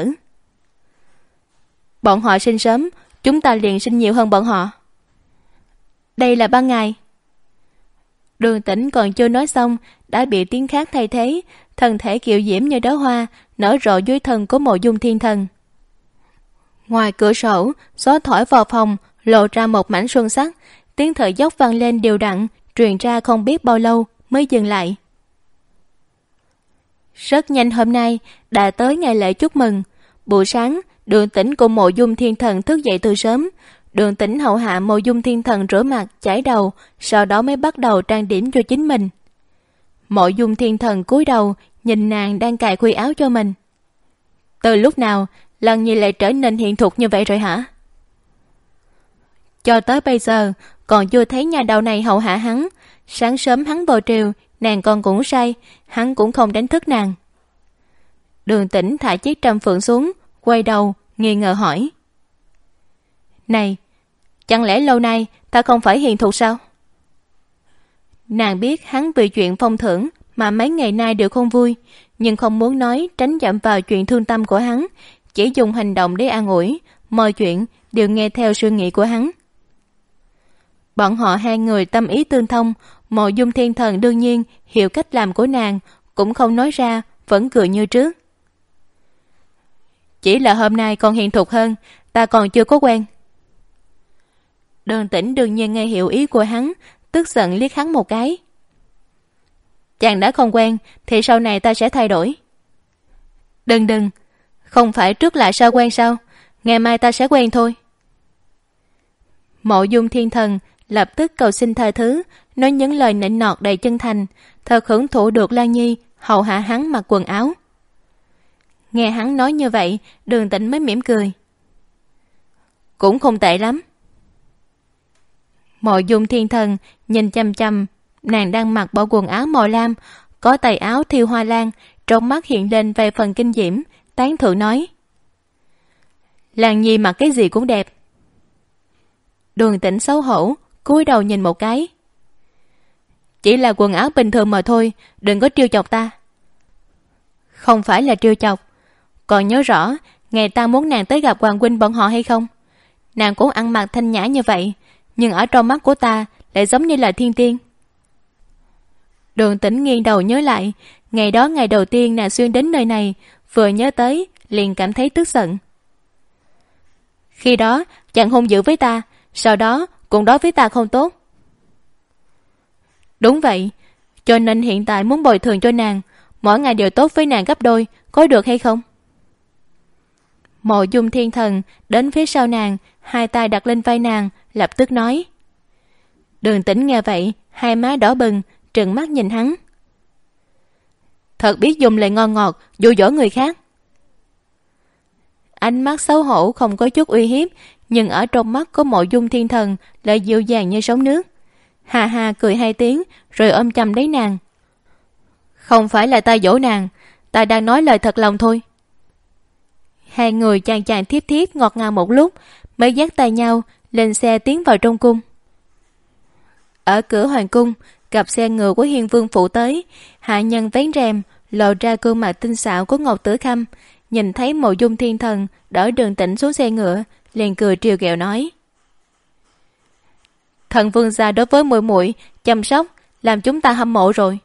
bọn họ sinh sớm, chúng ta liền sinh nhiều hơn bọn họ. Đây là ban ngày. Đường Tĩnh còn chưa nói xong đã bị tiếng khác thay thế, thân thể kiều diễm như đóa hoa nở rộ dưới thân của Mộ Dung Thiên Thần. Ngoài cửa sổ, gió thổi vào phòng lộ ra một mảnh xuân sắc, tiếng thở dốc vang lên đều đặn, truyền ra không biết bao lâu mới dừng lại. Rất nhanh hôm nay đã tới ngày lễ chúc mừng. Buổi sáng, Đường Tĩnh cùng Mộ Dung Thiên Thần thức dậy từ sớm. Đường Tĩnh hậu hạ Mộ Dung Thiên Thần rửa mặt, chải đầu, sau đó mới bắt đầu trang điểm cho chính mình. Mộ Dung Thiên Thần cúi đầu nhìn nàng đang cài khuy áo cho mình. Từ lúc nào Lần Nhi lại trở nên hiện thục như vậy rồi hả? Cho tới bây giờ còn chưa thấy nhà đầu này hậu hạ hắn. Sáng sớm hắn vào triều, nàng còn cũng say, hắn cũng không đánh thức nàng. Đường Tĩnh thả chiếc trầm phượng xuống, quay đầu nghi ngờ hỏi: này, chẳng lẽ lâu nay ta không phải hiền thục sao? Nàng biết hắn vì chuyện phong thưởng mà mấy ngày nay đều không vui, nhưng không muốn nói tránh chạm vào chuyện thương tâm của hắn, chỉ dùng hành động để an ủi, mọi chuyện đều nghe theo suy nghĩ của hắn. Bọn họ hai người tâm ý tương thông, Mộ Dung Thiên Thần đương nhiên hiểu cách làm của nàng, cũng không nói ra, vẫn cười như trước. Chỉ là hôm nay còn hiền thục hơn, ta còn chưa có quen. Đường Tĩnh đương nhiên nghe hiểu ý của hắn, tức giận liếc hắn một cái. Chàng đã không quen thì sau này ta sẽ thay đổi. Đừng đừng, không phải trước lại sao quen sao? Ngày mai ta sẽ quen thôi. Mộ Dung Thiên Thần lập tức cầu xin tha thứ, nói những lời nịnh nọt đầy chân thành, thật hưởng thụ được Lan Nhi hầu hạ hắn mặc quần áo. Nghe hắn nói như vậy, Đường Tĩnh mới mỉm cười. Cũng không tệ lắm. Mộ Dung Thiên Thần nhìn chăm chăm nàng đang mặc bộ quần áo màu lam, có tay áo thiêu hoa lan, trong mắt hiện lên vài phần kinh diễm, tán thưởng nói: Lan Nhi mặc cái gì cũng đẹp. Đường Tĩnh xấu hổ cúi đầu nhìn một cái. Chỉ là quần áo bình thường mà thôi, đừng có trêu chọc ta. Không phải là trêu chọc. Còn nhớ rõ ngày ta muốn nàng tới gặp hoàng huynh bọn họ hay không? Nàng cũng ăn mặc thanh nhã như vậy, nhưng ở trong mắt của ta lại giống như là thiên tiên. Đường Tĩnh nghiêng đầu nhớ lại, ngày đó ngày đầu tiên nàng xuyên đến nơi này, vừa nhớ tới liền cảm thấy tức giận. Khi đó chàng hung dữ với ta, sau đó cũng đối với ta không tốt. Đúng vậy, cho nên hiện tại muốn bồi thường cho nàng, mỗi ngày đều tốt với nàng gấp đôi, có được hay không? Mộ Dung Thiên Thần đến phía sau nàng, hai tay đặt lên vai nàng, lập tức nói. Đường Tĩnh nghe vậy, hai má đỏ bừng, trừng mắt nhìn hắn. Thật biết dùng lời ngon ngọt dụ dỗ người khác. Ánh mắt xấu hổ không có chút uy hiếp, nhưng ở trong mắt của Mộ Dung Thiên Thần lại dịu dàng như sóng nước. Hà hà cười hai tiếng rồi ôm chầm lấy nàng. Không phải là ta dỗ nàng, ta đang nói lời thật lòng thôi. Hai người chàng chàng thiếp thiếp ngọt ngào một lúc, mới dắt tay nhau lên xe tiến vào trong cung. Ở cửa hoàng cung, gặp xe ngựa của Hiên Vương phụ tới, hạ nhân vén rèm lộ ra gương mặt tinh xảo của Ngọc Tử Khâm. Nhìn thấy Mộ Dung Thiên Thần đỡ Đường Tĩnh xuống xe ngựa, liền cười trêu ghẹo nói. Thần vương gia đối với muội muội chăm sóc làm chúng ta hâm mộ rồi.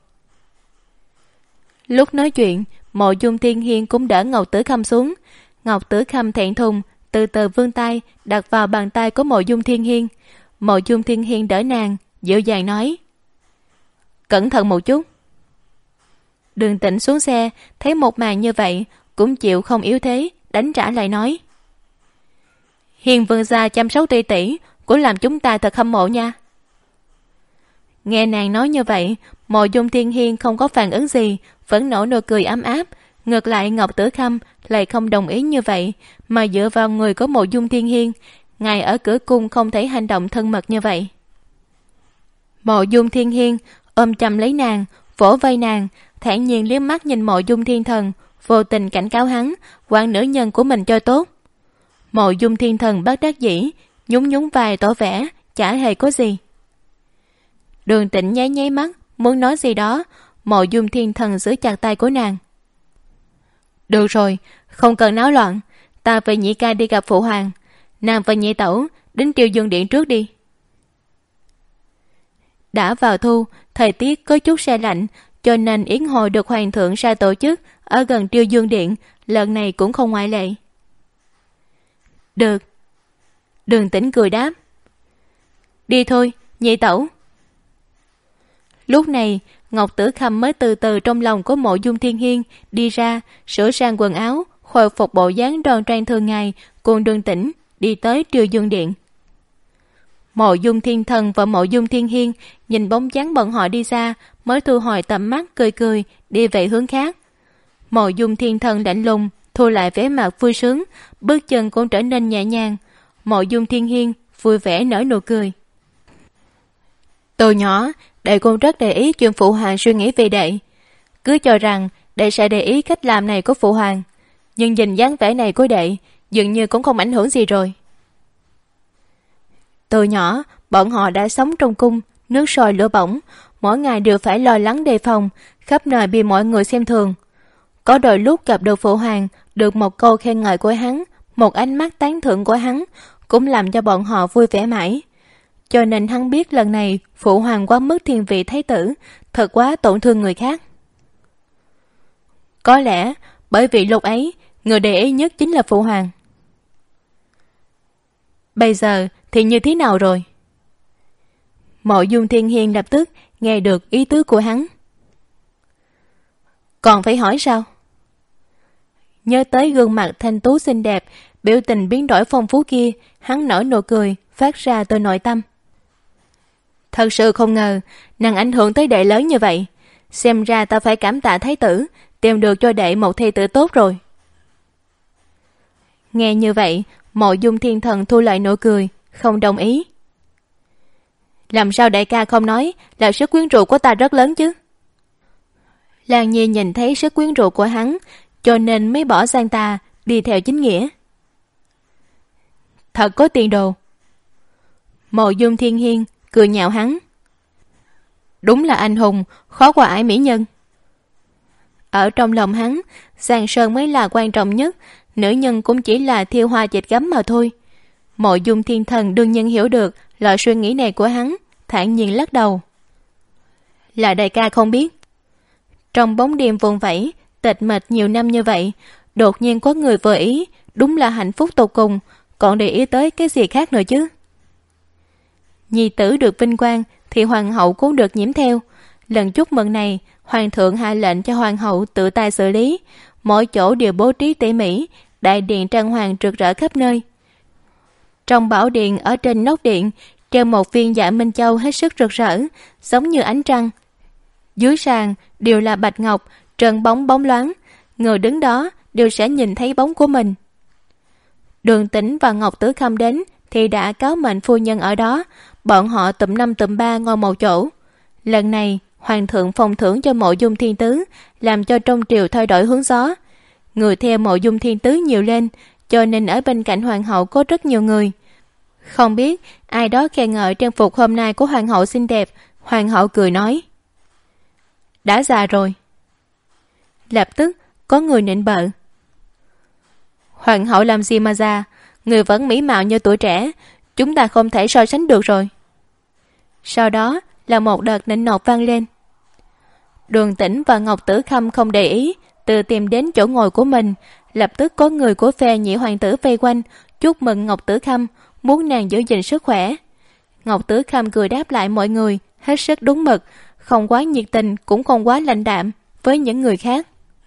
Lúc nói chuyện, Mộ Dung Thiên Hiên cũng đỡ Ngọc Tử Khâm xuống. Ngọc Tử Khâm thẹn thùng từ từ vươn tay đặt vào bàn tay của Mộ Dung Thiên Hiên. Mộ Dung Thiên Hiên đỡ nàng, dịu dàng nói. Cẩn thận một chút. Đường Tĩnh xuống xe, thấy một màn như vậy, cũng chịu không yếu thế, đánh trả lại nói. Hiền vương gia chăm sóc tỷ tỷ, cũng làm chúng ta thật hâm mộ nha. Nghe nàng nói như vậy, Mộ Dung Thiên Hiên không có phản ứng gì, vẫn nở nụ cười ấm áp. Ngược lại Ngọc Tử Khâm lại không đồng ý như vậy, mà dựa vào người của Mộ Dung Thiên Hiên, ngài ở cửa cung không thể hành động thân mật như vậy. Mộ Dung Thiên Hiên ôm chầm lấy nàng, vỗ vai nàng, thản nhiên liếc mắt nhìn Mộ Dung Thiên Thần, vô tình cảnh cáo hắn quản nữ nhân của mình cho tốt. Mộ Dung Thiên Thần bất đắc dĩ, nhún nhún vai tỏ vẻ chả hề có gì. Đường Tĩnh nháy nháy mắt muốn nói gì đó, Mộ Dung Thiên Thần giữ chặt tay của nàng. Được rồi, không cần náo loạn, ta và nhị ca đi gặp phụ hoàng, nàng và nhị tẩu đến Triều Dương Điện trước đi. Đã vào thu, thời tiết có chút se lạnh, cho nên yến hội được hoàng thượng sai tổ chức ở gần Triều Dương Điện, lần này cũng không ngoại lệ. Được. Đường Tĩnh cười đáp. Đi thôi, nhị tẩu. Lúc này, Ngọc Tử Khâm mới từ từ trong lòng của Mộ Dung Thiên Hiên đi ra, sửa sang quần áo, khôi phục bộ dáng đoan trang thường ngày, cùng Đường Tĩnh đi tới Triều Dương Điện. Mộ Dung Thiên Thần và Mộ Dung Thiên Hiên nhìn bóng dáng bọn họ đi xa, mới thu hồi tầm mắt cười cười đi về hướng khác. Mộ Dung Thiên Thần lạnh lùng thu lại vẻ mặt vui sướng, bước chân cũng trở nên nhẹ nhàng. Mộ Dung Thiên Hiên vui vẻ nở nụ cười. Từ nhỏ, đệ cũng rất để ý chuyện phụ hoàng suy nghĩ về đệ, cứ cho rằng đệ sẽ để ý cách làm này của phụ hoàng, nhưng nhìn dáng vẻ này của đệ dường như cũng không ảnh hưởng gì rồi. Từ nhỏ, bọn họ đã sống trong cung, nước sôi lửa bỏng, mỗi ngày đều phải lo lắng đề phòng, khắp nơi bị mọi người xem thường. Có đôi lúc gặp được phụ hoàng, được một câu khen ngợi của hắn, một ánh mắt tán thưởng của hắn, cũng làm cho bọn họ vui vẻ mãi. Cho nên hắn biết lần này phụ hoàng quá mức thiên vị thái tử, thật quá tổn thương người khác. Có lẽ bởi vì lúc ấy người để ý nhất chính là phụ hoàng. Bây giờ thì như thế nào rồi? Mộ Dung Thiên Hiên lập tức nghe được ý tứ của hắn. Còn phải hỏi sao? Nhớ tới gương mặt thanh tú xinh đẹp, biểu tình biến đổi phong phú kia, hắn nở nụ cười phát ra từ nội tâm. Thật sự không ngờ nàng ảnh hưởng tới đệ lớn như vậy, xem ra ta phải cảm tạ thái tử tìm được cho đệ một thê tử tốt rồi. Nghe như vậy, Mộ Dung Thiên Thần thu lại nụ cười, không đồng ý. Làm sao đại ca không nói là sức quyến rũ của ta rất lớn chứ? Lan Nhi nhìn thấy sức quyến rũ của hắn, cho nên mới bỏ sang ta đi theo chính nghĩa. Thật có tiền đồ. Mộ Dung Thiên Hiên cười nhạo hắn. Đúng là anh hùng, khó qua ải mỹ nhân. Ở trong lòng hắn, Giang Sơn mới là quan trọng nhất, nữ nhân cũng chỉ là thiêu hoa chệch gấm mà thôi. Mộ Dung Thiên Thần đương nhiên hiểu được loại suy nghĩ này của hắn, thản nhiên lắc đầu. Là đại ca không biết. Trong bóng đêm vùng vẫy, tịch mịch nhiều năm như vậy, đột nhiên có người vừa ý, đúng là hạnh phúc tột cùng, còn để ý tới cái gì khác nữa chứ. Nhi tử được vinh quang thì hoàng hậu cũng được nhiễm theo, Lần chúc mừng này, hoàng thượng hạ lệnh cho hoàng hậu tự tay xử lý, mỗi chỗ đều bố trí tỉ mỉ, đại điện trang hoàng rực rỡ khắp nơi. Trong bảo điện ở trên nóc điện treo một viên dạ minh châu hết sức rực rỡ, giống như ánh trăng. Dưới sàn đều là bạch ngọc, trơn bóng bóng loáng, người đứng đó đều sẽ nhìn thấy bóng của mình. Đường Tĩnh và Ngọc Tử Khâm đến thì đã cáo mệnh phu nhân ở đó, bọn họ tụm năm tụm ba ngồi một chỗ. Lần này hoàng thượng phong thưởng cho Mộ Dung Thiên Tứ, làm cho trong triều thay đổi hướng gió. Người theo Mộ Dung Thiên Tứ nhiều lên, cho nên ở bên cạnh hoàng hậu có rất nhiều người. Không biết ai đó khen ngợi trang phục hôm nay của hoàng hậu xinh đẹp. Hoàng hậu cười nói: đã già rồi. Lập tức có người nịnh bợ: hoàng hậu làm gì mà già, người vẫn mỹ mạo như tuổi trẻ, chúng ta không thể so sánh được rồi. Sau đó là một đợt nịnh nọt vang lên. Đường Tĩnh và Ngọc Tử Khâm không để ý, tự tìm đến chỗ ngồi của mình. Lập tức có người của phe nhị hoàng tử vây quanh, chúc mừng Ngọc Tử Khâm, muốn nàng giữ gìn sức khỏe. Ngọc Tử Khâm cười đáp lại mọi người hết sức đúng mực, không quá nhiệt tình cũng không quá lạnh đạm với những người khác.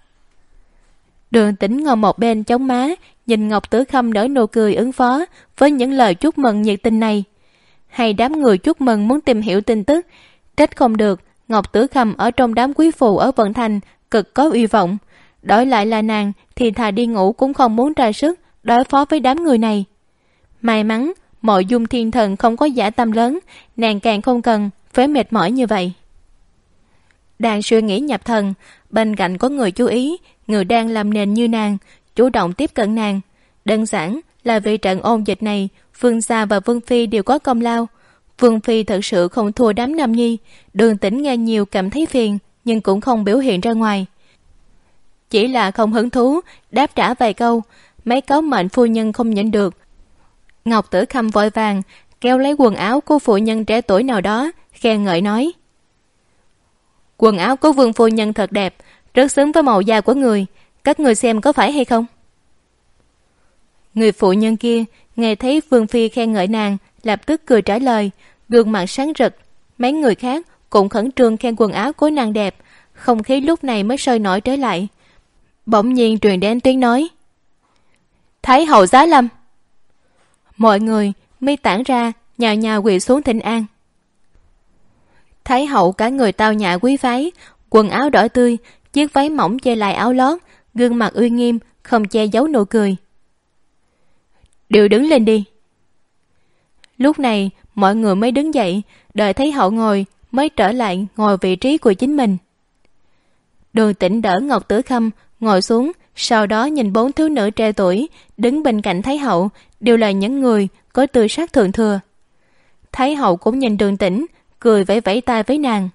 Đường Tĩnh ngồi một bên chống má, nhìn Ngọc Tử Khâm nở nụ cười ứng phó với những lời chúc mừng nhiệt tình này. Hay đám người chúc mừng muốn tìm hiểu tin tức, trách không được Ngọc Tử Khâm ở trong đám quý phụ ở Vận Thành cực có uy vọng, đổi lại là nàng thì thà đi ngủ cũng không muốn ra sức đối phó với đám người này. May mắn Mộ Dung Thiên Thần không có dã tâm lớn, nàng càng không cần phải mệt mỏi như vậy. Đang suy nghĩ nhập thần, bên cạnh có người chú ý, người đang làm nền như nàng, chủ động tiếp cận nàng. Đơn giản là vì trận ôn dịch này, Vương Gia và Vương Phi đều có công lao. Vương Phi thật sự không thua đám nam nhi. Đường Tĩnh nghe nhiều cảm thấy phiền, nhưng cũng không biểu hiện ra ngoài. Chỉ là không hứng thú, đáp trả vài câu, mấy cáo mệnh phu nhân không nhịn được. Ngọc Tử Khâm vội vàng kéo lấy quần áo của phụ nhân trẻ tuổi nào đó, khen ngợi nói: quần áo của Vương phu nhân thật đẹp, rất xứng với màu da của người, các người xem có phải hay không? Người phụ nhân kia nghe thấy Vương Phi khen ngợi nàng, lập tức cười trả lời, gương mặt sáng rực. Mấy người khác cũng khẩn trương khen quần áo của nàng đẹp, không khí lúc này mới sôi nổi trở lại. Bỗng nhiên truyền đến tiếng nói: Thái hậu giá lâm. Mọi người mi tản ra, nhào nhào quỳ xuống thỉnh an. Thái hậu cả người tao nhã quý phái, quần áo đỏ tươi, chiếc váy mỏng che lại áo lót, gương mặt uy nghiêm, không che giấu nụ cười. Đều đứng lên đi. Lúc này mọi người mới đứng dậy, đợi Thái hậu ngồi mới trở lại ngồi vị trí của chính mình. Đường Tĩnh đỡ Ngọc Tử Khâm ngồi xuống, sau đó nhìn bốn thiếu nữ trẻ tuổi đứng bên cạnh Thái hậu, đều là những người có tư sắc thượng thừa. Thái hậu cũng nhìn Đường Tĩnh, cười vẫy vẫy tay với nàng.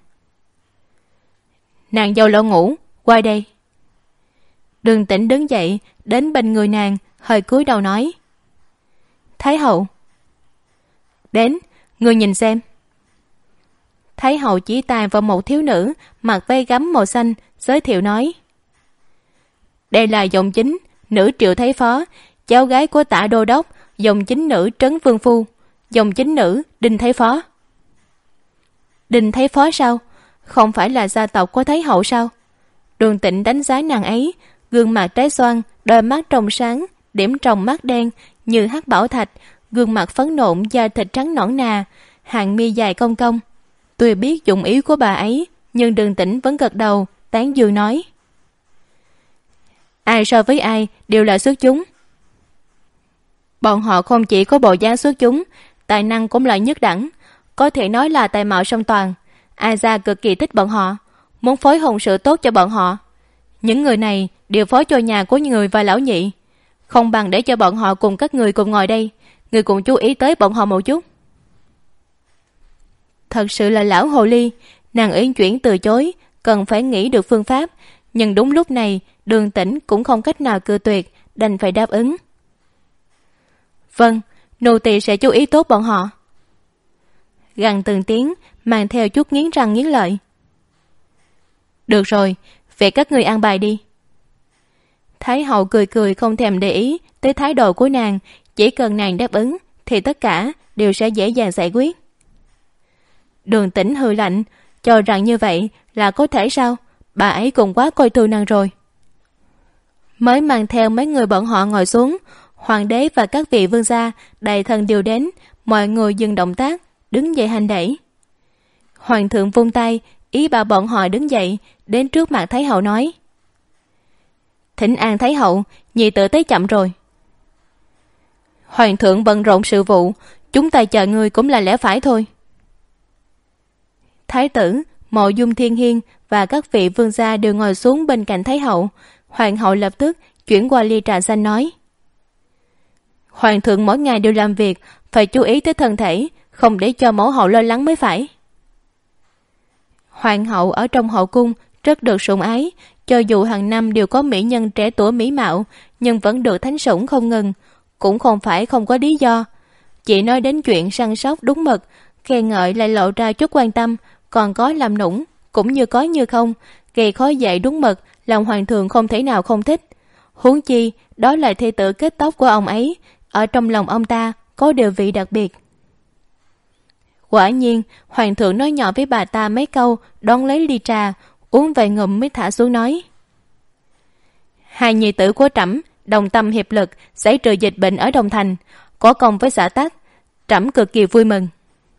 Nàng dâu Lỗ Ngũ, qua đây. Đường Tĩnh đứng dậy, đến bên người nàng, hơi cúi đầu nói: Thái hậu. Đến, ngươi nhìn xem. Thái hậu chỉ tay vào một thiếu nữ mặc váy gấm màu xanh, giới thiệu nói: Đây là dòng chính nữ Triệu Thái Phó, cháu gái của Tạ Đô Đốc, dòng chính nữ Trấn Vương Phu, dòng chính nữ Đinh Thái Phó. Đinh Thái Phó sao? Không phải là gia tộc của Thái hậu sao? Đường Tĩnh đánh giá nàng ấy, gương mặt trái xoan, đôi mắt trong sáng, điểm tròng mắt đen như hắc bảo thạch, gương mặt phấn nộn, da thịt trắng nõn nà, hàng mi dài cong cong. Tuy biết dụng ý của bà ấy, nhưng Đường Tĩnh vẫn gật đầu tán dương nói: Ai so với ai đều là xuất chúng. Bọn họ không chỉ có bộ dáng xuất chúng, tài năng cũng là nhất đẳng, có thể nói là tài mạo song toàn. Ai ra cực kỳ thích bọn họ, muốn phối hôn sự tốt cho bọn họ. Những người này đều phối cho nhà của người và lão nhị, không bằng để cho bọn họ cùng các người cùng ngồi đây, người cùng chú ý tới bọn họ một chút. Thật sự là lão hồ ly. Nàng uyển chuyển từ chối, cần phải nghĩ được phương pháp, nhưng đúng lúc này Đường Tĩnh cũng không cách nào cự tuyệt, đành phải đáp ứng. Vâng, nô tỳ sẽ chú ý tốt bọn họ. Gằn từng tiếng, mang theo chút nghiến răng nghiến lợi. Được rồi, vậy các người ăn bài đi. Thái hậu cười cười không thèm để ý tới thái độ của nàng, chỉ cần nàng đáp ứng thì tất cả đều sẽ dễ dàng giải quyết. Đường Tĩnh hừ lạnh, cho rằng như vậy Là có thể sao? Bà ấy cũng quá coi thường nàng rồi. Mới mang theo mấy người bọn họ ngồi xuống, hoàng đế và các vị vương gia đại thần đều đến. Mọi người dừng động tác, đứng dậy hành lễ. Hoàng thượng vung tay, ý bảo bọn họ đứng dậy, đến trước mặt Thái hậu nói: Thỉnh an Thái hậu, nhị tử tới chậm rồi. Hoàng thượng bận rộn sự vụ, chúng ta chờ người cũng là lẽ phải thôi. Thái tử, Mộ Dung Thiên Hiên và các vị vương gia đều ngồi xuống bên cạnh Thái hậu. Hoàng hậu lập tức chuyển qua ly trà xanh nói: Hoàng thượng mỗi ngày đều làm việc, phải chú ý tới thân thể, không để cho mẫu hậu lo lắng mới phải. Hoàng hậu ở trong hậu cung rất được sủng ái, cho dù hàng năm đều có mỹ nhân trẻ tuổi mỹ mạo, nhưng vẫn được thánh sủng không ngừng, cũng không phải không có lý do. Chỉ nói đến chuyện săn sóc đúng mực, khen ngợi lại lộ ra chút quan tâm, còn có làm nũng, cũng như có như không, gây khó dạy đúng mực, làm hoàng thượng không thể nào không thích. Huống chi, đó là thê tử kết tóc của ông ấy, ở trong lòng ông ta có địa vị đặc biệt. Quả nhiên, hoàng thượng nói nhỏ với bà ta mấy câu, đón lấy ly trà, uống vài ngụm mới thả xuống nói: Hai nhi tử của trẫm đồng tâm hiệp lực giải trừ dịch bệnh ở Đông Thành, có công với xã tắc, trẫm cực kỳ vui mừng.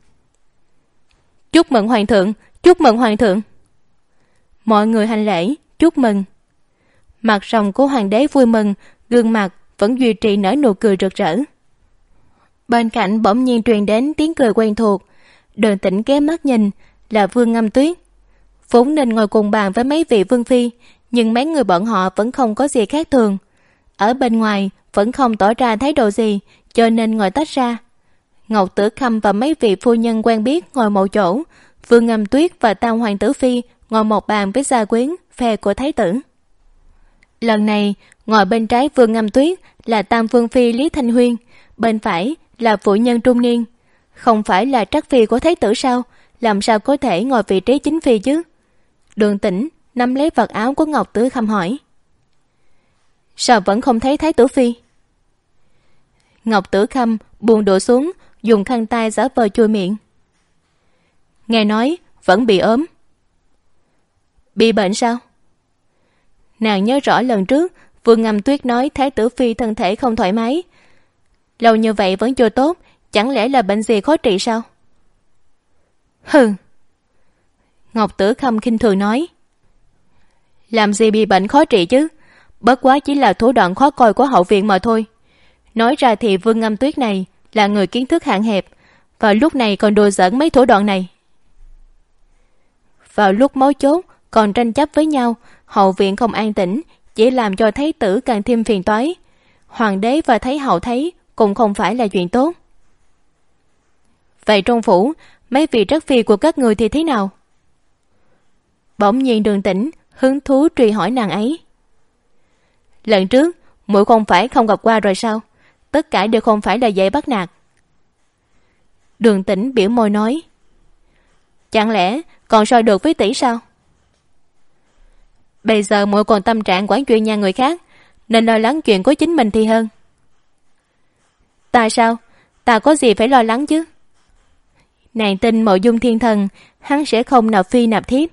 Chúc mừng hoàng thượng, chúc mừng hoàng thượng. Mọi người hành lễ, chúc mừng. Mặt rồng của hoàng đế vui mừng, gương mặt vẫn duy trì nở nụ cười rực rỡ. Bên cạnh bỗng nhiên truyền đến tiếng cười quen thuộc. Đường Tĩnh ghé mắt nhìn, là Vương Ngâm Tuyết. Vốn nên ngồi cùng bàn với mấy vị vương phi, nhưng mấy người bọn họ vẫn không có gì khác thường. Ở bên ngoài vẫn không tỏ ra thái độ gì, cho nên ngồi tách ra. Ngọc Tử Khâm và mấy vị phu nhân quen biết ngồi một chỗ, Vương Ngâm Tuyết và Tam hoàng tử phi ngồi một bàn với gia quyến phe của thái tử. Lần này ngồi bên trái Vương Ngâm Tuyết là Tam vương phi Lý Thanh Huyên, bên phải là phụ nhân trung niên. Không phải là trắc phi của thái tử sao? Làm sao có thể ngồi vị trí chính phi chứ? Đường Tĩnh nắm lấy vật áo của Ngọc Tử Khâm hỏi: Sao vẫn không thấy thái tử phi? Ngọc Tử Khâm buông đũa xuống, dùng khăn tay giả vờ chùi miệng. Nghe nói vẫn bị ốm. Bị bệnh sao? Nàng nhớ rõ lần trước Vương Ngâm Tuyết nói thái tử phi thân thể không thoải mái, lâu như vậy vẫn chưa tốt, chẳng lẽ là bệnh gì khó trị sao? Hừ. Ngọc Tử Khâm khinh thường nói: Làm gì bị bệnh khó trị chứ, bất quá chỉ là thủ đoạn khó coi của hậu viện mà thôi. Nói ra thì Vương Ngâm Tuyết này là người kiến thức hạn hẹp, vào lúc này còn đùa giỡn mấy thủ đoạn này. Vào lúc mấu chốt còn tranh chấp với nhau, hậu viện không an tĩnh, chỉ làm cho thái tử càng thêm phiền toái. Hoàng đế và thái hậu thấy cũng không phải là chuyện tốt. Vậy trong phủ, mấy vị trắc phi của các người thì thế nào? Bỗng nhiên Đường Tĩnh hứng thú truy hỏi nàng ấy. Lần trước muội không phải không gặp qua rồi sao? Tất cả đều không phải là dễ bắt nạt. Đường Tĩnh biểu môi nói: Chẳng lẽ còn so được với tỷ sao? Bây giờ muội còn tâm trạng quản chuyện nhà người khác, nên lo lắng chuyện của chính mình thì hơn. Ta sao? Ta có gì phải lo lắng chứ? Nàng tin Mộ Dung Thiên Thần, hắn sẽ không nạp phi nạp thiếp.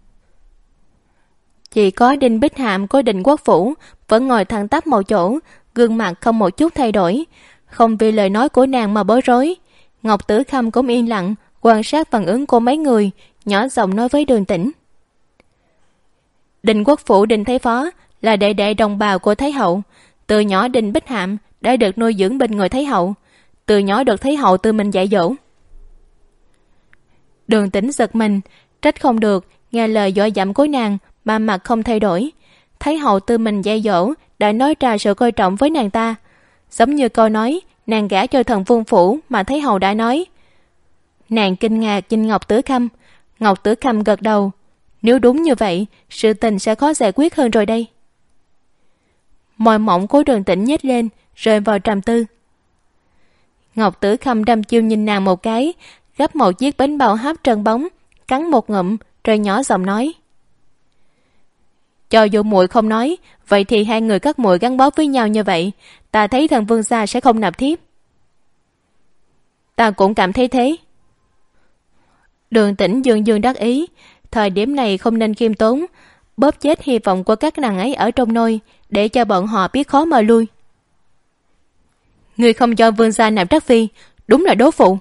Chỉ có Đinh Bích Hạm của Định Quốc Phủ vẫn ngồi thẳng tắp một chỗ, gương mặt không một chút thay đổi, không vì lời nói của nàng mà bối rối. Ngọc Tử Khâm cũng yên lặng quan sát phản ứng của mấy người, nhỏ giọng nói với Đường Tĩnh: Định Quốc Phủ Định Thái Phó là đệ đệ đồng bào của Thái hậu. Từ nhỏ Đinh Bích Hạm đã được nuôi dưỡng bên người Thái hậu, từ nhỏ được Thái hậu tự mình dạy dỗ. Đường Tĩnh giật mình, trách không được, nghe lời dọa dẫm của nàng mà mặt không thay đổi. Thái hậu tự mình dạy dỗ đã nói ra sự coi trọng với nàng ta, giống như câu nói nàng gả cho thần vương phủ mà Thái hậu đã nói. Nàng kinh ngạc nhìn Ngọc Tử Khâm. Ngọc Tử Khâm gật đầu. Nếu đúng như vậy, sự tình sẽ khó giải quyết hơn rồi đây. Môi mỏng của Đường Tĩnh nhếch lên, rơi vào trầm tư. Ngọc Tử Khâm đăm chiêu nhìn nàng một cái, gắp một chiếc bánh bao hấp trơn bóng, cắn một ngụm, rồi nhỏ giọng nói: Cho dù muội không nói, vậy thì hai người các muội gắn bó với nhau như vậy, ta thấy thần vương gia sẽ không nạp thiếp. Ta cũng cảm thấy thế. Đường Tĩnh dương dương đắc ý, thời điểm này không nên khiêm tốn, bóp chết hy vọng của các nàng ấy ở trong nôi, để cho bọn họ biết khó mà lui. Người không cho vương gia nạp Trác Phi, đúng là đố phụ.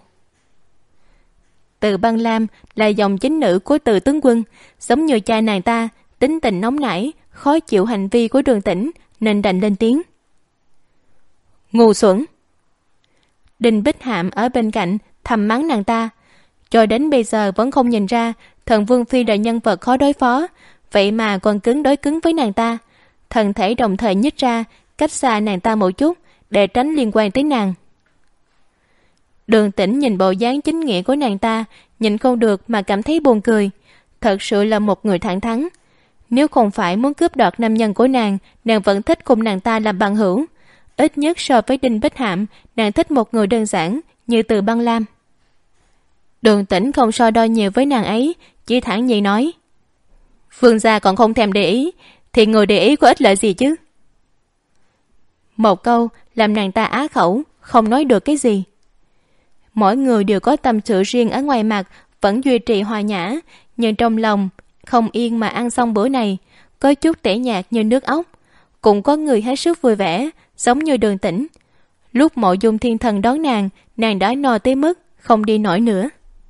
Từ Băng Lam là dòng chính nữ của Từ tướng quân, giống như cha nàng ta, tính tình nóng nảy, khó chịu hành vi của Đường Tĩnh, nên đành lên tiếng. Ngu xuẩn. Đinh Bích Hạm ở bên cạnh thầm mắng nàng ta, cho đến bây giờ vẫn không nhìn ra Thần Vương Phi là nhân vật khó đối phó, vậy mà còn cứng đối cứng với nàng ta. Thần thể đồng thời nhích ra, cách xa nàng ta một chút, để tránh liên quan tới nàng. Đường Tĩnh nhìn bộ dáng chính nghĩa của nàng ta, nhìn không được mà cảm thấy buồn cười. Thật sự là một người thẳng thắn. Nếu không phải muốn cướp đoạt nam nhân của nàng, nàng vẫn thích cùng nàng ta làm bằng hữu. Ít nhất so với Đinh Bích Hạm, nàng thích một người đơn giản như Từ Băng Lam. Đường Tĩnh không so đo nhiều với nàng ấy, chỉ thản nhiên nói: Vương gia còn không thèm để ý, thì người để ý có ích lợi gì chứ? Một câu làm nàng ta á khẩu, không nói được cái gì. Mỗi người đều có tâm sự riêng, ở ngoài mặt vẫn duy trì hòa nhã, nhưng trong lòng không yên mà ăn xong bữa này, có chút tẻ nhạt như nước ốc. Cũng có người hết sức vui vẻ, giống như Đường Tĩnh. Lúc Mộ Dung Thiên Thần đón nàng, nàng đã no tới mức không đi nổi nữa.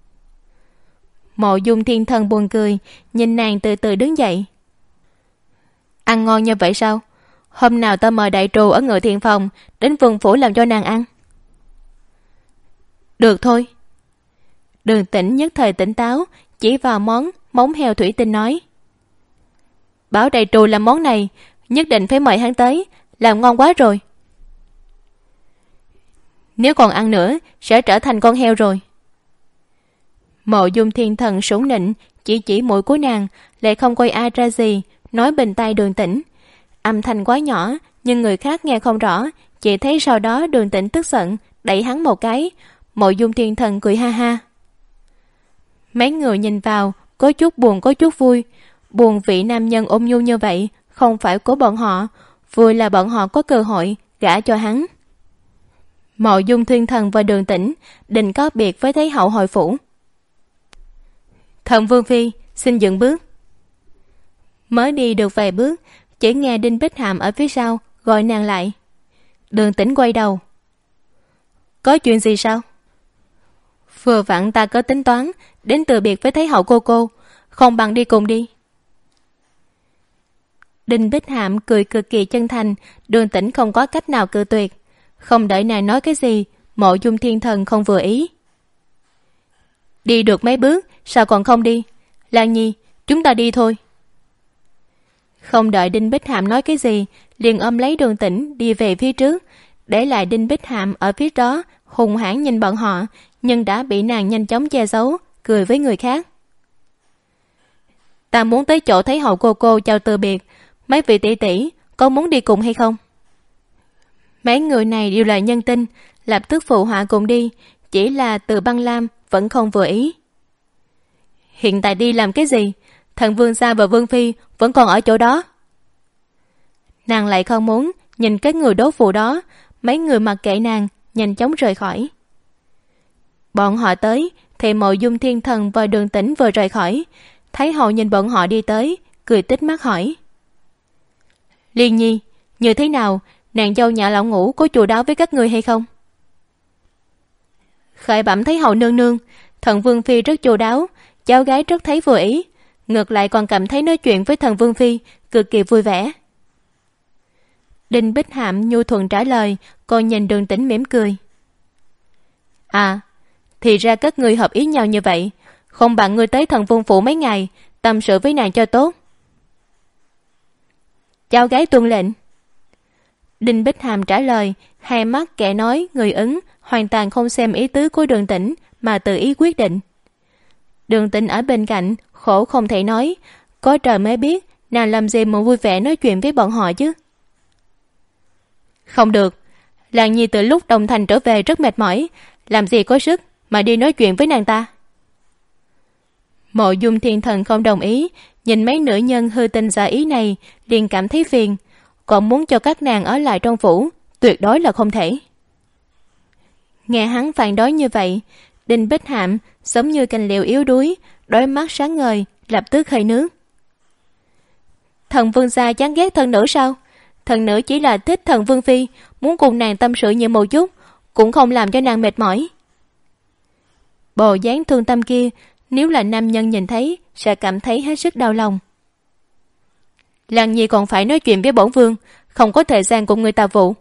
Mộ Dung Thiên Thần buồn cười, nhìn nàng từ từ đứng dậy. Ăn ngon như vậy sao? Hôm nào ta mời đại trù ở Ngự Thiện Phòng đến Vương phủ làm cho nàng ăn. Được thôi. Đường Tĩnh nhất thời tỉnh táo, chỉ vào món móng heo thủy tinh nói: Bảo đại trù làm món này, nhất định phải mời hắn tới, làm ngon quá rồi. Nếu còn ăn nữa sẽ trở thành con heo rồi. Mộ Dung Thiên Thần sủng nịnh chỉ chỉ mũi của nàng, lại không coi ai ra gì, nói bên tai Đường Tĩnh. Âm thanh quá nhỏ, nhưng người khác nghe không rõ, chỉ thấy sau đó Đường Tĩnh tức giận đẩy hắn một cái. Mộ Dung Thiên Thần cười ha ha. Mấy người nhìn vào, có chút buồn có chút vui. Buồn vị nam nhân ôm nhu như vậy không phải của bọn họ, vui là bọn họ có cơ hội gả cho hắn. Mộ Dung Thiên Thần và Đường Tĩnh định có biệt với Thái hậu hồi phủ. Thần Vương Phi xin dừng bước. Mới đi được vài bước, chỉ nghe Đinh Bích Hạm ở phía sau gọi nàng lại. Đường Tĩnh quay đầu. Có chuyện gì sao? Vừa vặn ta có tính toán đến từ biệt với Thái hậu cô cô, không bằng đi cùng đi. Đinh Bích Hạm cười cực kỳ chân thành, Đường Tĩnh không có cách nào cự tuyệt. Không đợi nàng nói cái gì, Mộ Dung Thiên Thần không vừa ý. Đi được mấy bước, sao còn không đi? Lan Nhi, chúng ta đi thôi. Không đợi Đinh Bích Hạm nói cái gì, liền ôm lấy Đường Tĩnh đi về phía trước, để lại Đinh Bích Hạm ở phía đó hùng hãn nhìn bọn họ, nhưng đã bị nàng nhanh chóng che giấu, cười với người khác. Ta muốn tới chỗ Thái hậu cô cô chào từ biệt, mấy vị tỷ tỷ có muốn đi cùng hay không? Mấy người này đều là nhân tinh, lập tức phụ họa cùng đi, chỉ là Từ Băng Lam vẫn không vừa ý. Hiện tại đi làm cái gì? Thần Vương gia và Vương Phi vẫn còn ở chỗ đó. Nàng lại không muốn nhìn cái người đố phụ đó. Mấy người mặc kệ nàng, nhanh chóng rời khỏi. Bọn họ tới thì Mộ Dung Thiên Thần và Đường Tĩnh vừa rời khỏi. Thái hậu nhìn bọn họ đi tới, cười tít mắt hỏi: Liên Nhi, như thế nào? Nàng dâu nhà lão ngũ có chu đáo với các người hay không? Khởi bẩm Thái hậu nương nương, Thần Vương Phi rất chu đáo, cháu gái rất thấy vừa ý, ngược lại còn cảm thấy nói chuyện với Thần Vương Phi cực kỳ vui vẻ. Đinh Bích Hạm nhu thuận trả lời, còn nhìn Đường Tĩnh mỉm cười. À, thì ra các ngươi hợp ý nhau như vậy, không bằng ngươi tới Thần Vương phủ mấy ngày, tâm sự với nàng cho tốt. Cháu gái tuân lệnh. Đinh Bích Hàm trả lời, hai mắt kẻ nói người ứng, hoàn toàn không xem ý tứ của Đường Tĩnh mà tự ý quyết định. Đường Tĩnh ở bên cạnh khổ không thể nói, có trời mới biết nàng làm gì mà vui vẻ nói chuyện với bọn họ chứ. Không được, Lan Nhi từ lúc Đồng Thành trở về rất mệt mỏi, làm gì có sức mà đi nói chuyện với nàng ta. Mộ Dung Thiên Thần không đồng ý, nhìn mấy nữ nhân hư tình giả ý này liền cảm thấy phiền, còn muốn cho các nàng ở lại trong phủ, tuyệt đối là không thể. Nghe hắn phản đối như vậy, Đinh Bích Hạm giống như cành liễu yếu đuối, đôi mắt sáng ngời lập tức hơi nước. Thần vương gia chán ghét thần nữ sao? Thần nữ chỉ là thích thần vương phi, muốn cùng nàng tâm sự nhiều một chút, cũng không làm cho nàng mệt mỏi. Bộ dáng thương tâm kia, nếu là nam nhân nhìn thấy sẽ cảm thấy hết sức đau lòng. Lăng Nhi còn phải nói chuyện với bổn vương, không có thời gian cùng người ta vụ.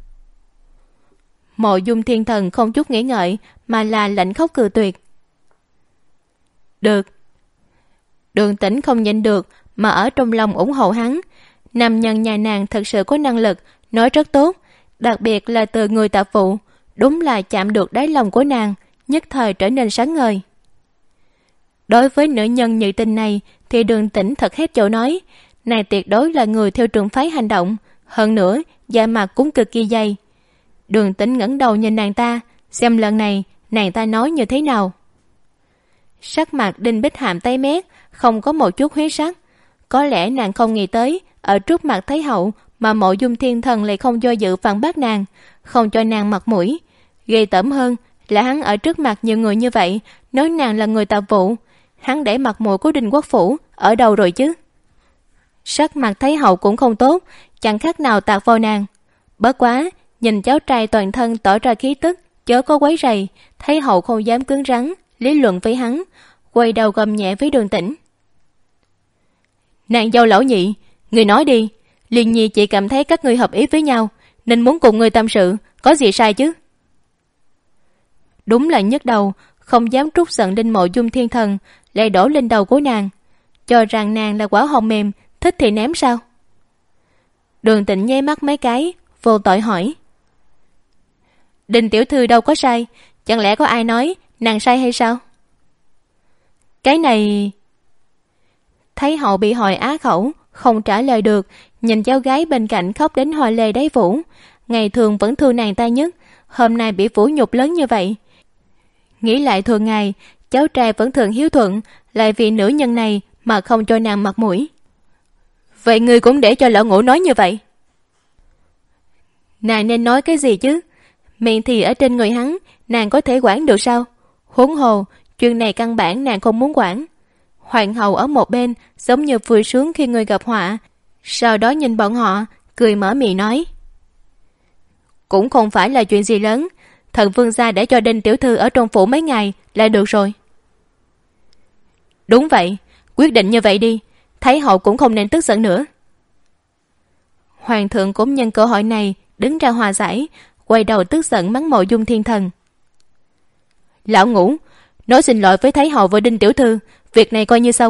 Mộ Dung Thiên Thần không chút nghĩ ngợi mà là lạnh khóc cười tuyệt. Được. Đường Tĩnh không nhịn được mà ở trong lòng ủng hộ hắn. Nam nhân nhà nàng thật sự có năng lực, nói rất tốt, đặc biệt là từ người tạ phụ, đúng là chạm được đáy lòng của nàng, nhất thời trở nên sáng ngời. Đối với nữ nhân nhiệt tình này thì Đường Tĩnh thật hết chỗ nói, nàng tuyệt đối là người theo trường phái hành động, hơn nữa da mặt cũng cực kỳ dày. Đường Tĩnh ngẩng đầu nhìn nàng ta, xem lần này nàng ta nói như thế nào. Sắc mặt Đinh Bích Hàm tái mét, không có một chút huyết sắc. Có lẽ nàng không nghĩ tới ở trước mặt Thái hậu mà Mộ Dung Thiên Thần lại không do dự phản bác nàng, không cho nàng mặt mũi. Ghê tởm hơn là hắn ở trước mặt nhiều người như vậy nói nàng là người tạ vụ, hắn để mặt mũi của Đinh Quốc Phủ ở đâu rồi chứ? Sắc mặt Thái hậu cũng không tốt, chẳng khác nào tạt vào nàng. Bất quá nhìn cháu trai toàn thân tỏ ra khí tức, chớ có quấy rầy, Thái hậu không dám cứng rắn lý luận với hắn, quay đầu gầm nhẹ với Đường Tĩnh. Nàng dâu lão nhị, người nói đi, Liên Nhi chỉ cảm thấy các ngươi hợp ý với nhau nên muốn cùng ngươi tâm sự, có gì sai chứ? Đúng là nhức đầu, không dám trút giận Đinh Mộ Dung Thiên Thần, lại đổ lên đầu của nàng, cho rằng nàng là quả hồng mềm, thích thì ném sao? Đường Tĩnh nháy mắt mấy cái, vô tội hỏi. Đinh tiểu thư đâu có sai, chẳng lẽ có ai nói nàng sai hay sao? Cái này... Thấy hậu bị hỏi á khẩu, không trả lời được, nhìn cháu gái bên cạnh khóc đến hoa lê đáy vũ. Ngày thường vẫn thương nàng ta nhất, hôm nay bị vũ nhục lớn như vậy. Nghĩ lại thường ngày, cháu trai vẫn thường hiếu thuận, lại vì nữ nhân này mà không cho nàng mặt mũi. Vậy ngươi cũng để cho lão ngũ nói như vậy? Nàng nên nói cái gì chứ? Miệng thì ở trên người hắn, nàng có thể quản được sao? Huống hồ, chuyện này căn bản nàng không muốn quản. Hoàng hậu ở một bên giống như vui sướng khi người gặp họa, sau đó nhìn bọn họ cười mở miệng nói. Cũng không phải là chuyện gì lớn, thần vương gia để cho Đinh tiểu thư ở trong phủ mấy ngày là được rồi. Đúng vậy, quyết định như vậy đi, Thái hậu cũng không nên tức giận nữa. Hoàng thượng cũng nhân cơ hội này đứng ra hòa giải, quay đầu tức giận mắng Mộ Dung Thiên Thần. Lão ngũ, nói xin lỗi với Thái hậu và Đinh tiểu thư, việc này coi như xong.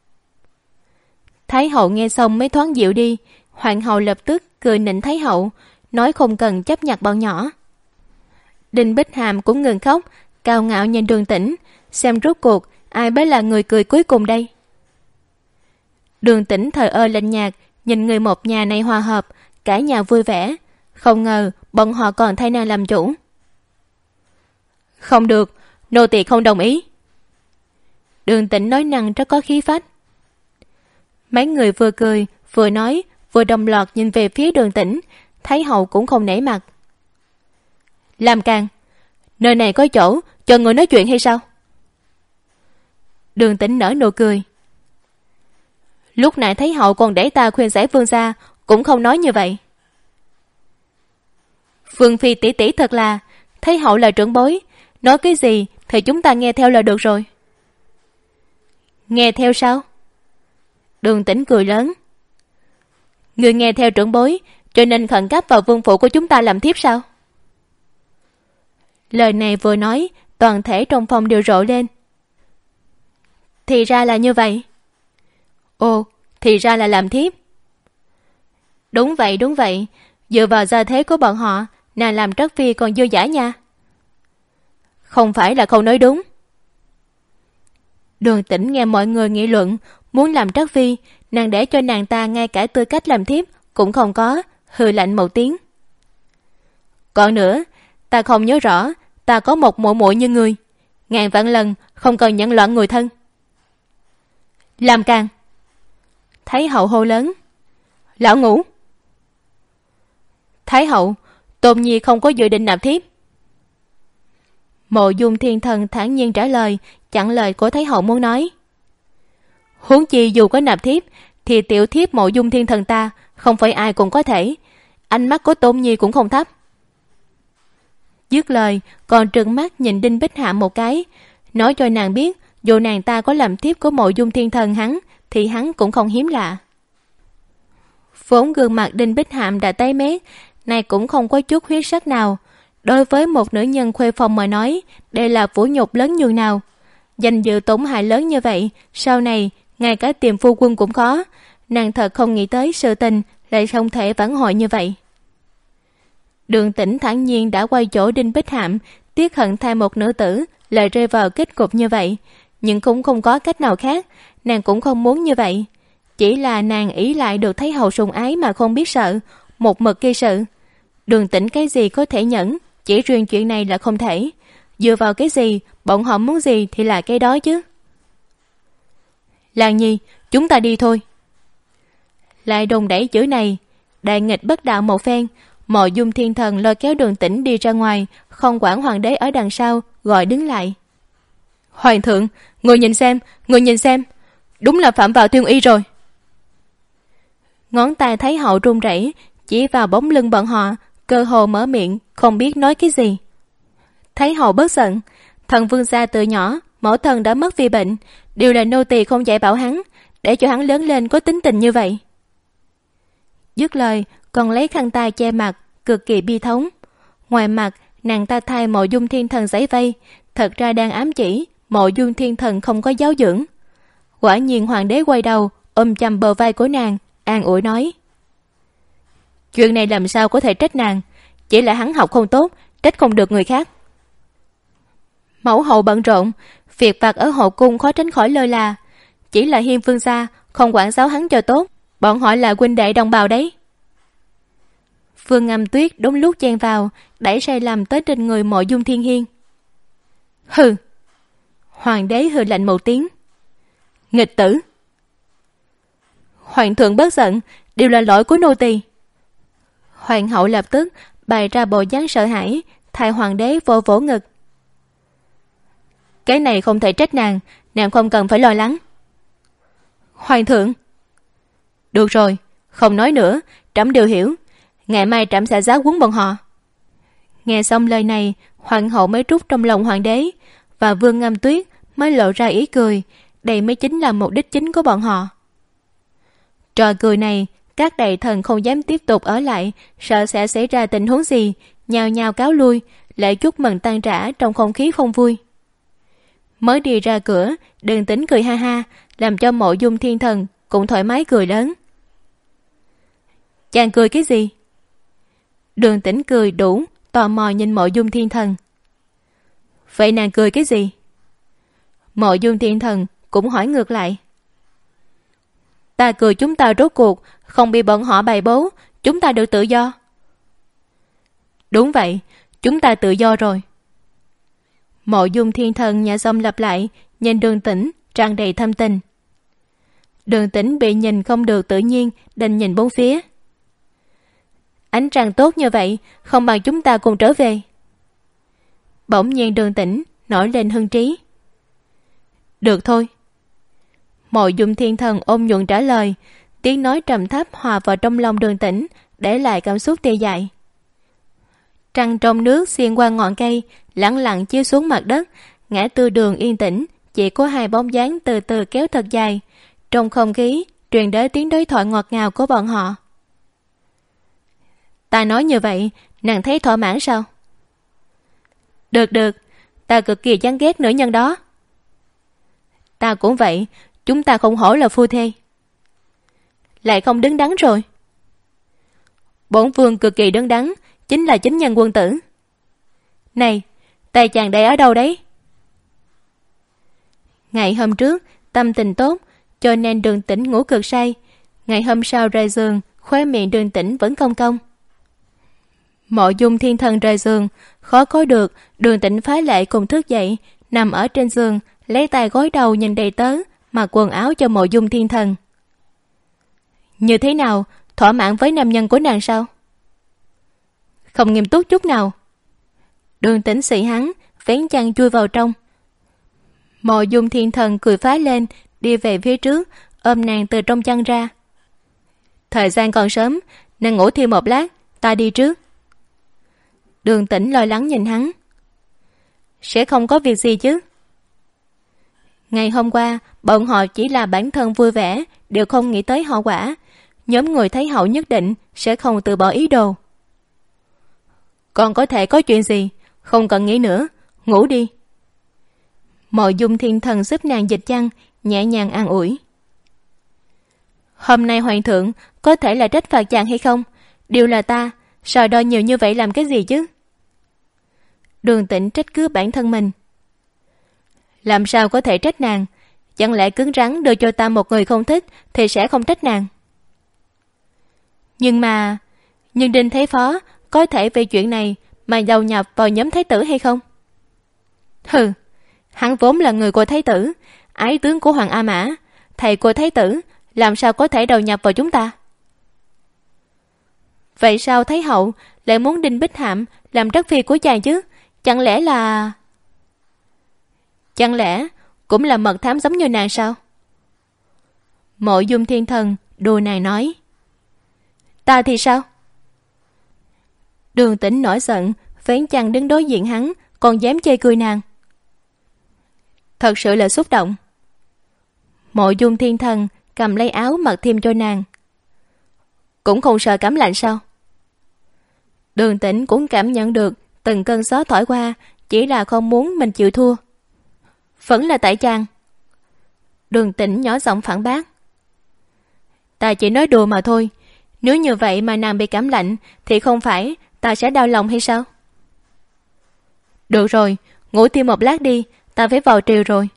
Thái hậu nghe xong mới thoáng dịu đi, hoàng hậu lập tức cười nịnh Thái hậu, nói không cần chấp nhặt bọn nhỏ. Đinh Bích Hàm cũng ngừng khóc, cao ngạo nhìn Đường Tĩnh, xem rốt cuộc ai mới là người cười cuối cùng đây. Đường Tĩnh thờ ơ lạnh nhạt, nhìn người một nhà này hòa hợp, cả nhà vui vẻ, không ngờ bọn họ còn thay nàng làm chủ. Không được, nô tỳ không đồng ý. Đường Tĩnh nói năng rất có khí phách. Mấy người vừa cười vừa nói vừa đồng loạt nhìn về phía Đường Tĩnh, Thái hậu cũng không nể mặt. Làm càng, nơi này có chỗ cho người nói chuyện hay sao? Đường Tĩnh nở nụ cười. Lúc nãy Thái hậu còn để ta khuyên giải vương gia, cũng không nói như vậy. Vương phi tỷ tỷ thật là, Thái hậu là trưởng bối, nói cái gì thì chúng ta nghe theo là được rồi. Nghe theo sao? Đường Tĩnh cười lớn. Người nghe theo trưởng bối, cho nên khẩn cấp vào vương phủ của chúng ta làm thiếp sao? Lời này vừa nói, toàn thể trong phòng đều rộ lên. Thì ra là như vậy. Ồ, thì ra là làm thiếp. Đúng vậy, đúng vậy. Dựa vào gia thế của bọn họ, nàng làm trất phi còn dư dả nha. Không phải là không nói đúng. Đường Tĩnh nghe mọi người nghị luận, muốn làm trất phi, nàng để cho nàng ta ngay cả tư cách làm thiếp cũng không có, hừ lạnh một tiếng. Còn nữa, ta không nhớ rõ, ta có một muội muội như người, ngàn vạn lần không cần nhận loạn người thân. Làm càng. Thái hậu hô lớn. Lão ngũ. Thái hậu, Tôn Nhi không có dự định nạp thiếp. Mộ Dung Thiên Thần thản nhiên trả lời, chặn lời của Thái hậu muốn nói. Huống chi dù có nạp thiếp thì tiểu thiếp Mộ Dung Thiên Thần ta không phải ai cũng có thể. Ánh mắt của Tôn Nhi cũng không thấp. Dứt lời còn trừng mắt nhìn Đinh Bích Hạm một cái, nói cho nàng biết dù nàng ta có làm thiếp của Mộ Dung Thiên Thần hắn thì hắn cũng không hiếm lạ. Vốn gương mặt Đinh Bích Hạm đã tái mét, này cũng không có chút huyết sắc nào. Đối với một nữ nhân khuê phòng mà nói, đây là vũ nhục lớn nhường nào. Danh dự tổn hại lớn như vậy, sau này ngay cả tìm phu quân cũng khó. Nàng thật không nghĩ tới sự tình lại không thể vãn hồi như vậy. Đường Tĩnh thản nhiên đã quay chỗ Đinh Bích Hạm, tiếc hận thay một nữ tử lại rơi vào kết cục như vậy, nhưng cũng không có cách nào khác. Nàng cũng không muốn như vậy, chỉ là nàng ý lại được thấy hầu sùng ái mà không biết sợ, một mực gây sự. Đường Tĩnh cái gì có thể nhẫn, chỉ riêng chuyện này là không thể. Dựa vào cái gì bọn họ muốn gì thì là cái đó chứ. Lan Nhi, chúng ta đi thôi. Lại đùng đẩy chữ này, đại nghịch bất đạo một phen. Mộ Dung Thiên Thần lôi kéo Đường Tĩnh đi ra ngoài, không quản hoàng đế ở đằng sau gọi đứng lại. Hoàng thượng, người nhìn xem, người nhìn xem, đúng là phạm vào thiên y rồi. Ngón tay Thái hậu run rẩy chỉ vào bóng lưng bọn họ, cơ hồ mở miệng không biết nói cái gì. Thái hậu bớt giận, thần vương gia từ nhỏ mẫu thần đã mất vì bệnh, đều là nô tỳ không dạy bảo hắn, để cho hắn lớn lên có tính tình như vậy. Dứt lời còn lấy khăn tay che mặt, cực kỳ bi thống. Ngoài mặt nàng ta thay Mộ Dung Thiên Thần giấy vây, thật ra đang ám chỉ Mộ Dung Thiên Thần không có giáo dưỡng. Quả nhiên hoàng đế quay đầu ôm chầm bờ vai của nàng, an ủi nói: chuyện này làm sao có thể trách nàng, chỉ là hắn học không tốt, trách không được người khác. Mẫu hậu bận rộn, việc vặt ở hậu cung khó tránh khỏi lơ là, chỉ là Hiên vương gia không quản giáo hắn cho tốt, bọn họ là huynh đệ đồng bào đấy. Phương Ngâm Tuyết đúng lúc chen vào, đẩy sai lầm tới trên người Mộ Dung Thiên Hiên. Hừ. Hoàng đế hừ lạnh một tiếng. Nghịch tử. Hoàng thượng bớt giận, đều là lỗi của nô tỳ. Hoàng hậu lập tức bày ra bộ dáng sợ hãi, thay hoàng đế vỗ vỗ ngực. Cái này không thể trách nàng, nàng không cần phải lo lắng. Hoàng thượng. Được rồi, không nói nữa, trẫm đều hiểu. Ngày mai trẫm sẽ giáo huấn bọn họ. Nghe xong lời này, hoàng hậu mới trút trong lòng hoàng đế, và Vương Ngâm Tuyết mới lộ ra ý cười. Đây mới chính là mục đích chính của bọn họ. Trò cười này, các đại thần không dám tiếp tục ở lại, sợ sẽ xảy ra tình huống gì, nhào nhào cáo lui, lại chúc mừng tan rã trong không khí không vui. Mới đi ra cửa, Đường Tĩnh cười ha ha, làm cho Mộ Dung Thiên Thần cũng thoải mái cười lớn. Chàng cười cái gì? Đường Tĩnh cười đủ, tò mò nhìn Mộ Dung Thiên Thần. Vậy nàng cười cái gì? Mộ Dung Thiên Thần cũng hỏi ngược lại. Ta cười chúng ta rốt cuộc không bị bọn họ bày bố, chúng ta được tự do. Đúng vậy, chúng ta tự do rồi. Mộ Dung Thiên Thần nhả xong lặp lại, nhìn Đường Tĩnh tràn đầy thâm tình. Đường Tĩnh bị nhìn không được tự nhiên, đành nhìn bốn phía. Ánh trăng tốt như vậy, không bằng chúng ta cùng trở về. Bỗng nhiên Đường Tĩnh nổi lên hưng trí. Được thôi. Mộ Dung Thiên Thần ôm nhuận trả lời, tiếng nói trầm thấp hòa vào trong lòng Đường Tĩnh, để lại cảm xúc tê dại. Trăng trong nước xuyên qua ngọn cây, lẳng lặng chiếu xuống mặt đất, ngã tư đường yên tĩnh, chỉ có hai bóng dáng từ từ kéo thật dài. Trong không khí truyền đến tiếng đối thoại ngọt ngào của bọn họ. Ta nói như vậy, nàng thấy thỏa mãn sao? Được được, ta cực kỳ chán ghét nữ nhân đó. Ta cũng vậy, chúng ta không hổ là phu thê. Lại không đứng đắn rồi. Bổn vương cực kỳ đứng đắn, chính là chính nhân quân tử. Này, tay chàng đây ở đâu đấy? Ngày hôm trước, tâm tình tốt, cho nên Đường Tĩnh ngủ cực say. Ngày hôm sau rời giường, khóe miệng Đường Tĩnh vẫn cong cong. Mộ Dung Thiên Thần rời giường, khó có được, Đường Tĩnh phá lệ cùng thức dậy, nằm ở trên giường, lấy tay gối đầu nhìn đầy tớ, mặc quần áo cho Mộ Dung Thiên Thần. Như thế nào, thỏa mãn với nam nhân của nàng sao? Không nghiêm túc chút nào. Đường Tĩnh xị hắn, vén chăn chui vào trong. Mộ Dung Thiên Thần cười phá lên, đi về phía trước, ôm nàng từ trong chăn ra. Thời gian còn sớm, nàng ngủ thêm một lát, ta đi trước. Đường Tĩnh lo lắng nhìn hắn. Sẽ không có việc gì chứ? Ngày hôm qua, bọn họ chỉ là bản thân vui vẻ, đều không nghĩ tới hậu quả. Nhóm người thấy hậu nhất định sẽ không từ bỏ ý đồ. Còn có thể có chuyện gì? Không cần nghĩ nữa, ngủ đi. Mộ Dung Thiên Thần giúp nàng dịch chăn, nhẹ nhàng an ủi. Hôm nay hoàng thượng có thể là trách phạt chàng hay không? Đều là ta, sao đo nhiều như vậy làm cái gì chứ? Đường Tĩnh trách cứ bản thân mình. Làm sao có thể trách nàng? Chẳng lẽ cứng rắn đưa cho ta một người không thích thì sẽ không trách nàng? Nhưng mà, nhưng Đinh Thái Phó có thể vì chuyện này mà đầu nhập vào nhóm thái tử hay không? Hừ, hắn vốn là người của thái tử, ái tướng của Hoàng A Mã, thầy của thái tử, làm sao có thể đầu nhập vào chúng ta? Vậy sao Thái hậu lại muốn Đinh Bích Hạm làm trắc phi của chàng chứ? Chẳng lẽ là... Chẳng lẽ cũng là mật thám giống như nàng sao? Mộ Dung Thiên Thần đùa nàng nói. Ta thì sao? Đường Tĩnh nổi giận, vén chăn đứng đối diện hắn, còn dám chê cười nàng. Thật sự là xúc động. Mộ Dung Thiên Thần cầm lấy áo mặc thêm cho nàng. Cũng không sợ cảm lạnh sao? Đường Tĩnh cũng cảm nhận được từng cơn gió thổi qua, chỉ là không muốn mình chịu thua. Vẫn là tại chàng. Đường Tĩnh nhỏ giọng phản bác. Ta chỉ nói đùa mà thôi. Nếu như vậy mà nàng bị cảm lạnh thì không phải ta sẽ đau lòng hay sao? Được rồi, ngủ thêm một lát đi, ta phải vào triều rồi.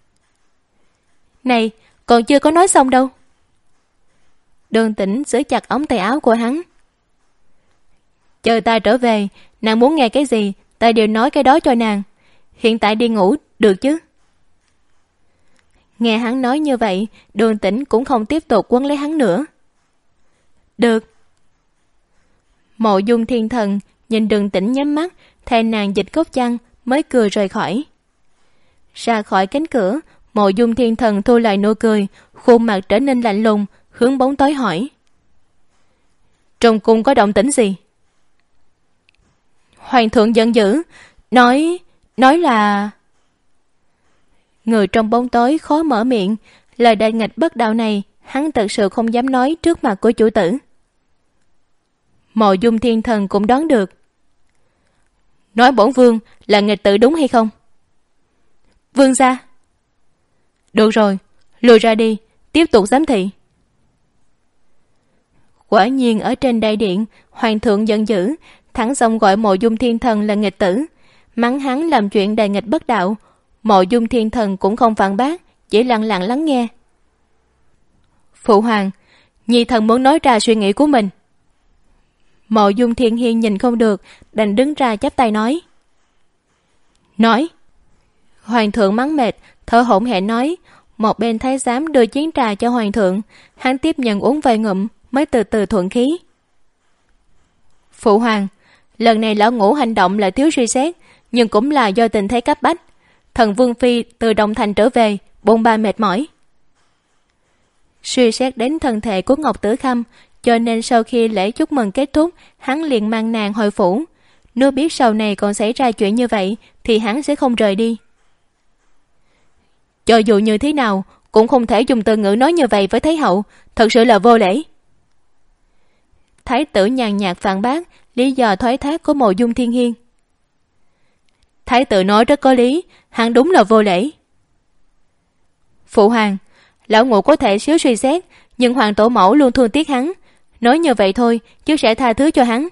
Này, còn chưa có nói xong đâu. Đường Tĩnh giữ chặt ống tay áo của hắn. Chờ ta trở về, nàng muốn nghe cái gì ta đều nói cái đó cho nàng. Hiện tại đi ngủ được chứ? Nghe hắn nói như vậy, Đường Tĩnh cũng không tiếp tục quấn lấy hắn nữa. Được. Mộ Dung Thiên Thần nhìn Đường Tĩnh nhắm mắt, thay nàng dịch cốc chăn mới cười rời khỏi. Ra khỏi cánh cửa, Mộ Dung Thiên Thần thu lại nụ cười, khuôn mặt trở nên lạnh lùng, hướng bóng tối hỏi. Trong cung có động tĩnh gì? Hoàng thượng giận dữ, nói, nói là... Người trong bóng tối khó mở miệng, lời đại nghịch bất đạo này hắn thật sự không dám nói trước mặt của chủ tử. Mộ Dung Thiên Thần cũng đoán được. Nói bổn vương là nghịch tử đúng hay không? Vương gia. Được rồi, lùi ra đi, tiếp tục giám thị. Quả nhiên ở trên đại điện, hoàng thượng giận dữ, thẳng giọng gọi Mộ Dung Thiên Thần là nghịch tử, mắng hắn làm chuyện đại nghịch bất đạo. Mộ Dung Thiên Thần cũng không phản bác, chỉ lặng lặng lắng nghe. Phụ hoàng, nhi thần muốn nói ra suy nghĩ của mình. Mộ Dung Thiên Hiên nhìn không được, đành đứng ra chắp tay nói. Nói. Hoàng thượng mắng mệt, thở hổn hển nói. Một bên thái giám đưa chén trà cho hoàng thượng, hắn tiếp nhận uống vài ngụm mới từ từ thuận khí. Phụ hoàng, lần này lão ngũ hành động là thiếu suy xét, nhưng cũng là do tình thế cấp bách. Thần Vương Phi từ Đông Thành trở về, bôn ba mệt mỏi. Suy xét đến thân thể của Ngọc Tử Khâm, cho nên sau khi lễ chúc mừng kết thúc, hắn liền mang nàng hồi phủ. Nếu biết sau này còn xảy ra chuyện như vậy, thì hắn sẽ không rời đi. Cho dù như thế nào, cũng không thể dùng từ ngữ nói như vậy với Thái hậu, thật sự là vô lễ. Thái tử nhàn nhạt phản bác lý do thoái thác của Mộ Dung Thiên Hiên. Thái tử nói rất có lý, hắn đúng là vô lễ. Phụ hoàng, lão ngũ có thể xíu suy xét, nhưng hoàng tổ mẫu luôn thương tiếc hắn. Nói như vậy thôi, chứ sẽ tha thứ cho hắn.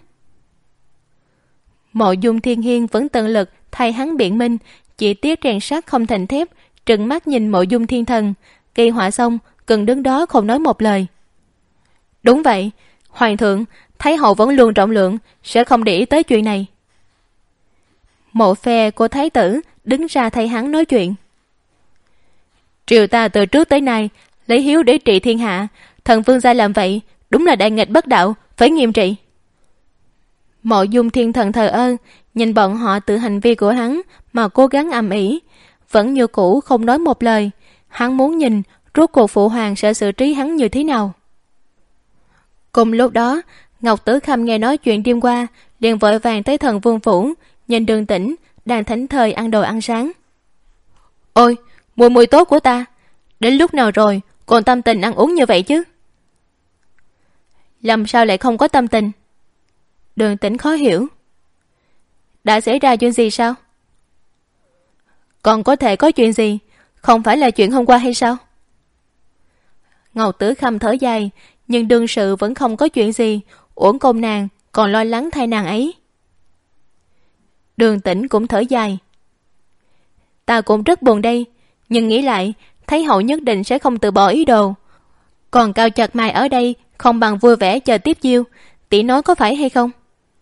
Mộ Dung Thiên Hiên vẫn tận lực thay hắn biện minh, chỉ tiếc rèn sắt không thành thép, trừng mắt nhìn Mộ Dung Thiên Thần, gây họa xong, cần đứng đó không nói một lời. Đúng vậy, hoàng thượng, Thái hậu vẫn luôn trọng lượng, sẽ không để ý tới chuyện này. Mộ phe của thái tử đứng ra thay hắn nói chuyện. Triều ta từ trước tới nay lấy hiếu để trị thiên hạ, thần vương gia làm vậy đúng là đại nghịch bất đạo, phải nghiêm trị. Mộ Dung Thiên Thần thờ ơ, nhìn bọn họ tự hành vi của hắn mà cố gắng ầm ĩ, vẫn như cũ không nói một lời. Hắn muốn nhìn rốt cuộc phụ hoàng sẽ xử trí hắn như thế nào. Cùng lúc đó, Ngọc Tử Khâm nghe nói chuyện đêm qua, liền vội vàng tới Thần Vương phủ, nhìn Đường Tĩnh đang thảnh thơi ăn đồ ăn sáng. Ôi, mùi mùi tốt của ta, đến lúc nào rồi còn tâm tình ăn uống như vậy chứ? Làm sao lại không có tâm tình? Đường Tĩnh khó hiểu. Đã xảy ra chuyện gì sao? Còn có thể có chuyện gì? Không phải là chuyện hôm qua hay sao? Ngọc Tử Khâm thở dài, nhưng đương sự vẫn không có chuyện gì, uổng công nàng còn lo lắng thay nàng ấy. Đường Tĩnh cũng thở dài. Ta cũng rất buồn đây, nhưng nghĩ lại, Thái hậu nhất định sẽ không từ bỏ ý đồ. Còn Cao Chặt Mai ở đây không bằng vui vẻ chờ tiếp chiêu, tỷ nói có phải hay không?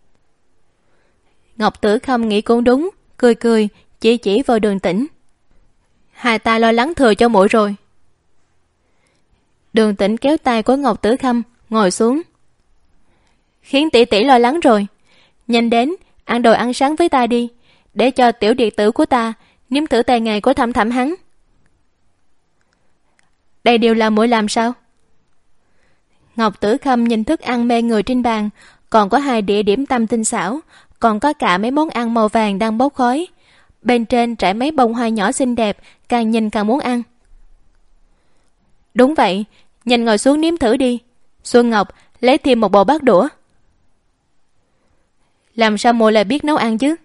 Ngọc Tử Khâm nghĩ cũng đúng, cười cười, chỉ chỉ vào Đường Tĩnh. Hai ta lo lắng thừa cho muội rồi. Đường Tĩnh kéo tay của Ngọc Tử Khâm, ngồi xuống. Khiến tỷ tỷ lo lắng rồi. Nhanh đến, ăn đồ ăn sáng với ta đi, để cho tiểu điệt tử của ta nếm thử tay nghề của Thẩm Thẩm hắn. Đây đều là muội làm sao? Ngọc Tử Khâm nhìn thức ăn mê người trên bàn, còn có hai đĩa điểm tâm tinh xảo, còn có cả mấy món ăn màu vàng đang bốc khói. Bên trên trải mấy bông hoa nhỏ xinh đẹp, càng nhìn càng muốn ăn. Đúng vậy, nhanh ngồi xuống nếm thử đi. Xuân Ngọc, lấy thêm một bộ bát đũa. Làm sao muội lại biết nấu ăn chứ?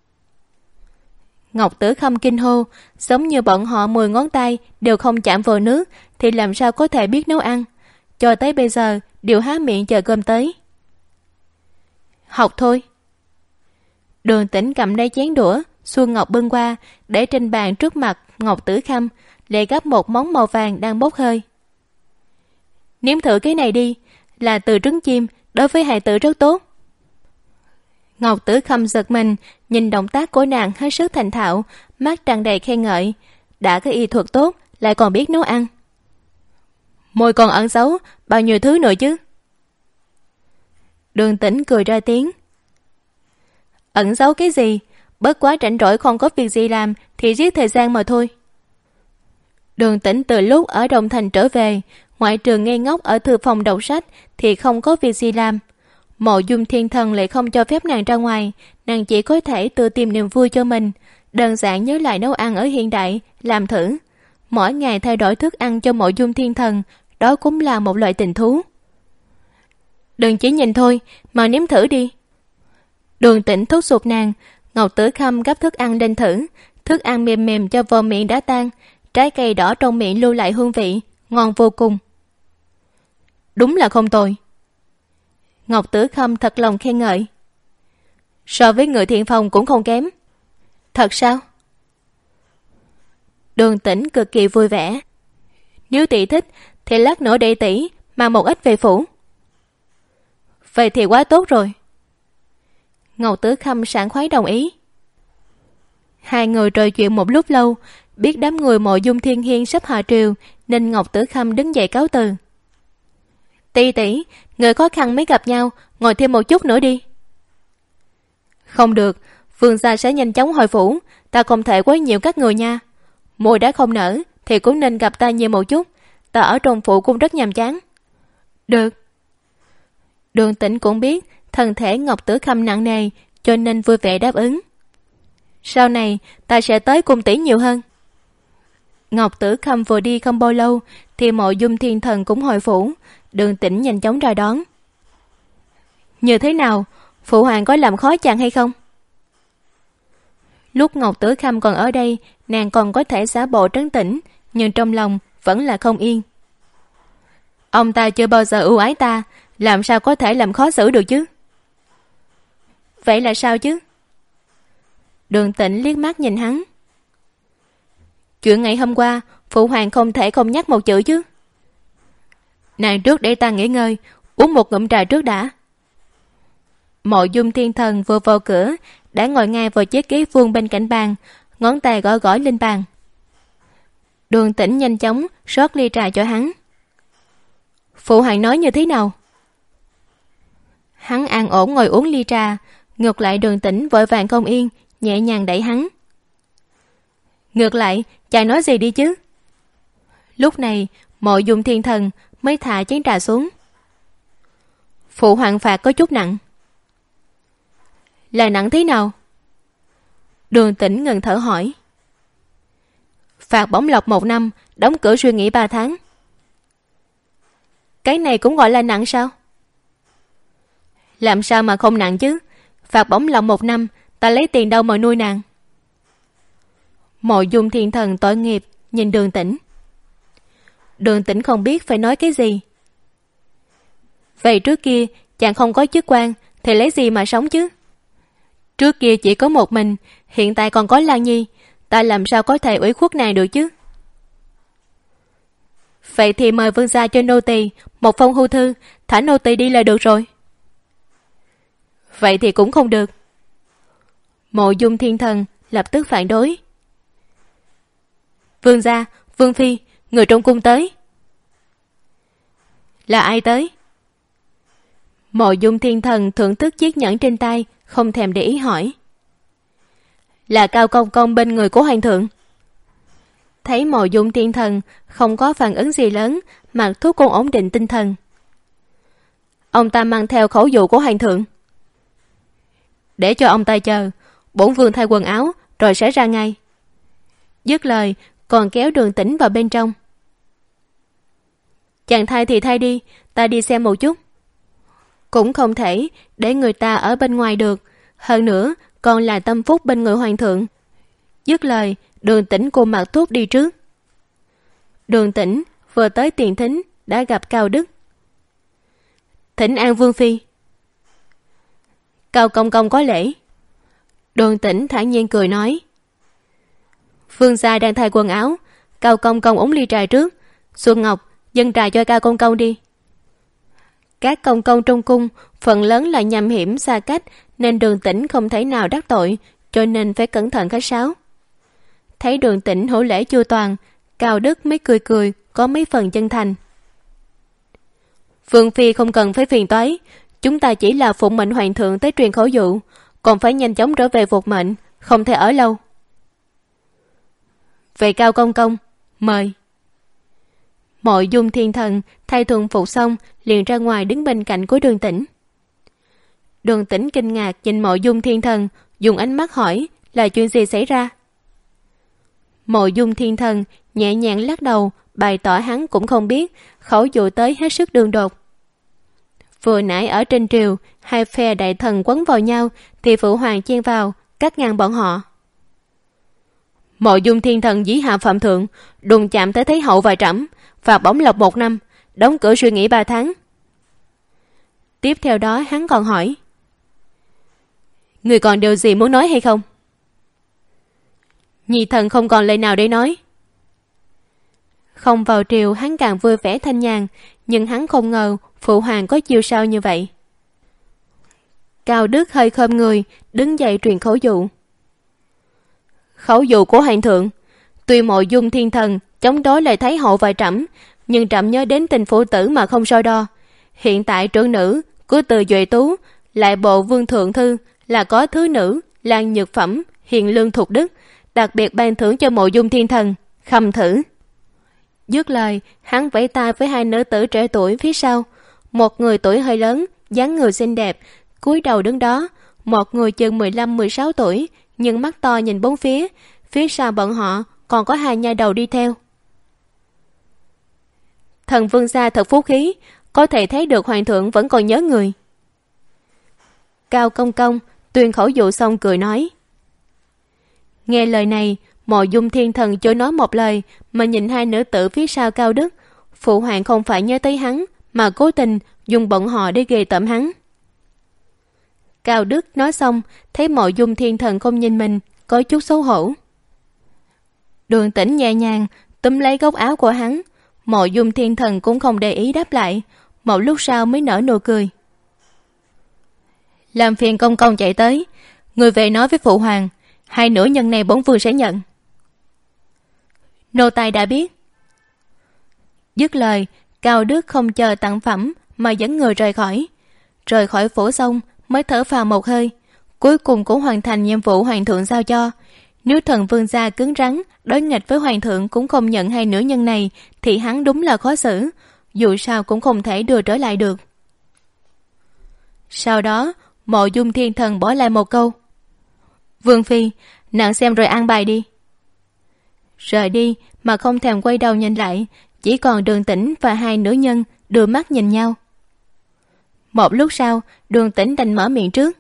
Ngọc Tử Khâm kinh hô, giống như bọn họ mười ngón tay đều không chạm vào nước, thì làm sao có thể biết nấu ăn? Cho tới bây giờ đều há miệng chờ cơm tới. Học thôi. Đường Tĩnh cầm lấy chén đũa, Xuân Ngọc bưng qua, để trên bàn trước mặt Ngọc Tử Khâm, lại gắp một món màu vàng đang bốc hơi. Nếm thử cái này đi, là từ trứng chim, đối với hài tử rất tốt. Ngọc Tử Khâm giật mình, nhìn động tác của nàng hết sức thành thạo, mắt tràn đầy khen ngợi. Đã có y thuật tốt, lại còn biết nấu ăn. Môi còn ẩn giấu bao nhiêu thứ nữa chứ? Đường Tĩnh cười ra tiếng. Ẩn giấu cái gì? Bất quá rảnh rỗi không có việc gì làm thì giết thời gian mà thôi. Đường Tĩnh từ lúc ở Đồng Thành trở về, ngoại trừ ngây ngốc ở thư phòng đọc sách thì không có việc gì làm. Mộ Dung Thiên Thần lại không cho phép nàng ra ngoài, nàng chỉ có thể tự tìm niềm vui cho mình, đơn giản nhớ lại nấu ăn ở hiện đại, làm thử. Mỗi ngày thay đổi thức ăn cho Mộ Dung Thiên Thần, đó cũng là một loại tình thú. Đừng chỉ nhìn thôi, mà nếm thử đi. Đường Tĩnh thúc giục nàng. Ngọc Tử Khâm gắp thức ăn lên thử, thức ăn mềm mềm cho vào miệng đã tan, trái cây đỏ trong miệng lưu lại hương vị, ngon vô cùng. Đúng là không tồi. Ngọc Tử Khâm thật lòng khen ngợi. So với người thiện phòng cũng không kém. Thật sao? Đường Tĩnh cực kỳ vui vẻ. Nếu tỷ thích thì lát nữa để tỷ mà một ít về phủ. Vậy thì quá tốt rồi. Ngọc Tử Khâm sảng khoái đồng ý. Hai người trò chuyện một lúc lâu, biết đám người Mộ Dung Thiên Hiên sắp hạ triều, nên Ngọc Tử Khâm đứng dậy cáo từ. Tỷ tỷ, người khó khăn mới gặp nhau, ngồi thêm một chút nữa đi. Không được, Vương gia sẽ nhanh chóng hồi phủ, ta không thể quấy nhiều các người nha. Muội đã không nỡ thì cũng nên gặp ta nhiều một chút, ta ở trong phủ cũng rất nhàm chán. Được. Đường Tĩnh cũng biết thân thể Ngọc Tử Khâm nặng nề, cho nên vui vẻ đáp ứng. Sau này ta sẽ tới cùng tỷ nhiều hơn. Ngọc Tử Khâm vừa đi không bao lâu thì Mộ Dung Thiên Thần cũng hồi phủ. Đường Tĩnh nhanh chóng ra đón. Như thế nào, phụ hoàng có làm khó chàng hay không? Lúc Ngọc Tử Khâm còn ở đây, nàng còn có thể giả bộ trấn tĩnh, nhưng trong lòng vẫn là không yên. Ông ta chưa bao giờ ưu ái ta, làm sao có thể làm khó xử được chứ? Vậy là sao chứ? Đường Tĩnh liếc mắt nhìn hắn. Chuyện ngày hôm qua, phụ hoàng không thể không nhắc một chữ chứ. Nàng trước để ta nghỉ ngơi, uống một ngụm trà trước đã. Mộ Dung Thiên Thần vừa vào cửa, đã ngồi ngay vào chiếc ghế vuông bên cạnh bàn, ngón tay gõ gõ lên bàn. Đường Tĩnh nhanh chóng rót ly trà cho hắn. Phụ hoàng nói như thế nào? Hắn an ổn ngồi uống ly trà, ngược lại Đường Tĩnh vội vàng không yên, nhẹ nhàng đẩy hắn. Ngược lại, chàng nói gì đi chứ? Lúc này, Mộ Dung Thiên Thần mới thả chén trà xuống. Phụ hoàng phạt có chút nặng. Là nặng thế nào? Đường Tĩnh ngừng thở hỏi. Phạt bổng lộc một năm, đóng cửa suy nghĩ ba tháng. Cái này cũng gọi là nặng sao? Làm sao mà không nặng chứ? Phạt bổng lộc một năm, ta lấy tiền đâu mà nuôi nàng? Mộ Dung Thiên Thần tội nghiệp nhìn Đường Tĩnh. Đường Tĩnh không biết phải nói cái gì. Vậy trước kia chàng không có chức quan thì lấy gì mà sống chứ? Trước kia chỉ có một mình, hiện tại còn có Lan Nhi, ta làm sao có thể ủy khuất nàng được chứ? Vậy thì mời vương gia cho nô tỳ một phong hưu thư, thả nô tỳ đi là được rồi. Vậy thì cũng không được. Mộ Dung Thiên Thần lập tức phản đối. Vương gia, vương phi, người trong cung tới. Là ai tới? Mộ Dung Thiên Thần thưởng thức chiếc nhẫn trên tay, không thèm để ý hỏi. Là Cao Công Công bên người của hoàng thượng. Thấy Mộ Dung Thiên Thần không có phản ứng gì lớn, Mạc Thúc cũng ổn định tinh thần. Ông ta mang theo khẩu dụ của hoàng thượng. Để cho ông ta chờ, bổn vương thay quần áo rồi sẽ ra ngay. Dứt lời còn kéo Đường Tĩnh vào bên trong. Chàng thay thì thay đi, ta đi xem một chút. Cũng không thể để người ta ở bên ngoài được, hơn nữa còn là tâm phúc bên người hoàng thượng. Dứt lời Đường Tĩnh cùng Mạc Thúc đi trước. Đường Tĩnh vừa tới tiền thính đã gặp Cao Đức. Thỉnh an vương phi. Cao Công Công có lễ. Đường Tĩnh thản nhiên cười nói. Vương gia đang thay quần áo, Cao Công Công uống ly trà trước. Xuân Ngọc dâng trà cho Cao Công Công đi. Các công công trong cung phần lớn là nham hiểm xa cách, nên Đường Tĩnh không thể nào đắc tội, cho nên phải cẩn thận khách sáo. Thấy Đường Tĩnh hổ lễ chu toàn, Cao Đức mới cười cười, có mấy phần chân thành. Vương phi không cần phải phiền toái, chúng ta chỉ là phụng mệnh hoàng thượng tới truyền khẩu dụ, còn phải nhanh chóng trở về phục mệnh, không thể ở lâu. Vậy Cao Công Công, mời. Mộ Dung Thiên Thần thay thuần phục xong liền ra ngoài đứng bên cạnh của Đường Tĩnh. Đường Tĩnh kinh ngạc nhìn Mộ Dung Thiên Thần, dùng ánh mắt hỏi là chuyện gì xảy ra. Mộ Dung Thiên Thần nhẹ nhàng lắc đầu, bày tỏ hắn cũng không biết, khẩu dụ tới hết sức đường đột. Vừa nãy ở trên triều, hai phe đại thần quấn vào nhau thì phụ hoàng chen vào cắt ngang bọn họ. Mộ Dung Thiên Thần dí hạ phạm thượng, đụng chạm tới Thái hậu và trẫm, phạt bổng lộc một năm, đóng cửa suy nghĩ ba tháng. Tiếp theo đó hắn còn hỏi. Người còn điều gì muốn nói hay không? Nhi thần không còn lời nào để nói. Không vào triều hắn càng vui vẻ thanh nhàn, nhưng hắn không ngờ phụ hoàng có chiêu sao như vậy. Cao Đức hơi khom người, đứng dậy truyền khẩu dụ. Khẩu dụ của hoàng thượng, tuy Mộ Dung Thiên Thần chống đối lời Thái hậu và trẫm, nhưng trẫm nhớ đến tình phụ tử mà không so đo. Hiện tại trưởng nữ của Từ Duệ Tú lại bộ vương thượng thư là có thứ nữ Lan Nhược Phẩm hiền lương thục đức, đặc biệt ban thưởng cho Mộ Dung Thiên Thần khâm thử. Dứt lời hắn vẫy tay với hai nữ tử trẻ tuổi phía sau, một người tuổi hơi lớn, dáng người xinh đẹp, cúi đầu đứng đó, một người chừng mười lăm mười sáu tuổi, nhưng mắt to nhìn bốn phía, phía sau bọn họ còn có hai nha đầu đi theo. Thần vương gia thật phú khí, có thể thấy được hoàng thượng vẫn còn nhớ người. Cao Công Công tuyên khẩu dụ xong cười nói. Nghe lời này, Mộ Dung Thiên Thần chưa nói một lời mà nhìn hai nữ tử phía sau Cao Đức. Phụ hoàng không phải nhớ tới hắn, mà cố tình dùng bọn họ để ghê tởm hắn. Cao Đức nói xong, thấy Mộ Dung Thiên Thần không nhìn mình, có chút xấu hổ. Đường Tĩnh nhẹ nhàng túm lấy góc áo của hắn. Mộ Dung Thiên Thần cũng không để ý đáp lại, một lúc sau mới nở nụ cười. Làm phiền công công chạy tới, người về nói với phụ hoàng, hai nữ nhân này bổn vương sẽ nhận. Nô tài đã biết. Dứt lời, Cao Đức không chờ tặng phẩm mà dẫn người rời khỏi. Rời khỏi phủ xong mới thở phào một hơi, cuối cùng cũng hoàn thành nhiệm vụ hoàng thượng giao cho. Nếu thần vương gia cứng rắn đối nghịch với hoàng thượng cũng không nhận hai nữ nhân này thì hắn đúng là khó xử, dù sao cũng không thể đưa trở lại được. Sau đó Mộ Dung Thiên Thần bỏ lại một câu: Vương phi, nàng xem rồi an bài đi. Rời đi mà không thèm quay đầu nhìn lại, chỉ còn Đường Tĩnh và hai nữ nhân đưa mắt nhìn nhau. Một lúc sau, Đường Tĩnh đành mở miệng trước: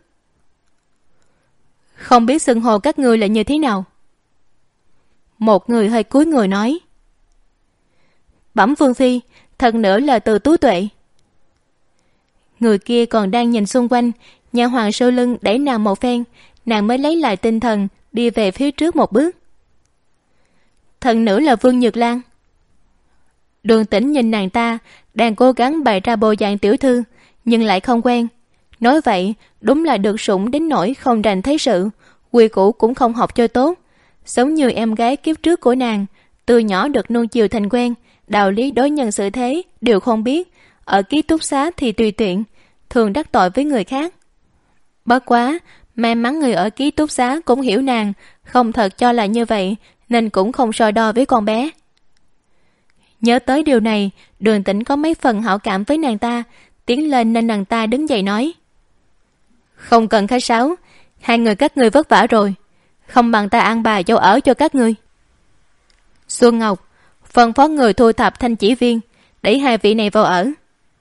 Không biết xưng hô các ngươi là như thế nào? Một người hơi cúi người nói: Bẩm Vương phi, thật nữa là Từ Tú Tuệ. Người kia còn đang nhìn xung quanh, nha hoàn sau lưng đẩy nàng một phen, nàng mới lấy lại tinh thần, đi về phía trước một bước. Thần nữ là Vương Nhược Lan. Đường Tĩnh nhìn nàng ta đang cố gắng bày ra bộ dạng tiểu thư, nhưng lại không quen. Nói vậy đúng là được sủng đến nỗi không rành thấy sự, quy củ cũng không học cho tốt, giống như em gái kiếp trước của nàng, từ nhỏ được nuông chiều thành quen, đạo lý đối nhân xử thế đều không biết, ở ký túc xá thì tùy tiện, thường đắc tội với người khác. Bất quá may mắn người ở ký túc xá cũng hiểu nàng, không thật cho là như vậy, nên cũng không so đo với con bé. Nhớ tới điều này, Đường Tĩnh có mấy phần hảo cảm với nàng ta, tiến lên nên nàng ta đứng dậy nói: Không cần khách sáo, hai người các ngươi vất vả rồi, không bằng ta an bài chỗ ở cho các ngươi. Xuân Ngọc, phân phó người thu thập thanh chỉ viên, đẩy hai vị này vào ở.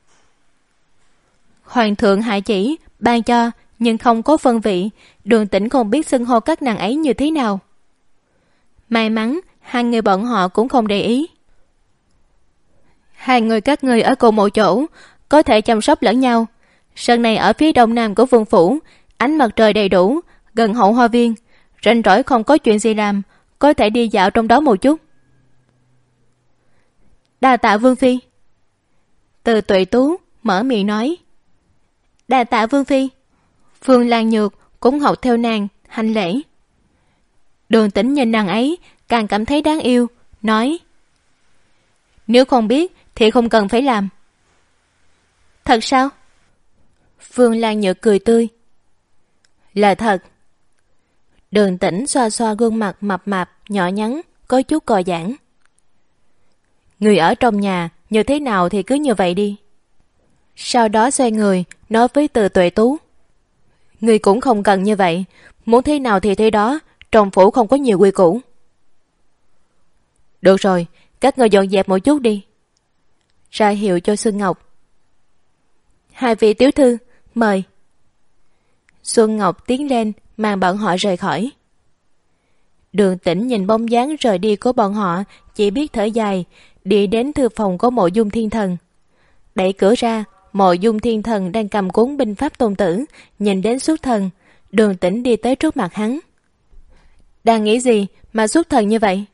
Hoàng thượng hạ chỉ ban cho, nhưng không có phân vị, Đường Tĩnh không biết xưng hô các nàng ấy như thế nào. May mắn hai người bọn họ cũng không để ý. Hai người các ngươi ở cùng một chỗ, có thể chăm sóc lẫn nhau. Sân này ở phía đông nam của vương phủ, ánh mặt trời đầy đủ, gần hậu hoa viên, rảnh rỗi không có chuyện gì làm, có thể đi dạo trong đó một chút. Đa tạ Vương phi. Từ Tuệ Tú mở miệng nói: Đa tạ Vương phi. Phương Lan Nhược cũng học theo nàng hành lễ. Đường Tĩnh nhìn nàng ấy càng cảm thấy đáng yêu, nói: Nếu không biết thì không cần phải làm. Thật sao? Phương Lan Nhược cười tươi: Là thật. Đường Tĩnh xoa xoa gương mặt mập mạp nhỏ nhắn có chút cò giãn. Người ở trong nhà như thế nào thì cứ như vậy đi. Sau đó xoay người nói với Từ Tuệ Tú: Người cũng không cần như vậy, muốn thế nào thì thế đó, trong phủ không có nhiều quy củ. Được rồi, các người dọn dẹp một chút đi. Ra hiệu cho Xuân Ngọc: Hai vị tiểu thư, mời. Xuân Ngọc tiến lên mang bọn họ rời khỏi. Đường Tĩnh nhìn bóng dáng rời đi của bọn họ, chỉ biết thở dài, đi đến thư phòng của Mộ Dung Thiên Thần. Đẩy cửa ra, Mộ Dung Thiên Thần đang cầm cuốn binh pháp tôn tử, nhìn đến xuất thần. Đường Tĩnh đi tới trước mặt hắn: Đang nghĩ gì mà xuất thần như vậy?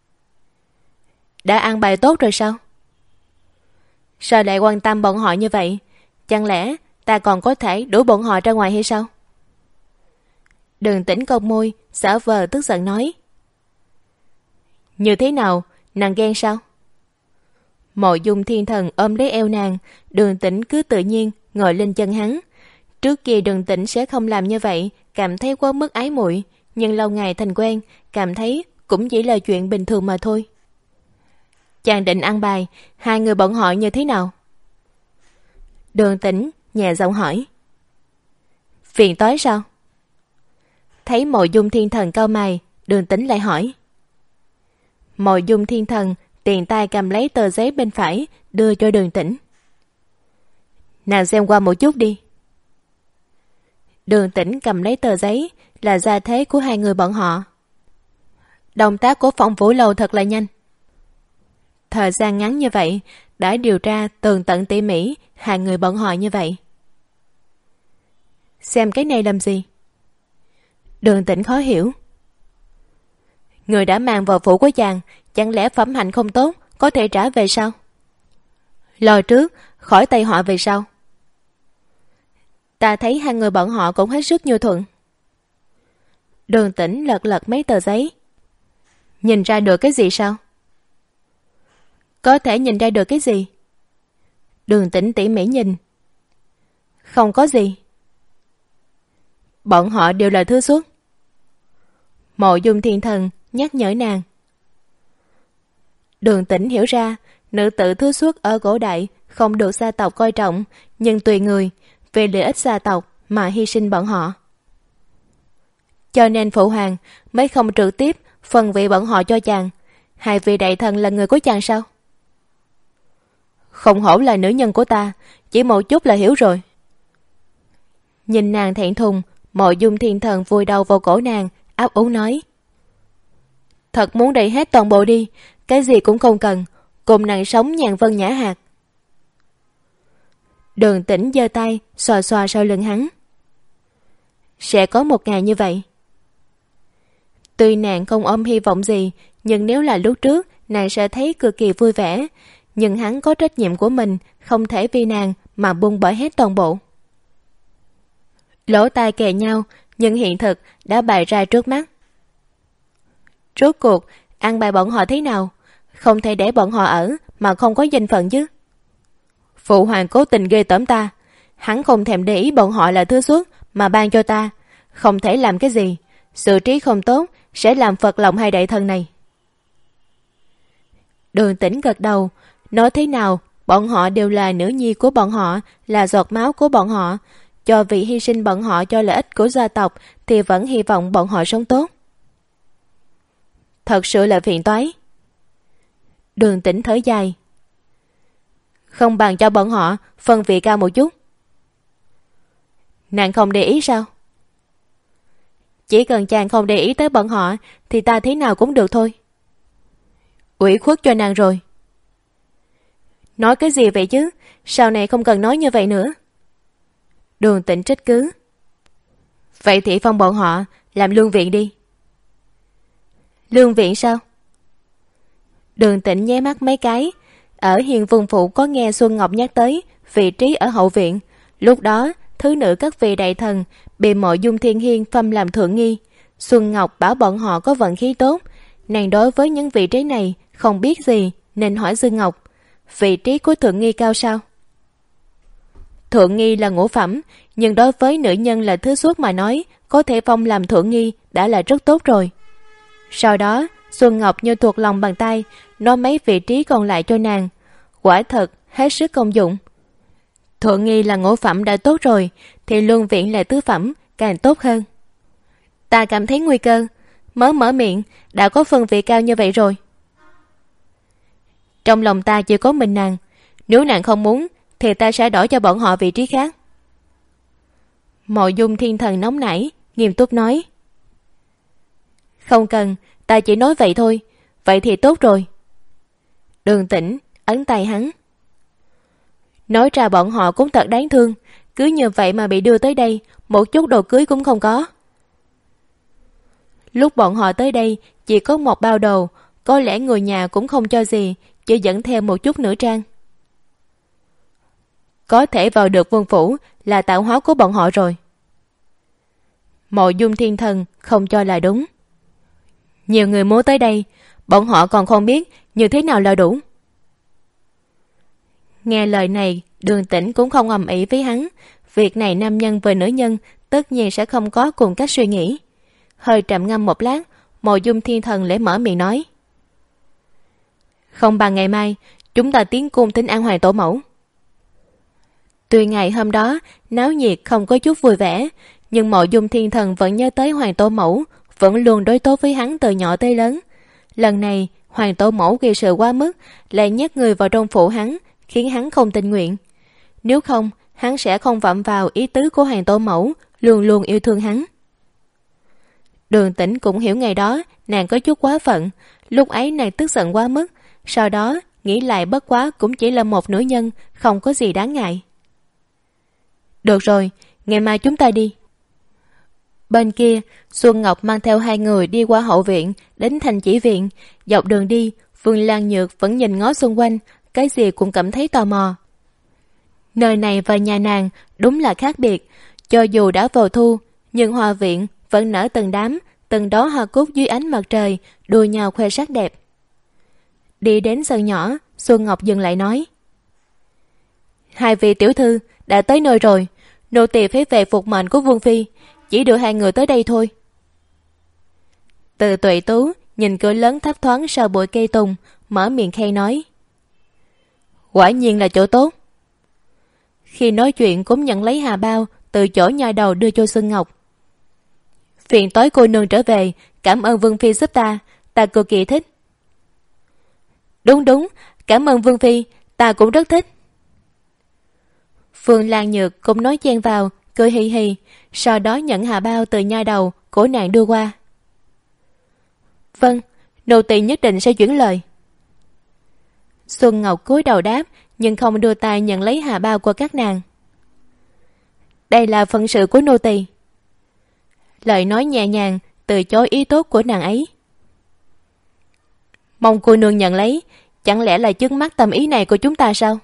Đã ăn bài tốt rồi sao? Sao lại quan tâm bọn họ như vậy? Chẳng lẽ ta còn có thể đuổi bọn họ ra ngoài hay sao? Đường Tĩnh cong môi, xả vờ tức giận nói: Như thế nào, nàng ghen sao? Mộ Dung Thiên Thần ôm lấy eo nàng, Đường Tĩnh cứ tự nhiên ngồi lên chân hắn. Trước kia Đường Tĩnh sẽ không làm như vậy, cảm thấy quá mức ái muội, nhưng lâu ngày thành quen, cảm thấy cũng chỉ là chuyện bình thường mà thôi. Chàng định ăn bài, hai người bọn họ như thế nào? Đường Tĩnh nhẹ giọng hỏi. Phiền toái sao? Thấy Mộ Dung Thiên Thần cau mày, Đường Tĩnh lại hỏi. Mộ Dung Thiên Thần tiền tay cầm lấy tờ giấy bên phải, đưa cho Đường Tĩnh. Nàng xem qua một chút đi. Đường Tĩnh cầm lấy tờ giấy, là gia thế của hai người bọn họ. Động tác của Phong Vũ Lầu thật là nhanh. Thời gian ngắn như vậy, đã điều tra tường tận tỉ mỉ hai người bọn họ như vậy. Xem cái này làm gì? Đường Tĩnh khó hiểu. Người đã mang vào phủ của chàng, chẳng lẽ phẩm hạnh không tốt, có thể trả về sao? Lòi trước, khỏi tay họ về sau. Ta thấy hai người bọn họ cũng hết sức nhu thuận. Đường Tĩnh lật lật mấy tờ giấy. Nhìn ra được cái gì sao? Có thể nhìn ra được cái gì? Đường Tĩnh tỉ mỉ nhìn. Không có gì. Bọn họ đều là thứ xuất. Mộ Dung Thiên Thần nhắc nhở nàng. Đường Tĩnh hiểu ra nữ tử thứ xuất ở cổ đại không được gia tộc coi trọng, nhưng tùy người vì lợi ích gia tộc mà hy sinh bọn họ. Cho nên phụ hoàng mới không trực tiếp phân vị bọn họ cho chàng. Hai vị đại thần là người của chàng sao? Không hổ là nữ nhân của ta, chỉ một chút là hiểu rồi. Nhìn nàng thẹn thùng, Mộ Dung Thiên Thần vùi đầu vào cổ nàng, áp úng nói. Thật muốn đẩy hết toàn bộ đi, cái gì cũng không cần, cùng nàng sống nhàn vân nhã hạt. Đường Tĩnh giơ tay xoa xoa sau lưng hắn. Sẽ có một ngày như vậy. Tuy nàng không ôm hy vọng gì, nhưng nếu là lúc trước nàng sẽ thấy cực kỳ vui vẻ. Nhưng hắn có trách nhiệm của mình, không thể vì nàng mà buông bỏ hết toàn bộ. Lỗ tai kề nhau, nhưng hiện thực đã bày ra trước mắt. Rốt cuộc ăn bài bọn họ thế nào? Không thể để bọn họ ở mà không có danh phận chứ. Phụ hoàng cố tình ghê tởm ta. Hắn không thèm để ý bọn họ là thứ xuất mà ban cho ta. Không thể làm cái gì. Sự trí không tốt sẽ làm phật lòng hai đại thần này. Đường Tĩnh gật đầu. Nói thế nào bọn họ đều là nữ nhi của bọn họ, là giọt máu của bọn họ. Cho vì hy sinh bọn họ cho lợi ích của gia tộc thì vẫn hy vọng bọn họ sống tốt. Thật sự là phiền toái. Đường Tĩnh thở dài. Không bằng cho bọn họ phân vị cao một chút. Nàng không để ý sao? Chỉ cần chàng không để ý tới bọn họ thì ta thế nào cũng được thôi. Ủy khuất cho nàng rồi. Nói cái gì vậy chứ? Sau này không cần nói như vậy nữa. Đường Tĩnh trách cứ. Vậy thì phong bọn họ làm lương viện đi. Lương viện sao? Đường Tĩnh nháy mắt mấy cái. Ở Hiền Vương Phủ có nghe Xuân Ngọc nhắc tới vị trí ở hậu viện. Lúc đó thứ nữ các vị đại thần bị Mộ Dung Thiên Hiên phâm làm thượng nghi. Xuân Ngọc bảo bọn họ có vận khí tốt. Nàng đối với những vị trí này không biết gì nên hỏi Xuân Ngọc. Vị trí của thượng nghi cao sao? Thượng nghi là ngũ phẩm, nhưng đối với nữ nhân là thứ xuất mà nói, có thể phong làm thượng nghi đã là rất tốt rồi. Sau đó Xuân Ngọc như thuộc lòng bàn tay nói mấy vị trí còn lại cho nàng. Quả thật hết sức công dụng. Thượng nghi là ngũ phẩm đã tốt rồi, thì luân viện là tứ phẩm càng tốt hơn. Ta cảm thấy nguy cơ, mới mở miệng đã có phân vị cao như vậy rồi. Trong lòng ta chỉ có mình nàng, nếu nàng không muốn thì ta sẽ đổi cho bọn họ vị trí khác. Mộ Dung Thiên Thần nóng nảy, nghiêm túc nói. Không cần, ta chỉ nói vậy thôi, vậy thì tốt rồi. Đường Tĩnh ấn tay hắn. Nói ra bọn họ cũng thật đáng thương, cứ như vậy mà bị đưa tới đây, một chút đồ cưới cũng không có. Lúc bọn họ tới đây chỉ có một bao đồ, có lẽ người nhà cũng không cho gì, chỉ dẫn theo một chút nữ trang. Có thể vào được Vương Phủ là tạo hóa của bọn họ rồi. Mộ Dung Thiên Thần không cho là đúng. Nhiều người muốn tới đây, bọn họ còn không biết như thế nào là đủ. Nghe lời này, Đường Tĩnh cũng không ầm ĩ với hắn. Việc này nam nhân với nữ nhân tất nhiên sẽ không có cùng cách suy nghĩ. Hơi trầm ngâm một lát, Mộ Dung Thiên Thần lễ mở miệng nói. Không bằng ngày mai chúng ta tiến cung thính an Hoàng Tổ Mẫu. Tuy ngày hôm đó náo nhiệt không có chút vui vẻ, nhưng Mộ Dung Thiên Thần vẫn nhớ tới Hoàng Tổ Mẫu, vẫn luôn đối tốt với hắn từ nhỏ tới lớn. Lần này Hoàng Tổ Mẫu gây sự quá mức, lại nhét người vào trong phủ hắn, khiến hắn không tình nguyện. Nếu không, hắn sẽ không vặm vào ý tứ của Hoàng Tổ Mẫu, luôn luôn yêu thương hắn. Đường Tĩnh cũng hiểu ngày đó nàng có chút quá phận, lúc ấy nàng tức giận quá mức, sau đó nghĩ lại bất quá cũng chỉ là một nữ nhân, không có gì đáng ngại. Được rồi, ngày mai chúng ta đi. Bên kia, Xuân Ngọc mang theo hai người đi qua hậu viện, đến thành chỉ viện. Dọc đường đi, Vương Lan Nhược vẫn nhìn ngó xung quanh, cái gì cũng cảm thấy tò mò. Nơi này và nhà nàng đúng là khác biệt. Cho dù đã vào thu, nhưng hoa viện vẫn nở từng đám, từng đó hoa cúc dưới ánh mặt trời, đua nhau khoe sắc đẹp. Đi đến sân nhỏ, Xuân Ngọc dừng lại nói. Hai vị tiểu thư đã tới nơi rồi, nô tỳ phải về phục mệnh của Vương Phi, chỉ đưa hai người tới đây thôi. Từ Tuệ Tú nhìn cửa lớn thấp thoáng sau bụi cây tùng, mở miệng khen nói: quả nhiên là chỗ tốt. Khi nói chuyện cũng nhận lấy hà bao từ chỗ nhà đầu đưa cho Xuân Ngọc. Phiền tối cô nương trở về, cảm ơn Vương Phi giúp ta, ta cực kỳ thích. Đúng đúng, cảm ơn Vương Phi, ta cũng rất thích. Phương Lan Nhược cũng nói chen vào, cười hì hì, sau đó nhận hà bao từ nha đầu của nàng đưa qua. Vâng, nô tỳ nhất định sẽ chuyển lời. Xuân Ngọc cúi đầu đáp, nhưng không đưa tay nhận lấy hà bao của các nàng. Đây là phận sự của nô tỳ. Lời nói nhẹ nhàng từ chối ý tốt của nàng ấy. Mong cô nương nhận lấy, chẳng lẽ là trước mắt tâm ý này của chúng ta sao?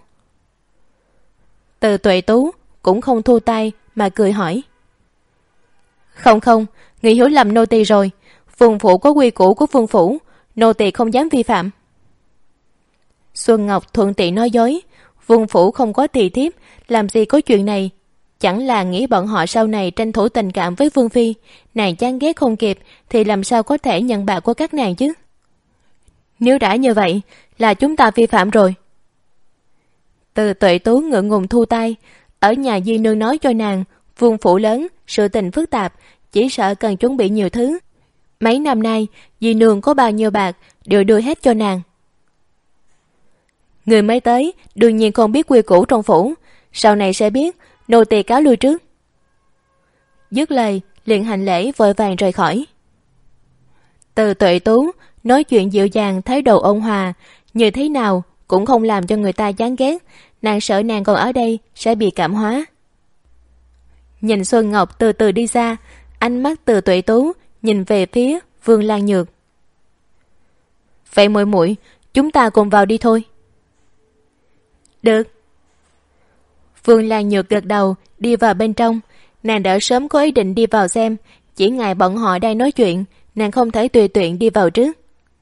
Từ Tuệ Tú cũng không thu tay mà cười hỏi. Không không, người hiểu lầm nô tỳ rồi. Vương phủ có quy củ của vương phủ, nô tỳ không dám vi phạm. Xuân Ngọc thuận tiện nói dối. Vương phủ không có tỳ thiếp, làm gì có chuyện này. Chẳng là nghĩ bọn họ sau này tranh thủ tình cảm với Vương Phi, nàng chán ghét không kịp thì làm sao có thể nhận bạc của các nàng chứ? Nếu đã như vậy là chúng ta vi phạm rồi. Từ Tuệ Tú ngượng ngùng thu tay. Ở nhà Di Nương nói cho nàng, Vương phủ lớn, sự tình phức tạp, chỉ sợ cần chuẩn bị nhiều thứ. Mấy năm nay Di Nương có bao nhiêu bạc đều đưa hết cho nàng. Người mới tới đương nhiên không biết quy củ trong phủ, sau này sẽ biết, nô tỳ cáo lui trước. Dứt lời liền hành lễ vội vàng rời khỏi. Từ Tuệ Tú nói chuyện dịu dàng, thái độ ôn hòa, như thế nào cũng không làm cho người ta chán ghét. Nàng sợ nàng còn ở đây sẽ bị cảm hóa. Nhìn Xuân Ngọc từ từ đi xa, ánh mắt Từ Tuệ Tú nhìn về phía Vương Lan Nhược. Vậy muội muội, chúng ta cùng vào đi thôi. Được. Vương Lan Nhược gật đầu đi vào bên trong. Nàng đã sớm có ý định đi vào xem, chỉ ngại bọn họ đang nói chuyện, nàng không thể tùy tiện đi vào trước.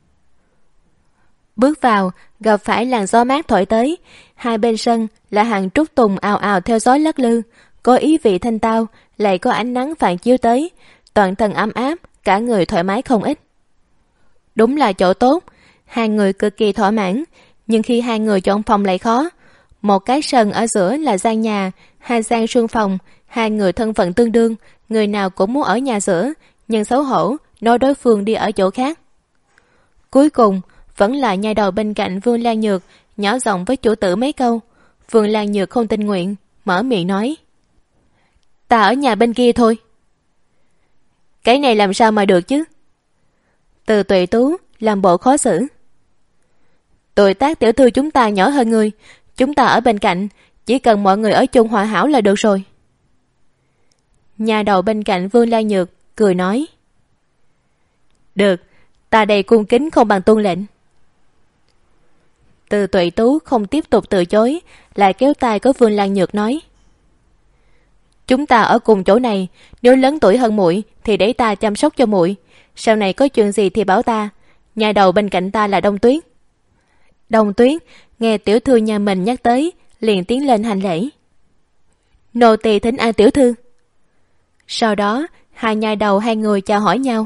Bước vào, gặp phải làn gió mát thổi tới. Hai bên sân là hàng trúc tùng ào ào theo gió lắc lư, có ý vị thanh tao, lại có ánh nắng phản chiếu tới, toàn thân ấm áp, cả người thoải mái không ít. Đúng là chỗ tốt, hai người cực kỳ thỏa mãn. Nhưng khi hai người chọn phòng lại khó. Một cái sân ở giữa là gian nhà, hai gian sương phòng, hai người thân phận tương đương, người nào cũng muốn ở nhà giữa, nhưng xấu hổ nói đối phương đi ở chỗ khác. Cuối cùng vẫn là nha đầu bên cạnh Vương Lan Nhược nhỏ giọng với chủ tử mấy câu. Vương Lan Nhược không tình nguyện, mở miệng nói: ta ở nhà bên kia thôi. Cái này làm sao mà được chứ? Từ Tuệ Tú làm bộ khó xử. Tuổi tác tiểu thư chúng ta nhỏ hơn người, chúng ta ở bên cạnh, chỉ cần mọi người ở chung hòa hảo là được rồi. Nhà đầu bên cạnh Vương Lan Nhược cười nói: được, ta đây cung kính không bằng tuân lệnh. Từ Tuệ Tú không tiếp tục từ chối, lại kéo tay của Vương Lan Nhược nói: chúng ta ở cùng chỗ này, nếu lớn tuổi hơn muội thì để ta chăm sóc cho muội, sau này có chuyện gì thì bảo ta. Nhà đầu bên cạnh ta là Đông Tuyết. Đông Tuyết nghe tiểu thư nhà mình nhắc tới, liền tiến lên hành lễ. Nô tỳ thỉnh an tiểu thư. Sau đó hai nhà đầu hai người chào hỏi nhau.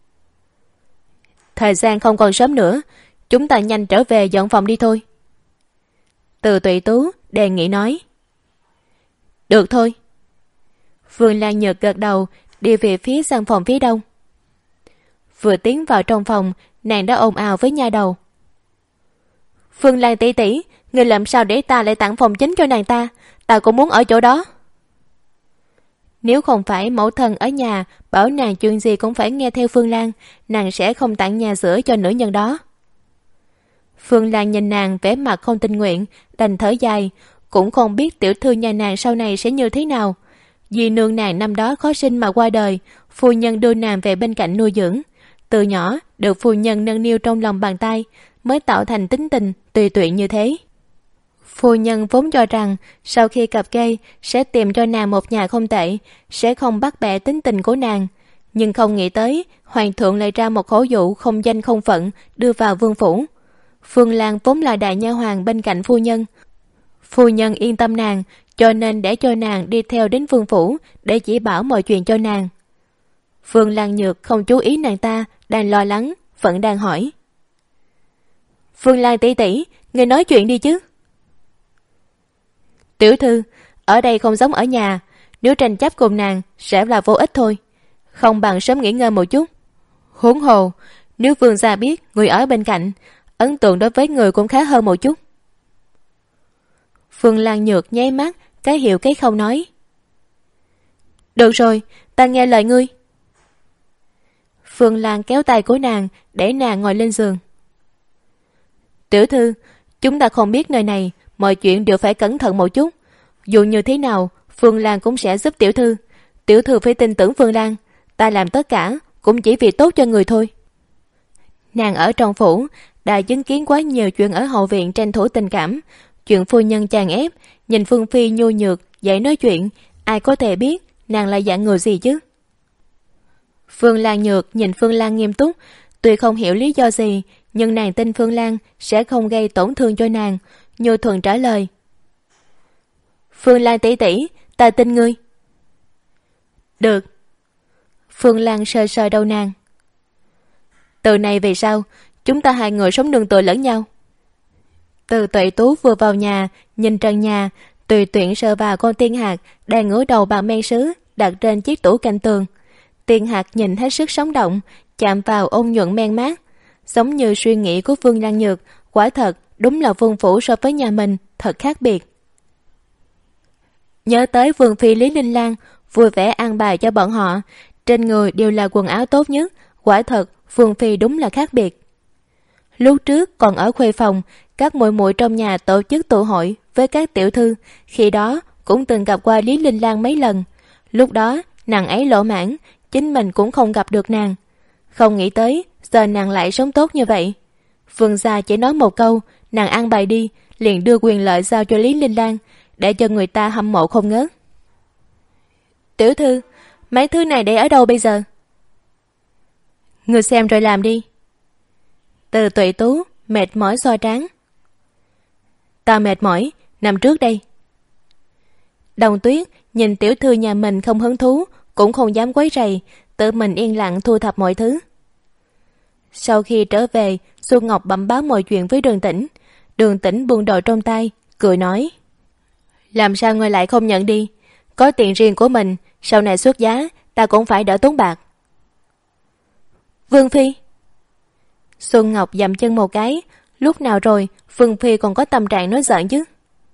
Thời gian không còn sớm nữa, chúng ta nhanh trở về dọn phòng đi thôi. Từ Tuệ Tú đề nghị nói. Được thôi. Vương Lan Nhược gật đầu, đi về phía gian phòng phía đông. Vừa tiến vào trong phòng, nàng đã ồn ào với nha đầu. Phương Lan tỷ tỷ, người làm sao để ta lại tặng phòng chính cho nàng ta? Ta cũng muốn ở chỗ đó. Nếu không phải mẫu thân ở nhà bảo nàng chuyện gì cũng phải nghe theo Phương Lan, nàng sẽ không tặng nhà giữa cho nữ nhân đó. Phương Lan nhìn nàng vẻ mặt không tình nguyện, đành thở dài, cũng không biết tiểu thư nhà nàng sau này sẽ như thế nào. Vì nương nàng năm đó khó sinh mà qua đời, phu nhân đưa nàng về bên cạnh nuôi dưỡng. Từ nhỏ được phu nhân nâng niu trong lòng bàn tay, mới tạo thành tính tình tùy tiện như thế. Phu nhân vốn cho rằng sau khi cặp kê sẽ tìm cho nàng một nhà không tệ, sẽ không bắt bẻ tính tình của nàng, nhưng không nghĩ tới hoàng thượng lại ra một khẩu dụ không danh không phận đưa vào vương phủ. Phương Lan vốn là đại nha hoàn bên cạnh phu nhân, phu nhân yên tâm nàng, cho nên để cho nàng đi theo đến vương phủ để chỉ bảo mọi chuyện cho nàng. Phương Lan Nhược không chú ý nàng ta đang lo lắng, vẫn đang hỏi. Phương Lan tỷ tỷ, người nói chuyện đi chứ. Tiểu thư, ở đây không giống ở nhà, nếu tranh chấp cùng nàng sẽ là vô ích thôi, không bằng sớm nghỉ ngơi một chút. Huống hồ, nếu vương gia biết người ở bên cạnh, ấn tượng đối với người cũng khá hơn một chút. Phương Lan Nhược nháy mắt, cái hiểu cái không nói. Được rồi, ta nghe lời ngươi. Phương Lan kéo tay của nàng để nàng ngồi lên giường. Tiểu thư, chúng ta không biết nơi này, mọi chuyện đều phải cẩn thận một chút. Dù như thế nào, Phương Lan cũng sẽ giúp tiểu thư. Tiểu thư phải tin tưởng Phương Lan, ta làm tất cả cũng chỉ vì tốt cho người thôi. Nàng ở trong phủ đã chứng kiến quá nhiều chuyện ở hậu viện tranh thủ tình cảm, chuyện phu nhân chàng ép, nhìn Phương Phi nhu nhược dễ nói chuyện, ai có thể biết nàng là dạng người gì chứ. Phương Lan Nhược nhìn Phương Lan nghiêm túc, tuy không hiểu lý do gì, nhưng nàng tin Phương Lan sẽ không gây tổn thương cho nàng, nhu thuận trả lời. Phương Lan tỷ tỷ, ta tin ngươi. Được. Phương Lan sờ sờ đầu nàng. Từ này về sau, chúng ta hai người sống nương tựa lẫn nhau. Từ Tuệ Tú vừa vào nhà, nhìn trần nhà, tùy tiện sờ vào con Tiên Hạc đang ngửa đầu bằng men sứ đặt trên chiếc tủ cạnh tường. Tiên Hạc nhìn hết sức sống động, chạm vào ôn nhuận men mát, giống như suy nghĩ của Phương Lan Nhược. Quả thật, đúng là vương phủ so với nhà mình thật khác biệt. Nhớ tới Vương Phi Lý Linh Lan vui vẻ an bài cho bọn họ, trên người đều là quần áo tốt nhất. Quả thật, Vương Phi đúng là khác biệt. Lúc trước còn ở khuê phòng, các muội muội trong nhà tổ chức tụ hội với các tiểu thư, khi đó cũng từng gặp qua Lý Linh Lan mấy lần. Lúc đó nàng ấy lỗ mãn, chính mình cũng không gặp được nàng. Không nghĩ tới giờ nàng lại sống tốt như vậy. Vương gia chỉ nói một câu, nàng an bài đi, liền đưa quyền lợi giao cho Lý Linh Lan, để cho người ta hâm mộ không ngớt. Tiểu thư, mấy thứ này để ở đâu bây giờ? Người xem rồi làm đi. Từ Tuệ Tú mệt mỏi xoa trán. Ta mệt mỏi, nằm trước đây. Đồng Tuyết nhìn tiểu thư nhà mình không hứng thú, cũng không dám quấy rầy, tự mình yên lặng thu thập mọi thứ. Sau khi trở về, Xuân Ngọc bẩm báo mọi chuyện với Đường Tĩnh. Đường Tĩnh buông đồ trong tay, cười nói. Làm sao ngươi lại không nhận đi? Có tiền riêng của mình, sau này xuất giá, ta cũng phải đỡ tốn bạc. Vương Phi. Xuân Ngọc dậm chân một cái, lúc nào rồi Vương Phi còn có tâm trạng nói giỡn chứ?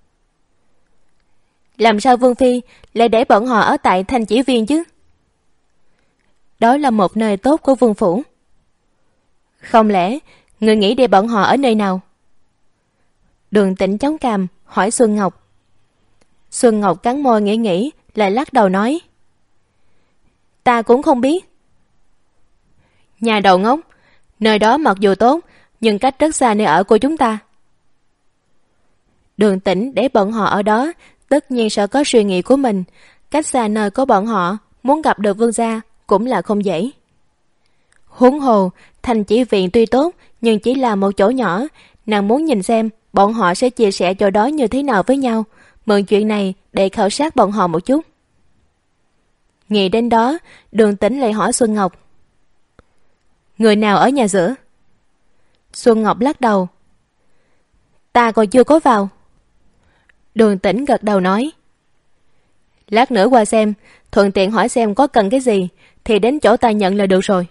Làm sao Vương Phi lại để bọn họ ở tại Thanh Chỉ Viên chứ? Đó là một nơi tốt của vương phủ. Không lẽ người nghĩ để bọn họ ở nơi nào? Đường Tĩnh chống cằm hỏi Xuân Ngọc. Xuân Ngọc cắn môi nghĩ nghĩ, lại lắc đầu nói. Ta cũng không biết. Nhà đầu ngốc, nơi đó mặc dù tốt, nhưng cách rất xa nơi ở của chúng ta. Đường Tĩnh để bọn họ ở đó, tất nhiên sẽ có suy nghĩ của mình. Cách xa nơi của bọn họ, muốn gặp được vương gia cũng là không dễ. Huống hồ, Thành Chỉ Viện tuy tốt, nhưng chỉ là một chỗ nhỏ. Nàng muốn nhìn xem bọn họ sẽ chia sẻ chỗ đó như thế nào với nhau, mượn chuyện này để khảo sát bọn họ một chút. Nghĩ đến đó, Đường Tĩnh lại hỏi Xuân Ngọc. Người nào ở nhà giữa? Xuân Ngọc lắc đầu. Ta còn chưa có vào. Đường Tĩnh gật đầu nói. Lát nữa qua xem, thuận tiện hỏi xem có cần cái gì, thì đến chỗ ta nhận là được rồi.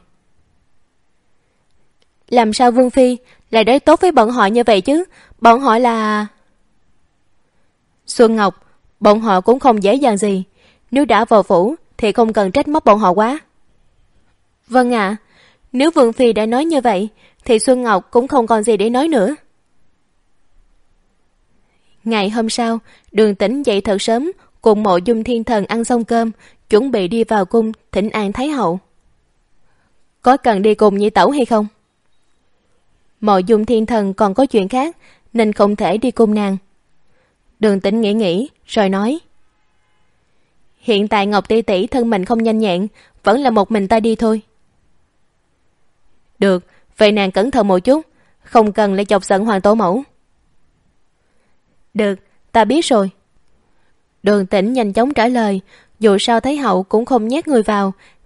Làm sao Vương Phi lại đối tốt với bọn họ như vậy chứ? Bọn họ là... Xuân Ngọc, bọn họ cũng không dễ dàng gì. Nếu đã vào phủ thì không cần trách móc bọn họ quá. Vâng ạ, à, nếu Vương Phi đã nói như vậy thì Xuân Ngọc cũng không còn gì để nói nữa. Ngày hôm sau, Đường Tĩnh dậy thật sớm, cùng Mộ Dung Thiên Thần ăn xong cơm, chuẩn bị đi vào cung thỉnh an Thái hậu. Có cần đi cùng Nhị tẩu hay không? Mộ Dung Thiên Thần còn có chuyện khác nên không thể đi cùng nàng. Đường Tĩnh nghĩ nghĩ rồi nói. Hiện tại Ngọc tỷ tỷ thân mình không nhanh nhẹn, vẫn là một mình ta đi thôi. Được, vậy nàng cẩn thận một chút, không cần lại chọc giận Hoàng tổ mẫu. Được, ta biết rồi. Đường Tĩnh nhanh chóng trả lời, dù sao Thái hậu cũng không nhét người vào,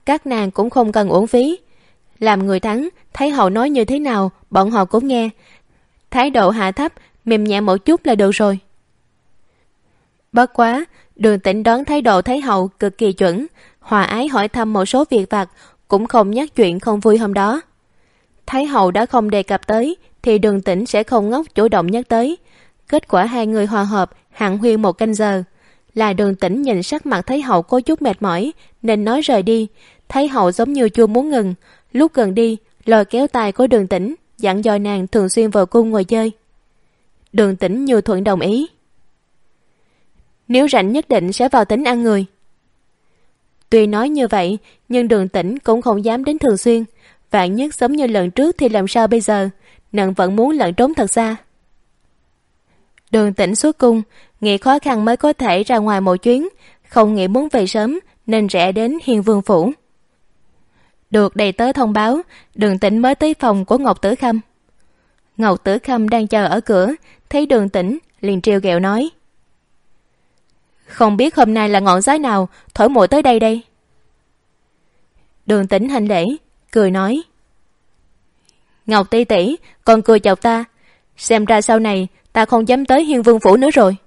các nàng cũng không cần uổng phí. Làm người thắng, Thái hậu nói như thế nào bọn họ cũng nghe. Thái độ hạ thấp, mềm nhẹ một chút là được rồi. Bất quá, Đường Tĩnh đoán thái độ Thái hậu cực kỳ chuẩn, hòa ái hỏi thăm một số việc vặt, cũng không nhắc chuyện không vui hôm đó. Thái hậu đã không đề cập tới thì Đường Tĩnh sẽ không ngốc chủ động nhắc tới. Kết quả hai người hòa hợp hàn huyên một canh giờ. Là Đường Tĩnh nhìn sắc mặt Thái hậu có chút mệt mỏi nên nói rời đi. Thái hậu giống như chưa muốn ngừng, lúc gần đi lôi kéo tay của Đường Tĩnh, dặn dò nàng thường xuyên vào cung ngồi chơi. Đường Tĩnh như thuận đồng ý. Nếu rảnh nhất định sẽ vào Tĩnh ăn người. Tuy nói như vậy, nhưng Đường Tĩnh cũng không dám đến thường xuyên. Vạn nhất giống như lần trước thì làm sao bây giờ? Nàng vẫn muốn lẩn trốn thật xa. Đường Tĩnh xuất cung, nghĩ khó khăn mới có thể ra ngoài một chuyến, không nghĩ muốn về sớm nên rẽ đến Hiền Vương phủ. Được đầy tớ thông báo, Đường Tĩnh mới tới phòng của Ngọc Tử Khâm. Ngọc Tử Khâm đang chờ ở cửa, thấy Đường Tĩnh liền trêu ghẹo nói: Không biết hôm nay là ngọn gió nào thổi muội tới đây đây? Đường Tĩnh hành lễ, cười nói: Ngọc tỷ tỷ, còn cười chọc ta, xem ra sau này ta không dám tới Hiên Vương phủ nữa rồi.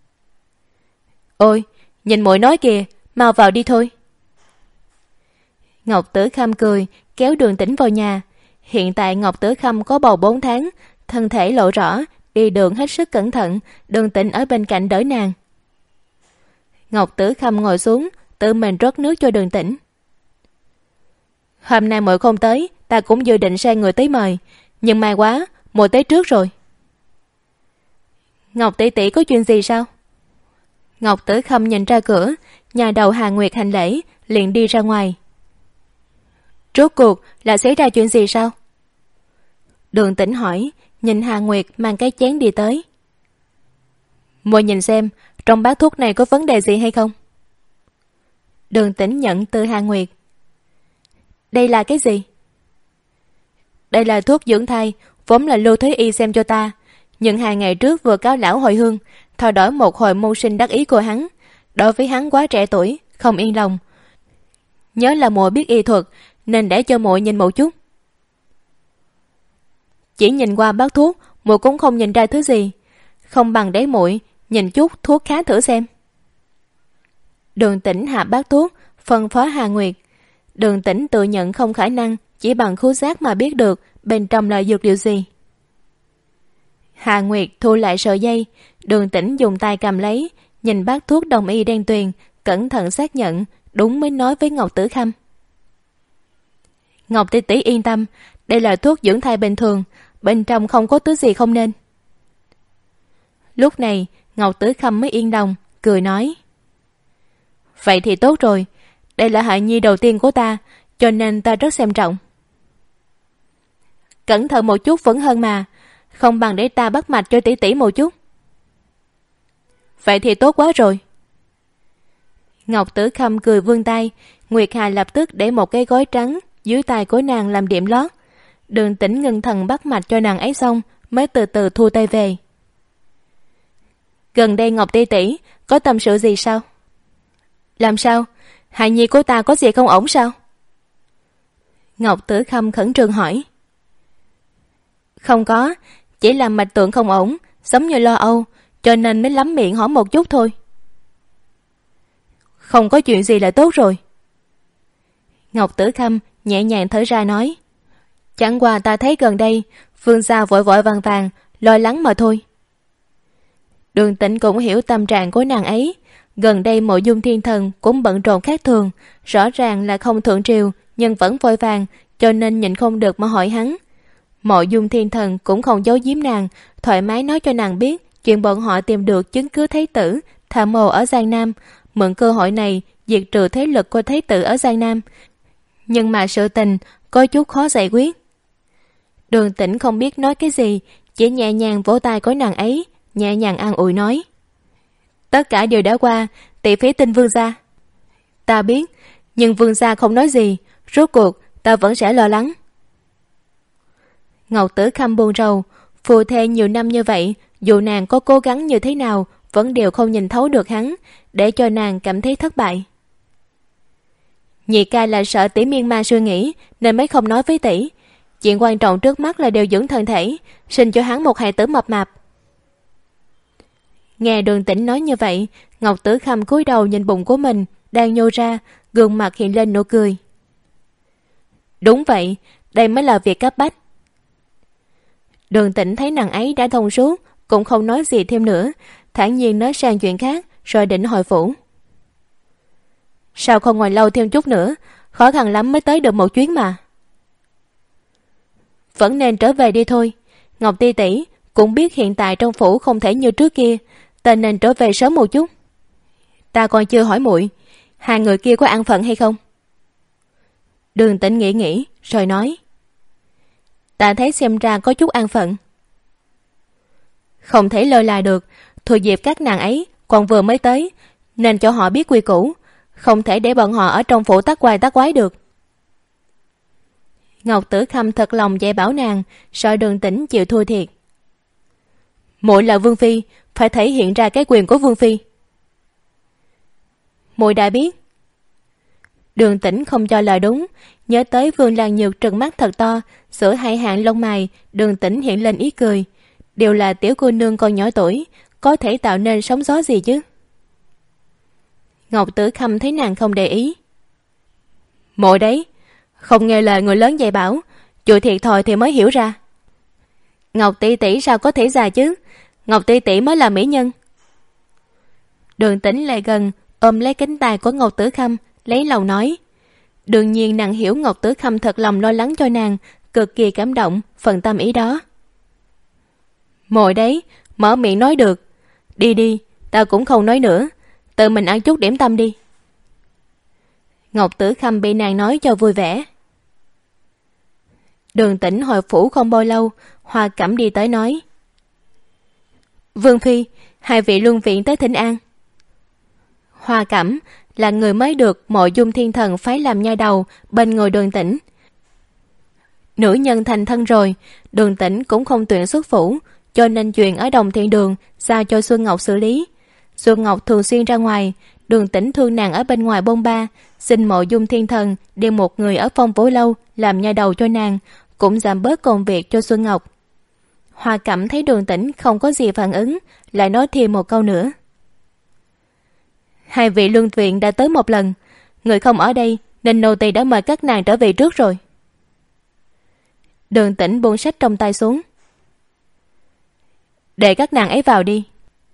Ôi, nhìn muội nói kìa, mau vào đi thôi. Ngọc Tử Khâm cười, kéo Đường Tĩnh vào nhà. Hiện tại Ngọc Tử Khâm có bầu bốn tháng, thân thể lộ rõ, đi đường hết sức cẩn thận. Đường Tĩnh ở bên cạnh đỡ nàng. Ngọc Tử Khâm ngồi xuống, tự mình rót nước cho Đường Tĩnh. Hôm nay muội không tới, ta cũng dự định sai người tới mời, nhưng may quá, muội tới trước rồi. Ngọc tỷ tỷ có chuyện gì sao? Ngọc Tử Khâm nhìn ra cửa, nhà đầu Hà Nguyệt hành lễ, liền đi ra ngoài. Rốt cuộc là xảy ra chuyện gì sao? Đường Tĩnh hỏi, nhìn Hà Nguyệt mang cái chén đi tới. Muội nhìn xem, trong bát thuốc này có vấn đề gì hay không? Đường Tĩnh nhận từ Hà Nguyệt. Đây là cái gì? Đây là thuốc dưỡng thai, vốn là Lưu Thế Y xem cho ta, nhưng hai ngày trước vừa cáo lão hồi hương, thao đổi một hồi mưu sinh đắc ý của hắn. Đối với hắn quá trẻ tuổi, không yên lòng. Nhớ là muội biết y thuật, nên để cho muội nhìn một chút. Chỉ nhìn qua bát thuốc, muội cũng không nhìn ra thứ gì, không bằng để muội nhìn chút thuốc khá thử xem. Đường Tĩnh hạ bát thuốc, phân phó Hà Nguyệt. Đường Tĩnh tự nhận không khả năng chỉ bằng khứu giác mà biết được bên trong là dược liệu gì. Hà Nguyệt thu lại sợi dây, Đường Tĩnh dùng tay cầm lấy, nhìn bát thuốc đồng y đen tuyền, cẩn thận xác nhận, đúng mới nói với Ngọc Tử Khâm. Ngọc tỷ tỷ yên tâm, đây là thuốc dưỡng thai bình thường, bên trong không có thứ gì không nên. Lúc này Ngọc Tử Khâm mới yên lòng, cười nói: Vậy thì tốt rồi, đây là hài nhi đầu tiên của ta, cho nên ta rất xem trọng. Cẩn thận một chút vẫn hơn mà, không bằng để ta bắt mạch cho tỷ tỷ một chút. Vậy thì tốt quá rồi. Ngọc Tử Khâm cười vươn tay, Nguyệt Hà lập tức để một cái gói trắng dưới tay của nàng làm điểm lót. Đường Tĩnh ngưng thần bắt mạch cho nàng ấy xong, mới từ từ thu tay về. Gần đây Ngọc tỷ tỷ có tâm sự gì sao? Làm sao? Hài nhi của ta có gì không ổn sao? Ngọc Tử Khâm khẩn trương hỏi. Không có, chỉ là mạch tượng không ổn, giống như lo âu, cho nên mới lắm miệng hỏi một chút thôi. Không có chuyện gì là tốt rồi. Ngọc Tử Khâm nhẹ nhàng thở ra nói. Chẳng qua ta thấy gần đây Phương Gia vội vội vàng vàng, lo lắng mà thôi. Đường Tĩnh cũng hiểu tâm trạng của nàng ấy. Gần đây Mộ Dung Thiên Thần cũng bận rộn khác thường, rõ ràng là không thượng triều nhưng vẫn vội vàng, cho nên nhịn không được mà hỏi hắn. Mộ Dung Thiên Thần cũng không giấu giếm nàng, thoải mái nói cho nàng biết chuyện bọn họ tìm được chứng cứ Thái tử tham mô ở Giang Nam, mượn cơ hội này diệt trừ thế lực của Thái tử ở Giang Nam. Nhưng mà sự tình có chút khó giải quyết. Đường Tĩnh không biết nói cái gì, chỉ nhẹ nhàng vỗ tay của nàng ấy, nhẹ nhàng an ủi nói. Tất cả đều đã qua, tỷ phí tin Vương gia. Ta biết, nhưng Vương gia không nói gì, rốt cuộc ta vẫn sẽ lo lắng. Ngọc Tử Khâm buồn rầu, phù thê nhiều năm như vậy, dù nàng có cố gắng như thế nào, vẫn đều không nhìn thấu được hắn, để cho nàng cảm thấy thất bại. Nhị ca là sợ tỷ miên man suy nghĩ nên mới không nói với tỷ. Chuyện quan trọng trước mắt là điều dưỡng thân thể, sinh cho hắn một hài tử mập mạp. Nghe Đường Tĩnh nói như vậy, Ngọc Tử Khâm cúi đầu nhìn bụng của mình đang nhô ra, gương mặt hiện lên nụ cười. Đúng vậy, đây mới là việc cấp bách. Đường Tĩnh thấy nàng ấy đã thông suốt, cũng không nói gì thêm nữa, thản nhiên nói sang chuyện khác rồi định hồi phủ. Sao không ngồi lâu thêm chút nữa, khó khăn lắm mới tới được một chuyến mà. Vẫn nên trở về đi thôi. Ngọc Ti tỷ cũng biết hiện tại trong phủ không thể như trước kia, ta nên trở về sớm một chút. Ta còn chưa hỏi muội, hai người kia có ăn phận hay không? Đường Tĩnh nghĩ nghĩ rồi nói, ta thấy xem ra có chút ăn phận. Không thể lơ là được, thừa dịp các nàng ấy còn vừa mới tới, nên cho họ biết quy củ, không thể để bọn họ ở trong phủ tác quái tác quái được. Ngọc Tử Khâm thật lòng dạy bảo nàng, sợ Đường Tĩnh chịu thua thiệt. Muội là vương phi, phải thể hiện ra cái quyền của vương phi. Muội đã biết. Đường Tĩnh không cho lời đúng, nhớ tới Vương Lan Nhược trừng mắt thật to, sửa hai hàng lông mày. Đường Tĩnh hiện lên ý cười. Đều là tiểu cô nương còn nhỏ tuổi, có thể tạo nên sóng gió gì chứ. Ngọc Tử Khâm thấy nàng không để ý. Muội đấy, không nghe lời người lớn dạy bảo, chịu thiệt thòi thì mới hiểu ra. Ngọc tỷ tỷ sao có thể già chứ, Ngọc tỷ tỷ mới là mỹ nhân. Đường Tĩnh lại gần ôm lấy cánh tay của Ngọc Tử Khâm, lấy lòng nói. Đương nhiên nàng hiểu Ngọc Tử Khâm thật lòng lo lắng cho nàng, cực kỳ cảm động phần tâm ý đó. Muội đấy, mở miệng nói được. Đi đi, ta cũng không nói nữa, tự mình ăn chút điểm tâm đi. Ngọc Tử Khâm bị nàng nói cho vui vẻ. Đường Tĩnh hồi phủ không bao lâu, Hoa Cẩm đi tới nói, Vương phi, hai vị luân viện tới thỉnh an. Hoa Cẩm là người mới được Mộ Dung Thiên Thần phái làm nha đầu bên người Đường Tĩnh. Nữ nhân thành thân rồi, Đường Tĩnh cũng không tuyển xuất phủ, cho nên chuyện ở Đồng Thiện Đường giao cho Xuân Ngọc xử lý. Xuân Ngọc thường xuyên ra ngoài, Đường Tĩnh thương nàng ở bên ngoài bôn ba, xin Mộ Dung Thiên Thần đem một người ở Phong Vũ Lâu làm nha đầu cho nàng, cũng giảm bớt công việc cho Xuân Ngọc. Hoa Cẩm thấy Đường Tĩnh không có gì phản ứng, lại nói thêm một câu nữa. Hai vị luân viện đã tới một lần, người không ở đây nên nô tỳ đã mời các nàng trở về trước rồi. Đường Tĩnh buông sách trong tay xuống. Để các nàng ấy vào đi.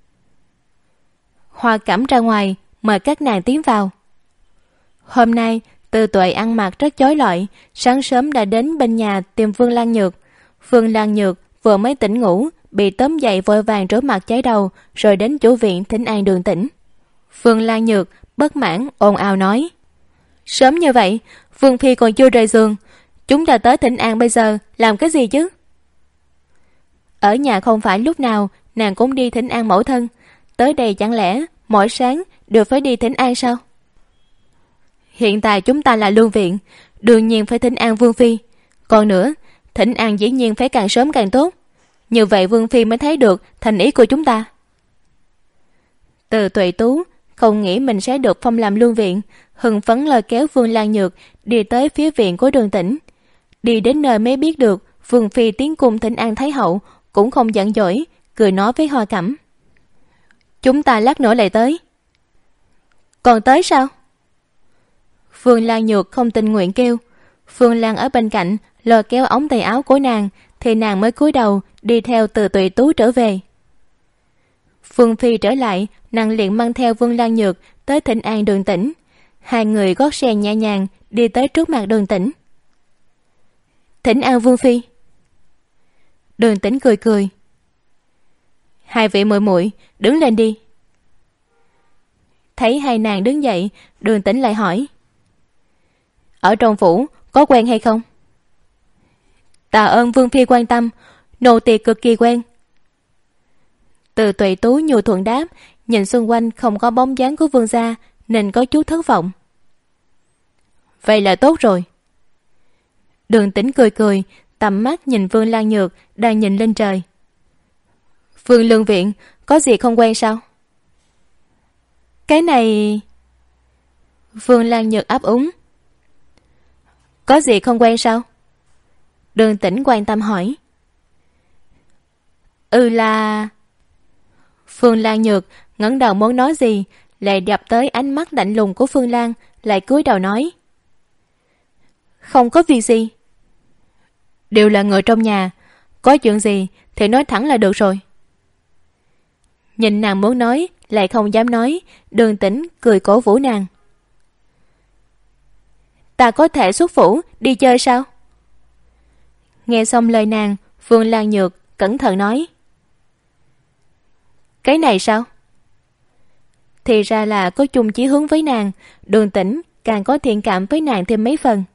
Hoa Cẩm ra ngoài mời các nàng tiến vào. Hôm nay Tư Tuệ ăn mặc rất chói lọi, sáng sớm đã đến bên nhà tìm Vương Lan Nhược. Vương Lan Nhược vừa mới tỉnh ngủ, bị tóm dậy vội vàng rửa mặt chải đầu, rồi đến chủ viện thỉnh an Đường Tĩnh. Vương Lan Nhược bất mãn ồn ào nói, sớm như vậy Vương phi còn chưa rời giường, chúng ta tới thỉnh an bây giờ làm cái gì chứ? Ở nhà không phải lúc nào nàng cũng đi thỉnh an mẫu thân, tới đây chẳng lẽ mỗi sáng đều phải đi thỉnh an sao? Hiện tại chúng ta là luân viện, đương nhiên phải thỉnh an Vương phi. Còn nữa, thỉnh an dĩ nhiên phải càng sớm càng tốt, như vậy Vương phi mới thấy được thành ý của chúng ta. Từ Tuệ Tú không nghĩ mình sẽ được phong làm luân viện, hưng phấn lôi kéo Vương Lan Nhược đi tới phía viện của Đường Tĩnh. Đi đến nơi mới biết được Vương phi tiến cung thỉnh an Thái hậu, cũng không giận dỗi, cười nói với Hoa Cẩm, chúng ta lát nữa lại tới. Còn tới sao? Vương Lan Nhược không tình nguyện kêu. Phương Lan ở bên cạnh lôi kéo ống tay áo của nàng, thì nàng mới cúi đầu đi theo Từ Tuệ Tú trở về. Phương phi trở lại, nàng liền mang theo Vương Lan Nhược tới thỉnh an Đường Tĩnh. Hai người gót sen nhẹ nhàng đi tới trước mặt Đường Tĩnh. Thỉnh an Vương phi. Đường Tĩnh cười cười. Hai vị muội muội đứng lên đi. Thấy hai nàng đứng dậy, Đường Tĩnh lại hỏi, ở trong phủ có quen hay không? Tạ ơn Vương phi quan tâm, nô tỳ cực kỳ quen. Từ Tuệ Tú nhu thuận đáp, nhìn xung quanh không có bóng dáng của Vương gia nên có chút thất vọng. Vậy là tốt rồi. Đường Tĩnh cười cười, tầm mắt nhìn Vương Lan Nhược đang nhìn lên trời. Vương lương viện có gì không quen sao? Cái này... Vương Lan Nhược ấp úng. Có gì không quen sao? Đường Tĩnh quan tâm hỏi. Ừ là... Phương Lan Nhược ngẩng đầu muốn nói gì, lại đập tới ánh mắt lạnh lùng của Phương Lan, lại cúi đầu nói. Không có việc gì. Đều là người trong nhà, có chuyện gì thì nói thẳng là được rồi. Nhìn nàng muốn nói lại không dám nói, Đường Tĩnh cười cổ vũ nàng. Ta có thể xuất phủ đi chơi sao? Nghe xong lời nàng, Phương Lan Nhược cẩn thận nói. Cái này sao? Thì ra là có chung chí hướng với nàng, Đường Tĩnh càng có thiện cảm với nàng thêm mấy phần.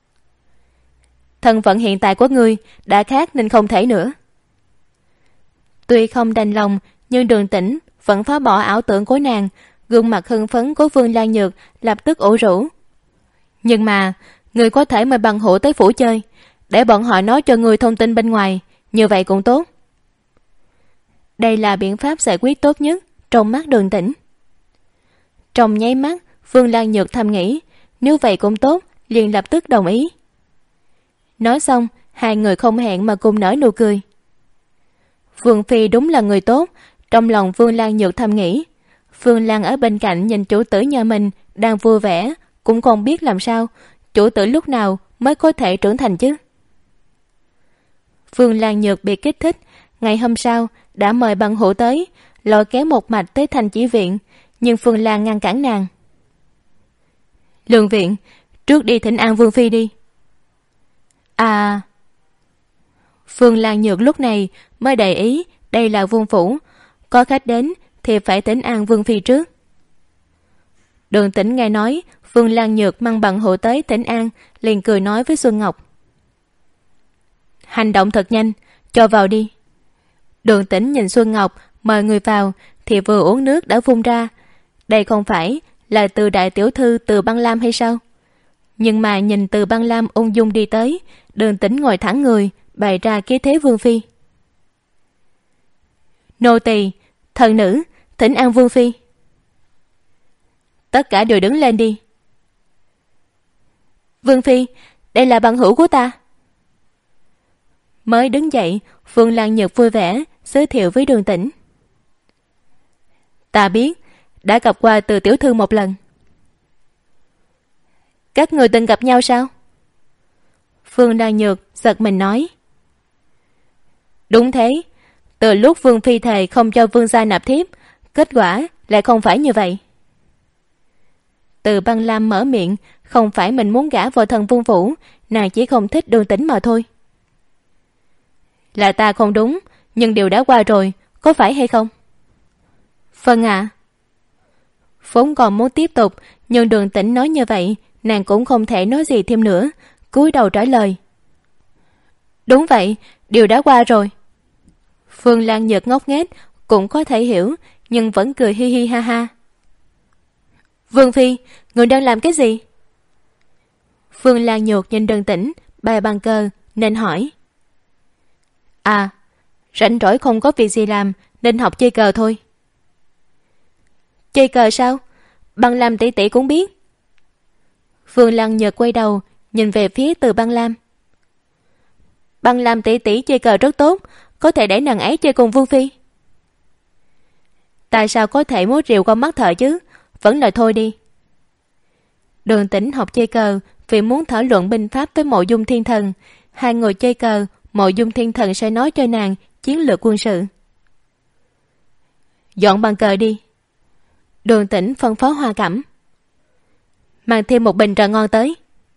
Thân phận hiện tại của ngươi đã khác nên không thể nữa. Tuy không đành lòng, nhưng Đường Tĩnh vẫn phá bỏ ảo tưởng của nàng, gương mặt hưng phấn của Phương Lan Nhược lập tức ủ rũ. Nhưng mà, ngươi có thể mời bằng hữu tới phủ chơi, để bọn họ nói cho ngươi thông tin bên ngoài, như vậy cũng tốt. Đây là biện pháp giải quyết tốt nhất trong mắt Đường Tĩnh. Trong nháy mắt, Phương Lan Nhược thầm nghĩ, nếu vậy cũng tốt, liền lập tức đồng ý. Nói xong, hai người không hẹn mà cùng nở nụ cười. Vương phi đúng là người tốt, trong lòng Phương Lan Nhược thầm nghĩ. Phương Lan ở bên cạnh nhìn chủ tử nhà mình đang vui vẻ, cũng không biết làm sao, chủ tử lúc nào mới có thể trưởng thành chứ. Phương Lan Nhược bị kích thích, ngày hôm sau đã mời bằng hữu tới, lôi kéo một mạch tới Thành Chỉ Viện, nhưng Phương Lan ngăn cản nàng. Lương viện, trước đi thỉnh an Vương phi đi. À... Phương Lan Nhược lúc này mới để ý đây là vương phủ, có khách đến thì phải thỉnh an Vương phi trước. Đường Tĩnh nghe nói Phương Lan Nhược mang bằng hữu tới thỉnh an, liền cười nói với Xuân Ngọc. Hành động thật nhanh, cho vào đi. Đường Tĩnh nhìn Xuân Ngọc mời người vào thì vừa uống nước đã vung ra. Đây không phải là Từ đại tiểu thư Từ Băng Lam hay sao? Nhưng mà nhìn Từ Băng Lam ung dung đi tới, Đường Tĩnh ngồi thẳng người, bày ra khí thế vương phi. Nô tỳ, thần nữ, thỉnh an Vương phi. Tất cả đều đứng lên đi. Vương phi, đây là bằng hữu của ta. Mới đứng dậy, Phương Lan Nhược vui vẻ giới thiệu với Đường Tĩnh. Ta biết, đã gặp qua Từ tiểu thư một lần. Các người từng gặp nhau sao? Phương Lan Nhược giật mình nói. Đúng thế, từ lúc Vương phi thề không cho Vương gia nạp thiếp, kết quả lại không phải như vậy. Từ Băng Lam mở miệng, không phải mình muốn gả vào thần vương phủ, nàng chỉ không thích Đường Tĩnh mà thôi. Là ta không đúng, nhưng điều đã qua rồi, có phải hay không? Vâng ạ. À. Vốn còn muốn tiếp tục, nhưng Đường Tĩnh nói như vậy, nàng cũng không thể nói gì thêm nữa, cúi đầu trả lời. Đúng vậy, điều đã qua rồi. Phương Lan Nhược ngốc nghếch, cũng có thể hiểu, nhưng vẫn cười hi hi ha ha. Vương phi, người đang làm cái gì? Phương Lan Nhược nhìn Đường Tĩnh bài bàn cờ nên hỏi. À, rảnh rỗi không có việc gì làm nên học chơi cờ thôi. Chơi cờ sao? Băng Lam tỷ tỷ cũng biết. Phương Lan Nhược quay đầu nhìn về phía Từ Băng Lam. Băng Lam tỷ tỷ chơi cờ rất tốt, có thể để nàng ấy chơi cùng Vương phi. Tại sao có thể mốt rượu qua mắt thợ chứ? Vẫn là thôi đi. Đường Tĩnh học chơi cờ vì muốn thảo luận binh pháp với Mộ Dung Thiên Thần. Hai người chơi cờ, Mộ Dung Thiên Thần sẽ nói cho nàng chiến lược quân sự. Dọn bàn cờ đi. Đường Tĩnh phân phó Hoa Cẩm. Mang thêm một bình trà ngon tới.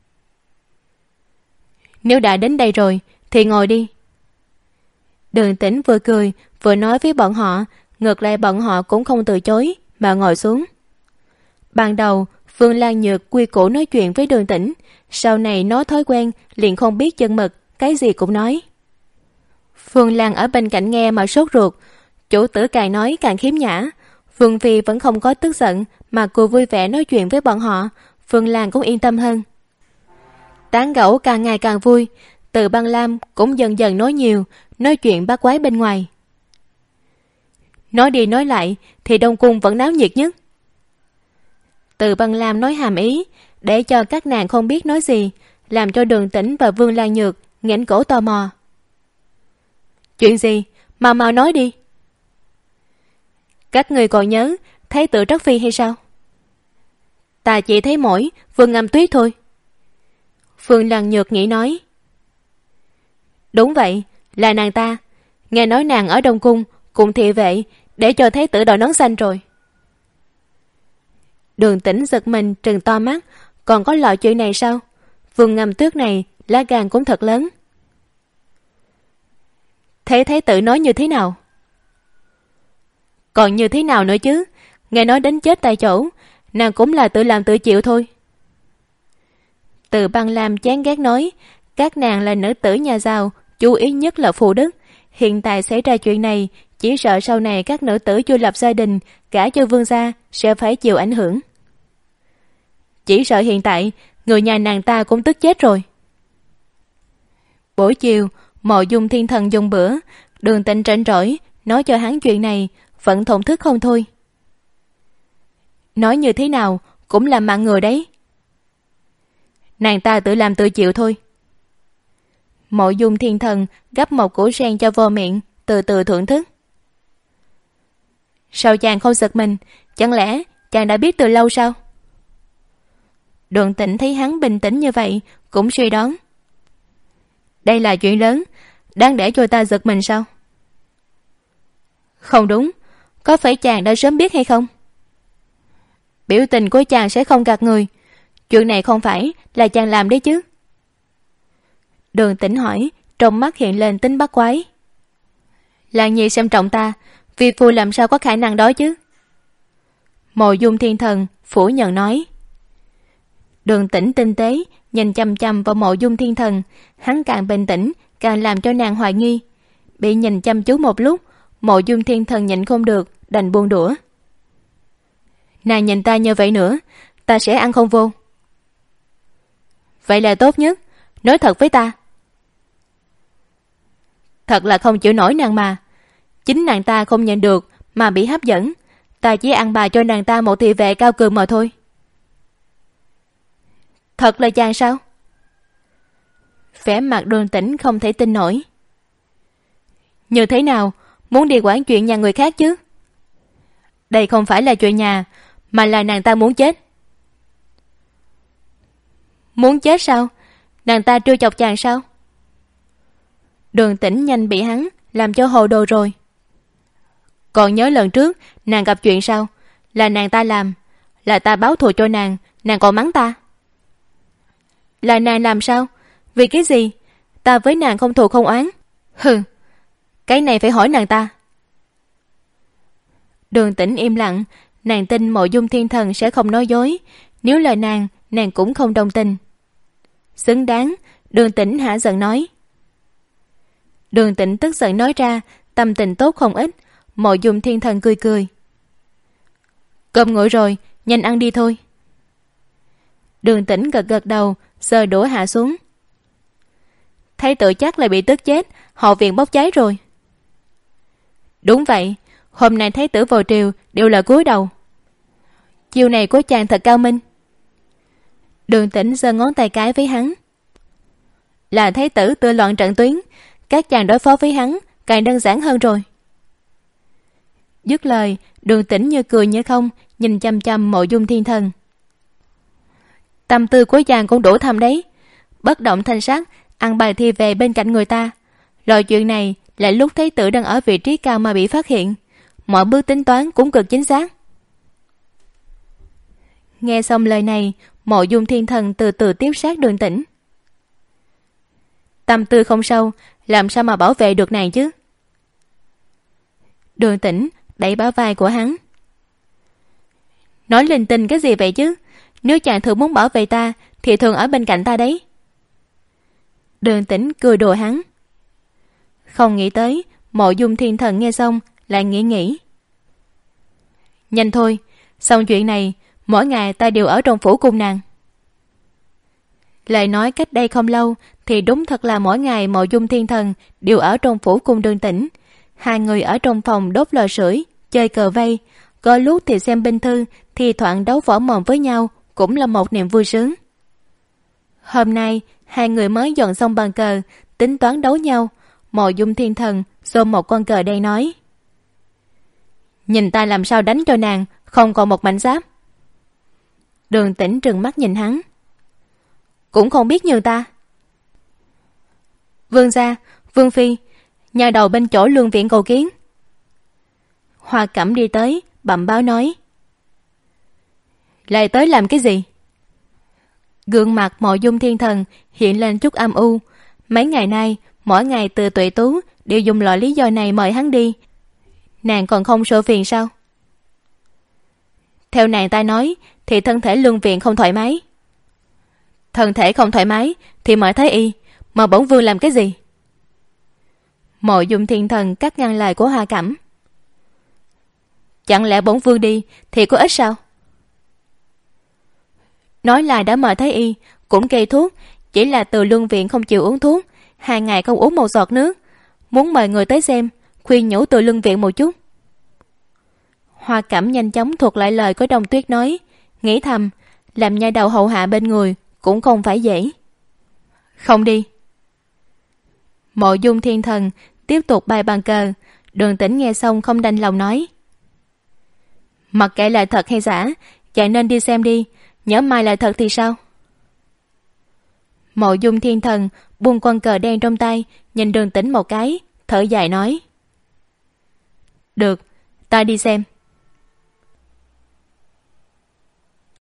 Nếu đã đến đây rồi thì ngồi đi. Đường Tĩnh vừa cười vừa nói với bọn họ, ngược lại bọn họ cũng không từ chối mà ngồi xuống. Ban đầu Phương Lan Nhược quy củ nói chuyện với Đường Tĩnh, sau này nó thói quen liền không biết chân mực, cái gì cũng nói. Phương Lan ở bên cạnh nghe mà sốt ruột, chủ tử càng nói càng khiếm nhã. Vương phi vẫn không có tức giận mà cô vui vẻ nói chuyện với bọn họ, Phương Lan cũng yên tâm hơn. Tán gẫu càng ngày càng vui, Từ Băng Lam cũng dần dần nói nhiều, nói chuyện bát quái bên ngoài. Nói đi nói lại thì Đông Cung vẫn náo nhiệt nhất. Từ Băng Lam nói hàm ý để cho các nàng không biết nói gì, làm cho Đường Tĩnh và Vương Lan Nhược nghẽn cổ tò mò. Chuyện gì? Mau mau nói đi. Các người còn nhớ Thái tử Trắc Phi hay sao? Ta chỉ thấy mỗi Vương Ngâm Tuyết thôi. Vương Lan Nhược nghĩ nói. Đúng vậy, là nàng ta. Nghe nói nàng ở Đông Cung cùng thị vệ để cho Thái tử đội nón xanh rồi. Đường Tĩnh giật mình trừng to mắt. Còn có loại chuyện này sao? Vương Ngâm Tuyết này lá gan cũng thật lớn. Thế Thái tử nói như thế nào? Còn như thế nào nữa chứ? Nghe nói đến chết tại chỗ, nàng cũng là tự làm tự chịu thôi. Từ Băng Lam chán ghét nói, các nàng là nữ tử nhà giàu, chú ý nhất là phụ đức. Hiện tại xảy ra chuyện này, chỉ sợ sau này các nữ tử chưa lập gia đình, cả cho vương gia sẽ phải chịu ảnh hưởng. Chỉ sợ hiện tại người nhà nàng ta cũng tức chết rồi. Buổi chiều, Mộ Dung Thiên Thần dùng bữa, Đường Tĩnh rảnh rỗi nói cho hắn chuyện này, vẫn thổn thức không thôi. Nói như thế nào cũng là mạng người đấy. Nàng ta tự làm tự chịu thôi. Mộ Dung Thiên Thần gắp một củ sen cho vô miệng, từ từ thưởng thức. Sao chàng không giật mình? Chẳng lẽ chàng đã biết từ lâu sao? Đường Tĩnh thấy hắn bình tĩnh như vậy, cũng suy đoán. Đây là chuyện lớn, đáng để cho ta giật mình sao? Không đúng, có phải chàng đã sớm biết hay không? Biểu tình của chàng sẽ không gạt người. Chuyện này không phải là chàng làm đấy chứ? Đường Tĩnh hỏi, trong mắt hiện lên tính bắt quái. Lan Nhi xem trọng ta, vì phu làm sao có khả năng đó chứ? Mộ Dung Thiên Thần phủ nhận nói. Đường Tĩnh tinh tế nhìn chăm chăm vào Mộ Dung Thiên Thần, hắn càng bình tĩnh càng làm cho nàng hoài nghi. Bị nhìn chăm chú một lúc, Mộ Dung Thiên Thần nhịn không được, đành buông đũa. Nàng nhìn ta như vậy nữa, ta sẽ ăn không vô. Vậy là tốt nhất, nói thật với ta. Thật là không chịu nổi nàng mà. Chính nàng ta không nhận được mà bị hấp dẫn, ta chỉ ăn bà cho nàng ta một thị vệ cao cường mà thôi. Thật là chàng sao? Vẻ mặt Đường Tĩnh không thể tin nổi. Như thế nào, muốn đi quản chuyện nhà người khác chứ? Đây không phải là chuyện nhà, mà là nàng ta muốn chết. Muốn chết sao? Nàng ta trêu chọc chàng sao? Đường Tĩnh nhanh bị hắn làm cho hồ đồ rồi. Còn nhớ lần trước nàng gặp chuyện sao? Là nàng ta làm, là ta báo thù cho nàng, nàng còn mắng ta. Là nàng làm sao? Vì cái gì? Ta với nàng không thù không oán. Hừ, cái này phải hỏi nàng ta. Đường Tĩnh im lặng, nàng tin Mộ Dung Thiên Thần sẽ không nói dối, nếu là nàng, nàng cũng không đồng tình. Xứng đáng, Đường Tĩnh hả giận nói. Đường Tĩnh tức giận nói ra, tâm tình tốt không ít. Mộ Dung Thiên Thần cười cười. Cơm nguội rồi, nhanh ăn đi thôi. Đường Tĩnh gật gật đầu, giơ đũa hạ xuống. Thái tử chắc là bị tức chết, hậu viện bốc cháy rồi. Đúng vậy, hôm nay thái tử vào triều đều là cúi đầu. Chiêu này của chàng thật cao minh. Đường Tĩnh giơ ngón tay cái với hắn. Là thái tử tự loạn trận tuyến, các chàng đối phó với hắn càng đơn giản hơn rồi. Dứt lời, Đường Tĩnh như cười như không, nhìn chăm chăm Mộ Dung Thiên Thần. Tâm tư của chàng cũng đủ thầm đấy, bất động thanh sắc ăn bài thi về bên cạnh người ta. Loại chuyện này là lúc thái tử đang ở vị trí cao mà bị phát hiện, mọi bước tính toán cũng cực chính xác. Nghe xong lời này, Mộ Dung Thiên Thần từ từ tiếp sát Đường Tĩnh. Tâm tư không sâu, làm sao mà bảo vệ được nàng chứ? Đường Tĩnh đẩy bả vai của hắn. Nói linh tinh cái gì vậy chứ? Nếu chàng thường muốn bảo vệ ta thì thường ở bên cạnh ta đấy. Đường Tĩnh cười đùa hắn. Không nghĩ tới Mộ Dung Thiên Thần nghe xong lại nghĩ nghĩ. Nhanh thôi, xong chuyện này mỗi ngày ta đều ở trong phủ cùng nàng. Lời nói cách đây không lâu thì đúng thật là mỗi ngày Mộ Dung Thiên Thần đều ở trong phủ cùng Đường Tĩnh. Hai người ở trong phòng đốt lò sưởi, chơi cờ vây, có lúc thì xem binh thư, thì thoảng đấu võ mồm với nhau cũng là một niềm vui sướng. Hôm nay Hai người mới dọn xong bàn cờ, tính toán đấu nhau. Mộ Dung Thiên Thần xôm một con cờ đen nói: nhìn ta làm sao đánh cho nàng không còn một mảnh giáp. Đường Tĩnh trừng mắt nhìn hắn: cũng không biết như ta. Vương gia, Vương phi, nhà đầu bên chỗ lương viện cầu kiến. Hoa Cẩm đi tới bẩm báo nói: lại tới làm cái gì? Gương mặt Mộ Dung Thiên Thần hiện lên chút âm u. Mấy ngày nay mỗi ngày Từ Tuệ Tú đều dùng loại lý do này mời hắn đi. Nàng còn không sợ phiền sao? Theo nàng ta nói thì thân thể lương viện không thoải mái. Thân thể không thoải mái thì mời thái y, mà bổn vương làm cái gì? Mộ Dung Thiên Thần cắt ngang lời của Hoa Cẩm: chẳng lẽ bổn vương đi thì có ích sao? Nói là đã mời thái y, cũng kê thuốc, chỉ là Từ lương viện không chịu uống thuốc, hai ngày không uống một giọt nước. Muốn mời người tới xem, khuyên nhủ Từ lương viện một chút. Hoa Cẩm nhanh chóng thuật lại lời của Đông Tuyết nói, nghĩ thầm, làm nha đầu hậu hạ bên người cũng không phải dễ. Không đi. Mộ Dung Thiên Thần tiếp tục bài bàn cờ. Đường Tĩnh nghe xong không đành lòng nói: mặc kệ là thật hay giả, chạy nên đi xem đi, nhớ mai là thật thì sao? Mộ Dung Thiên Thần buông con cờ đen trong tay, nhìn Đường Tĩnh một cái, thở dài nói: được, ta đi xem.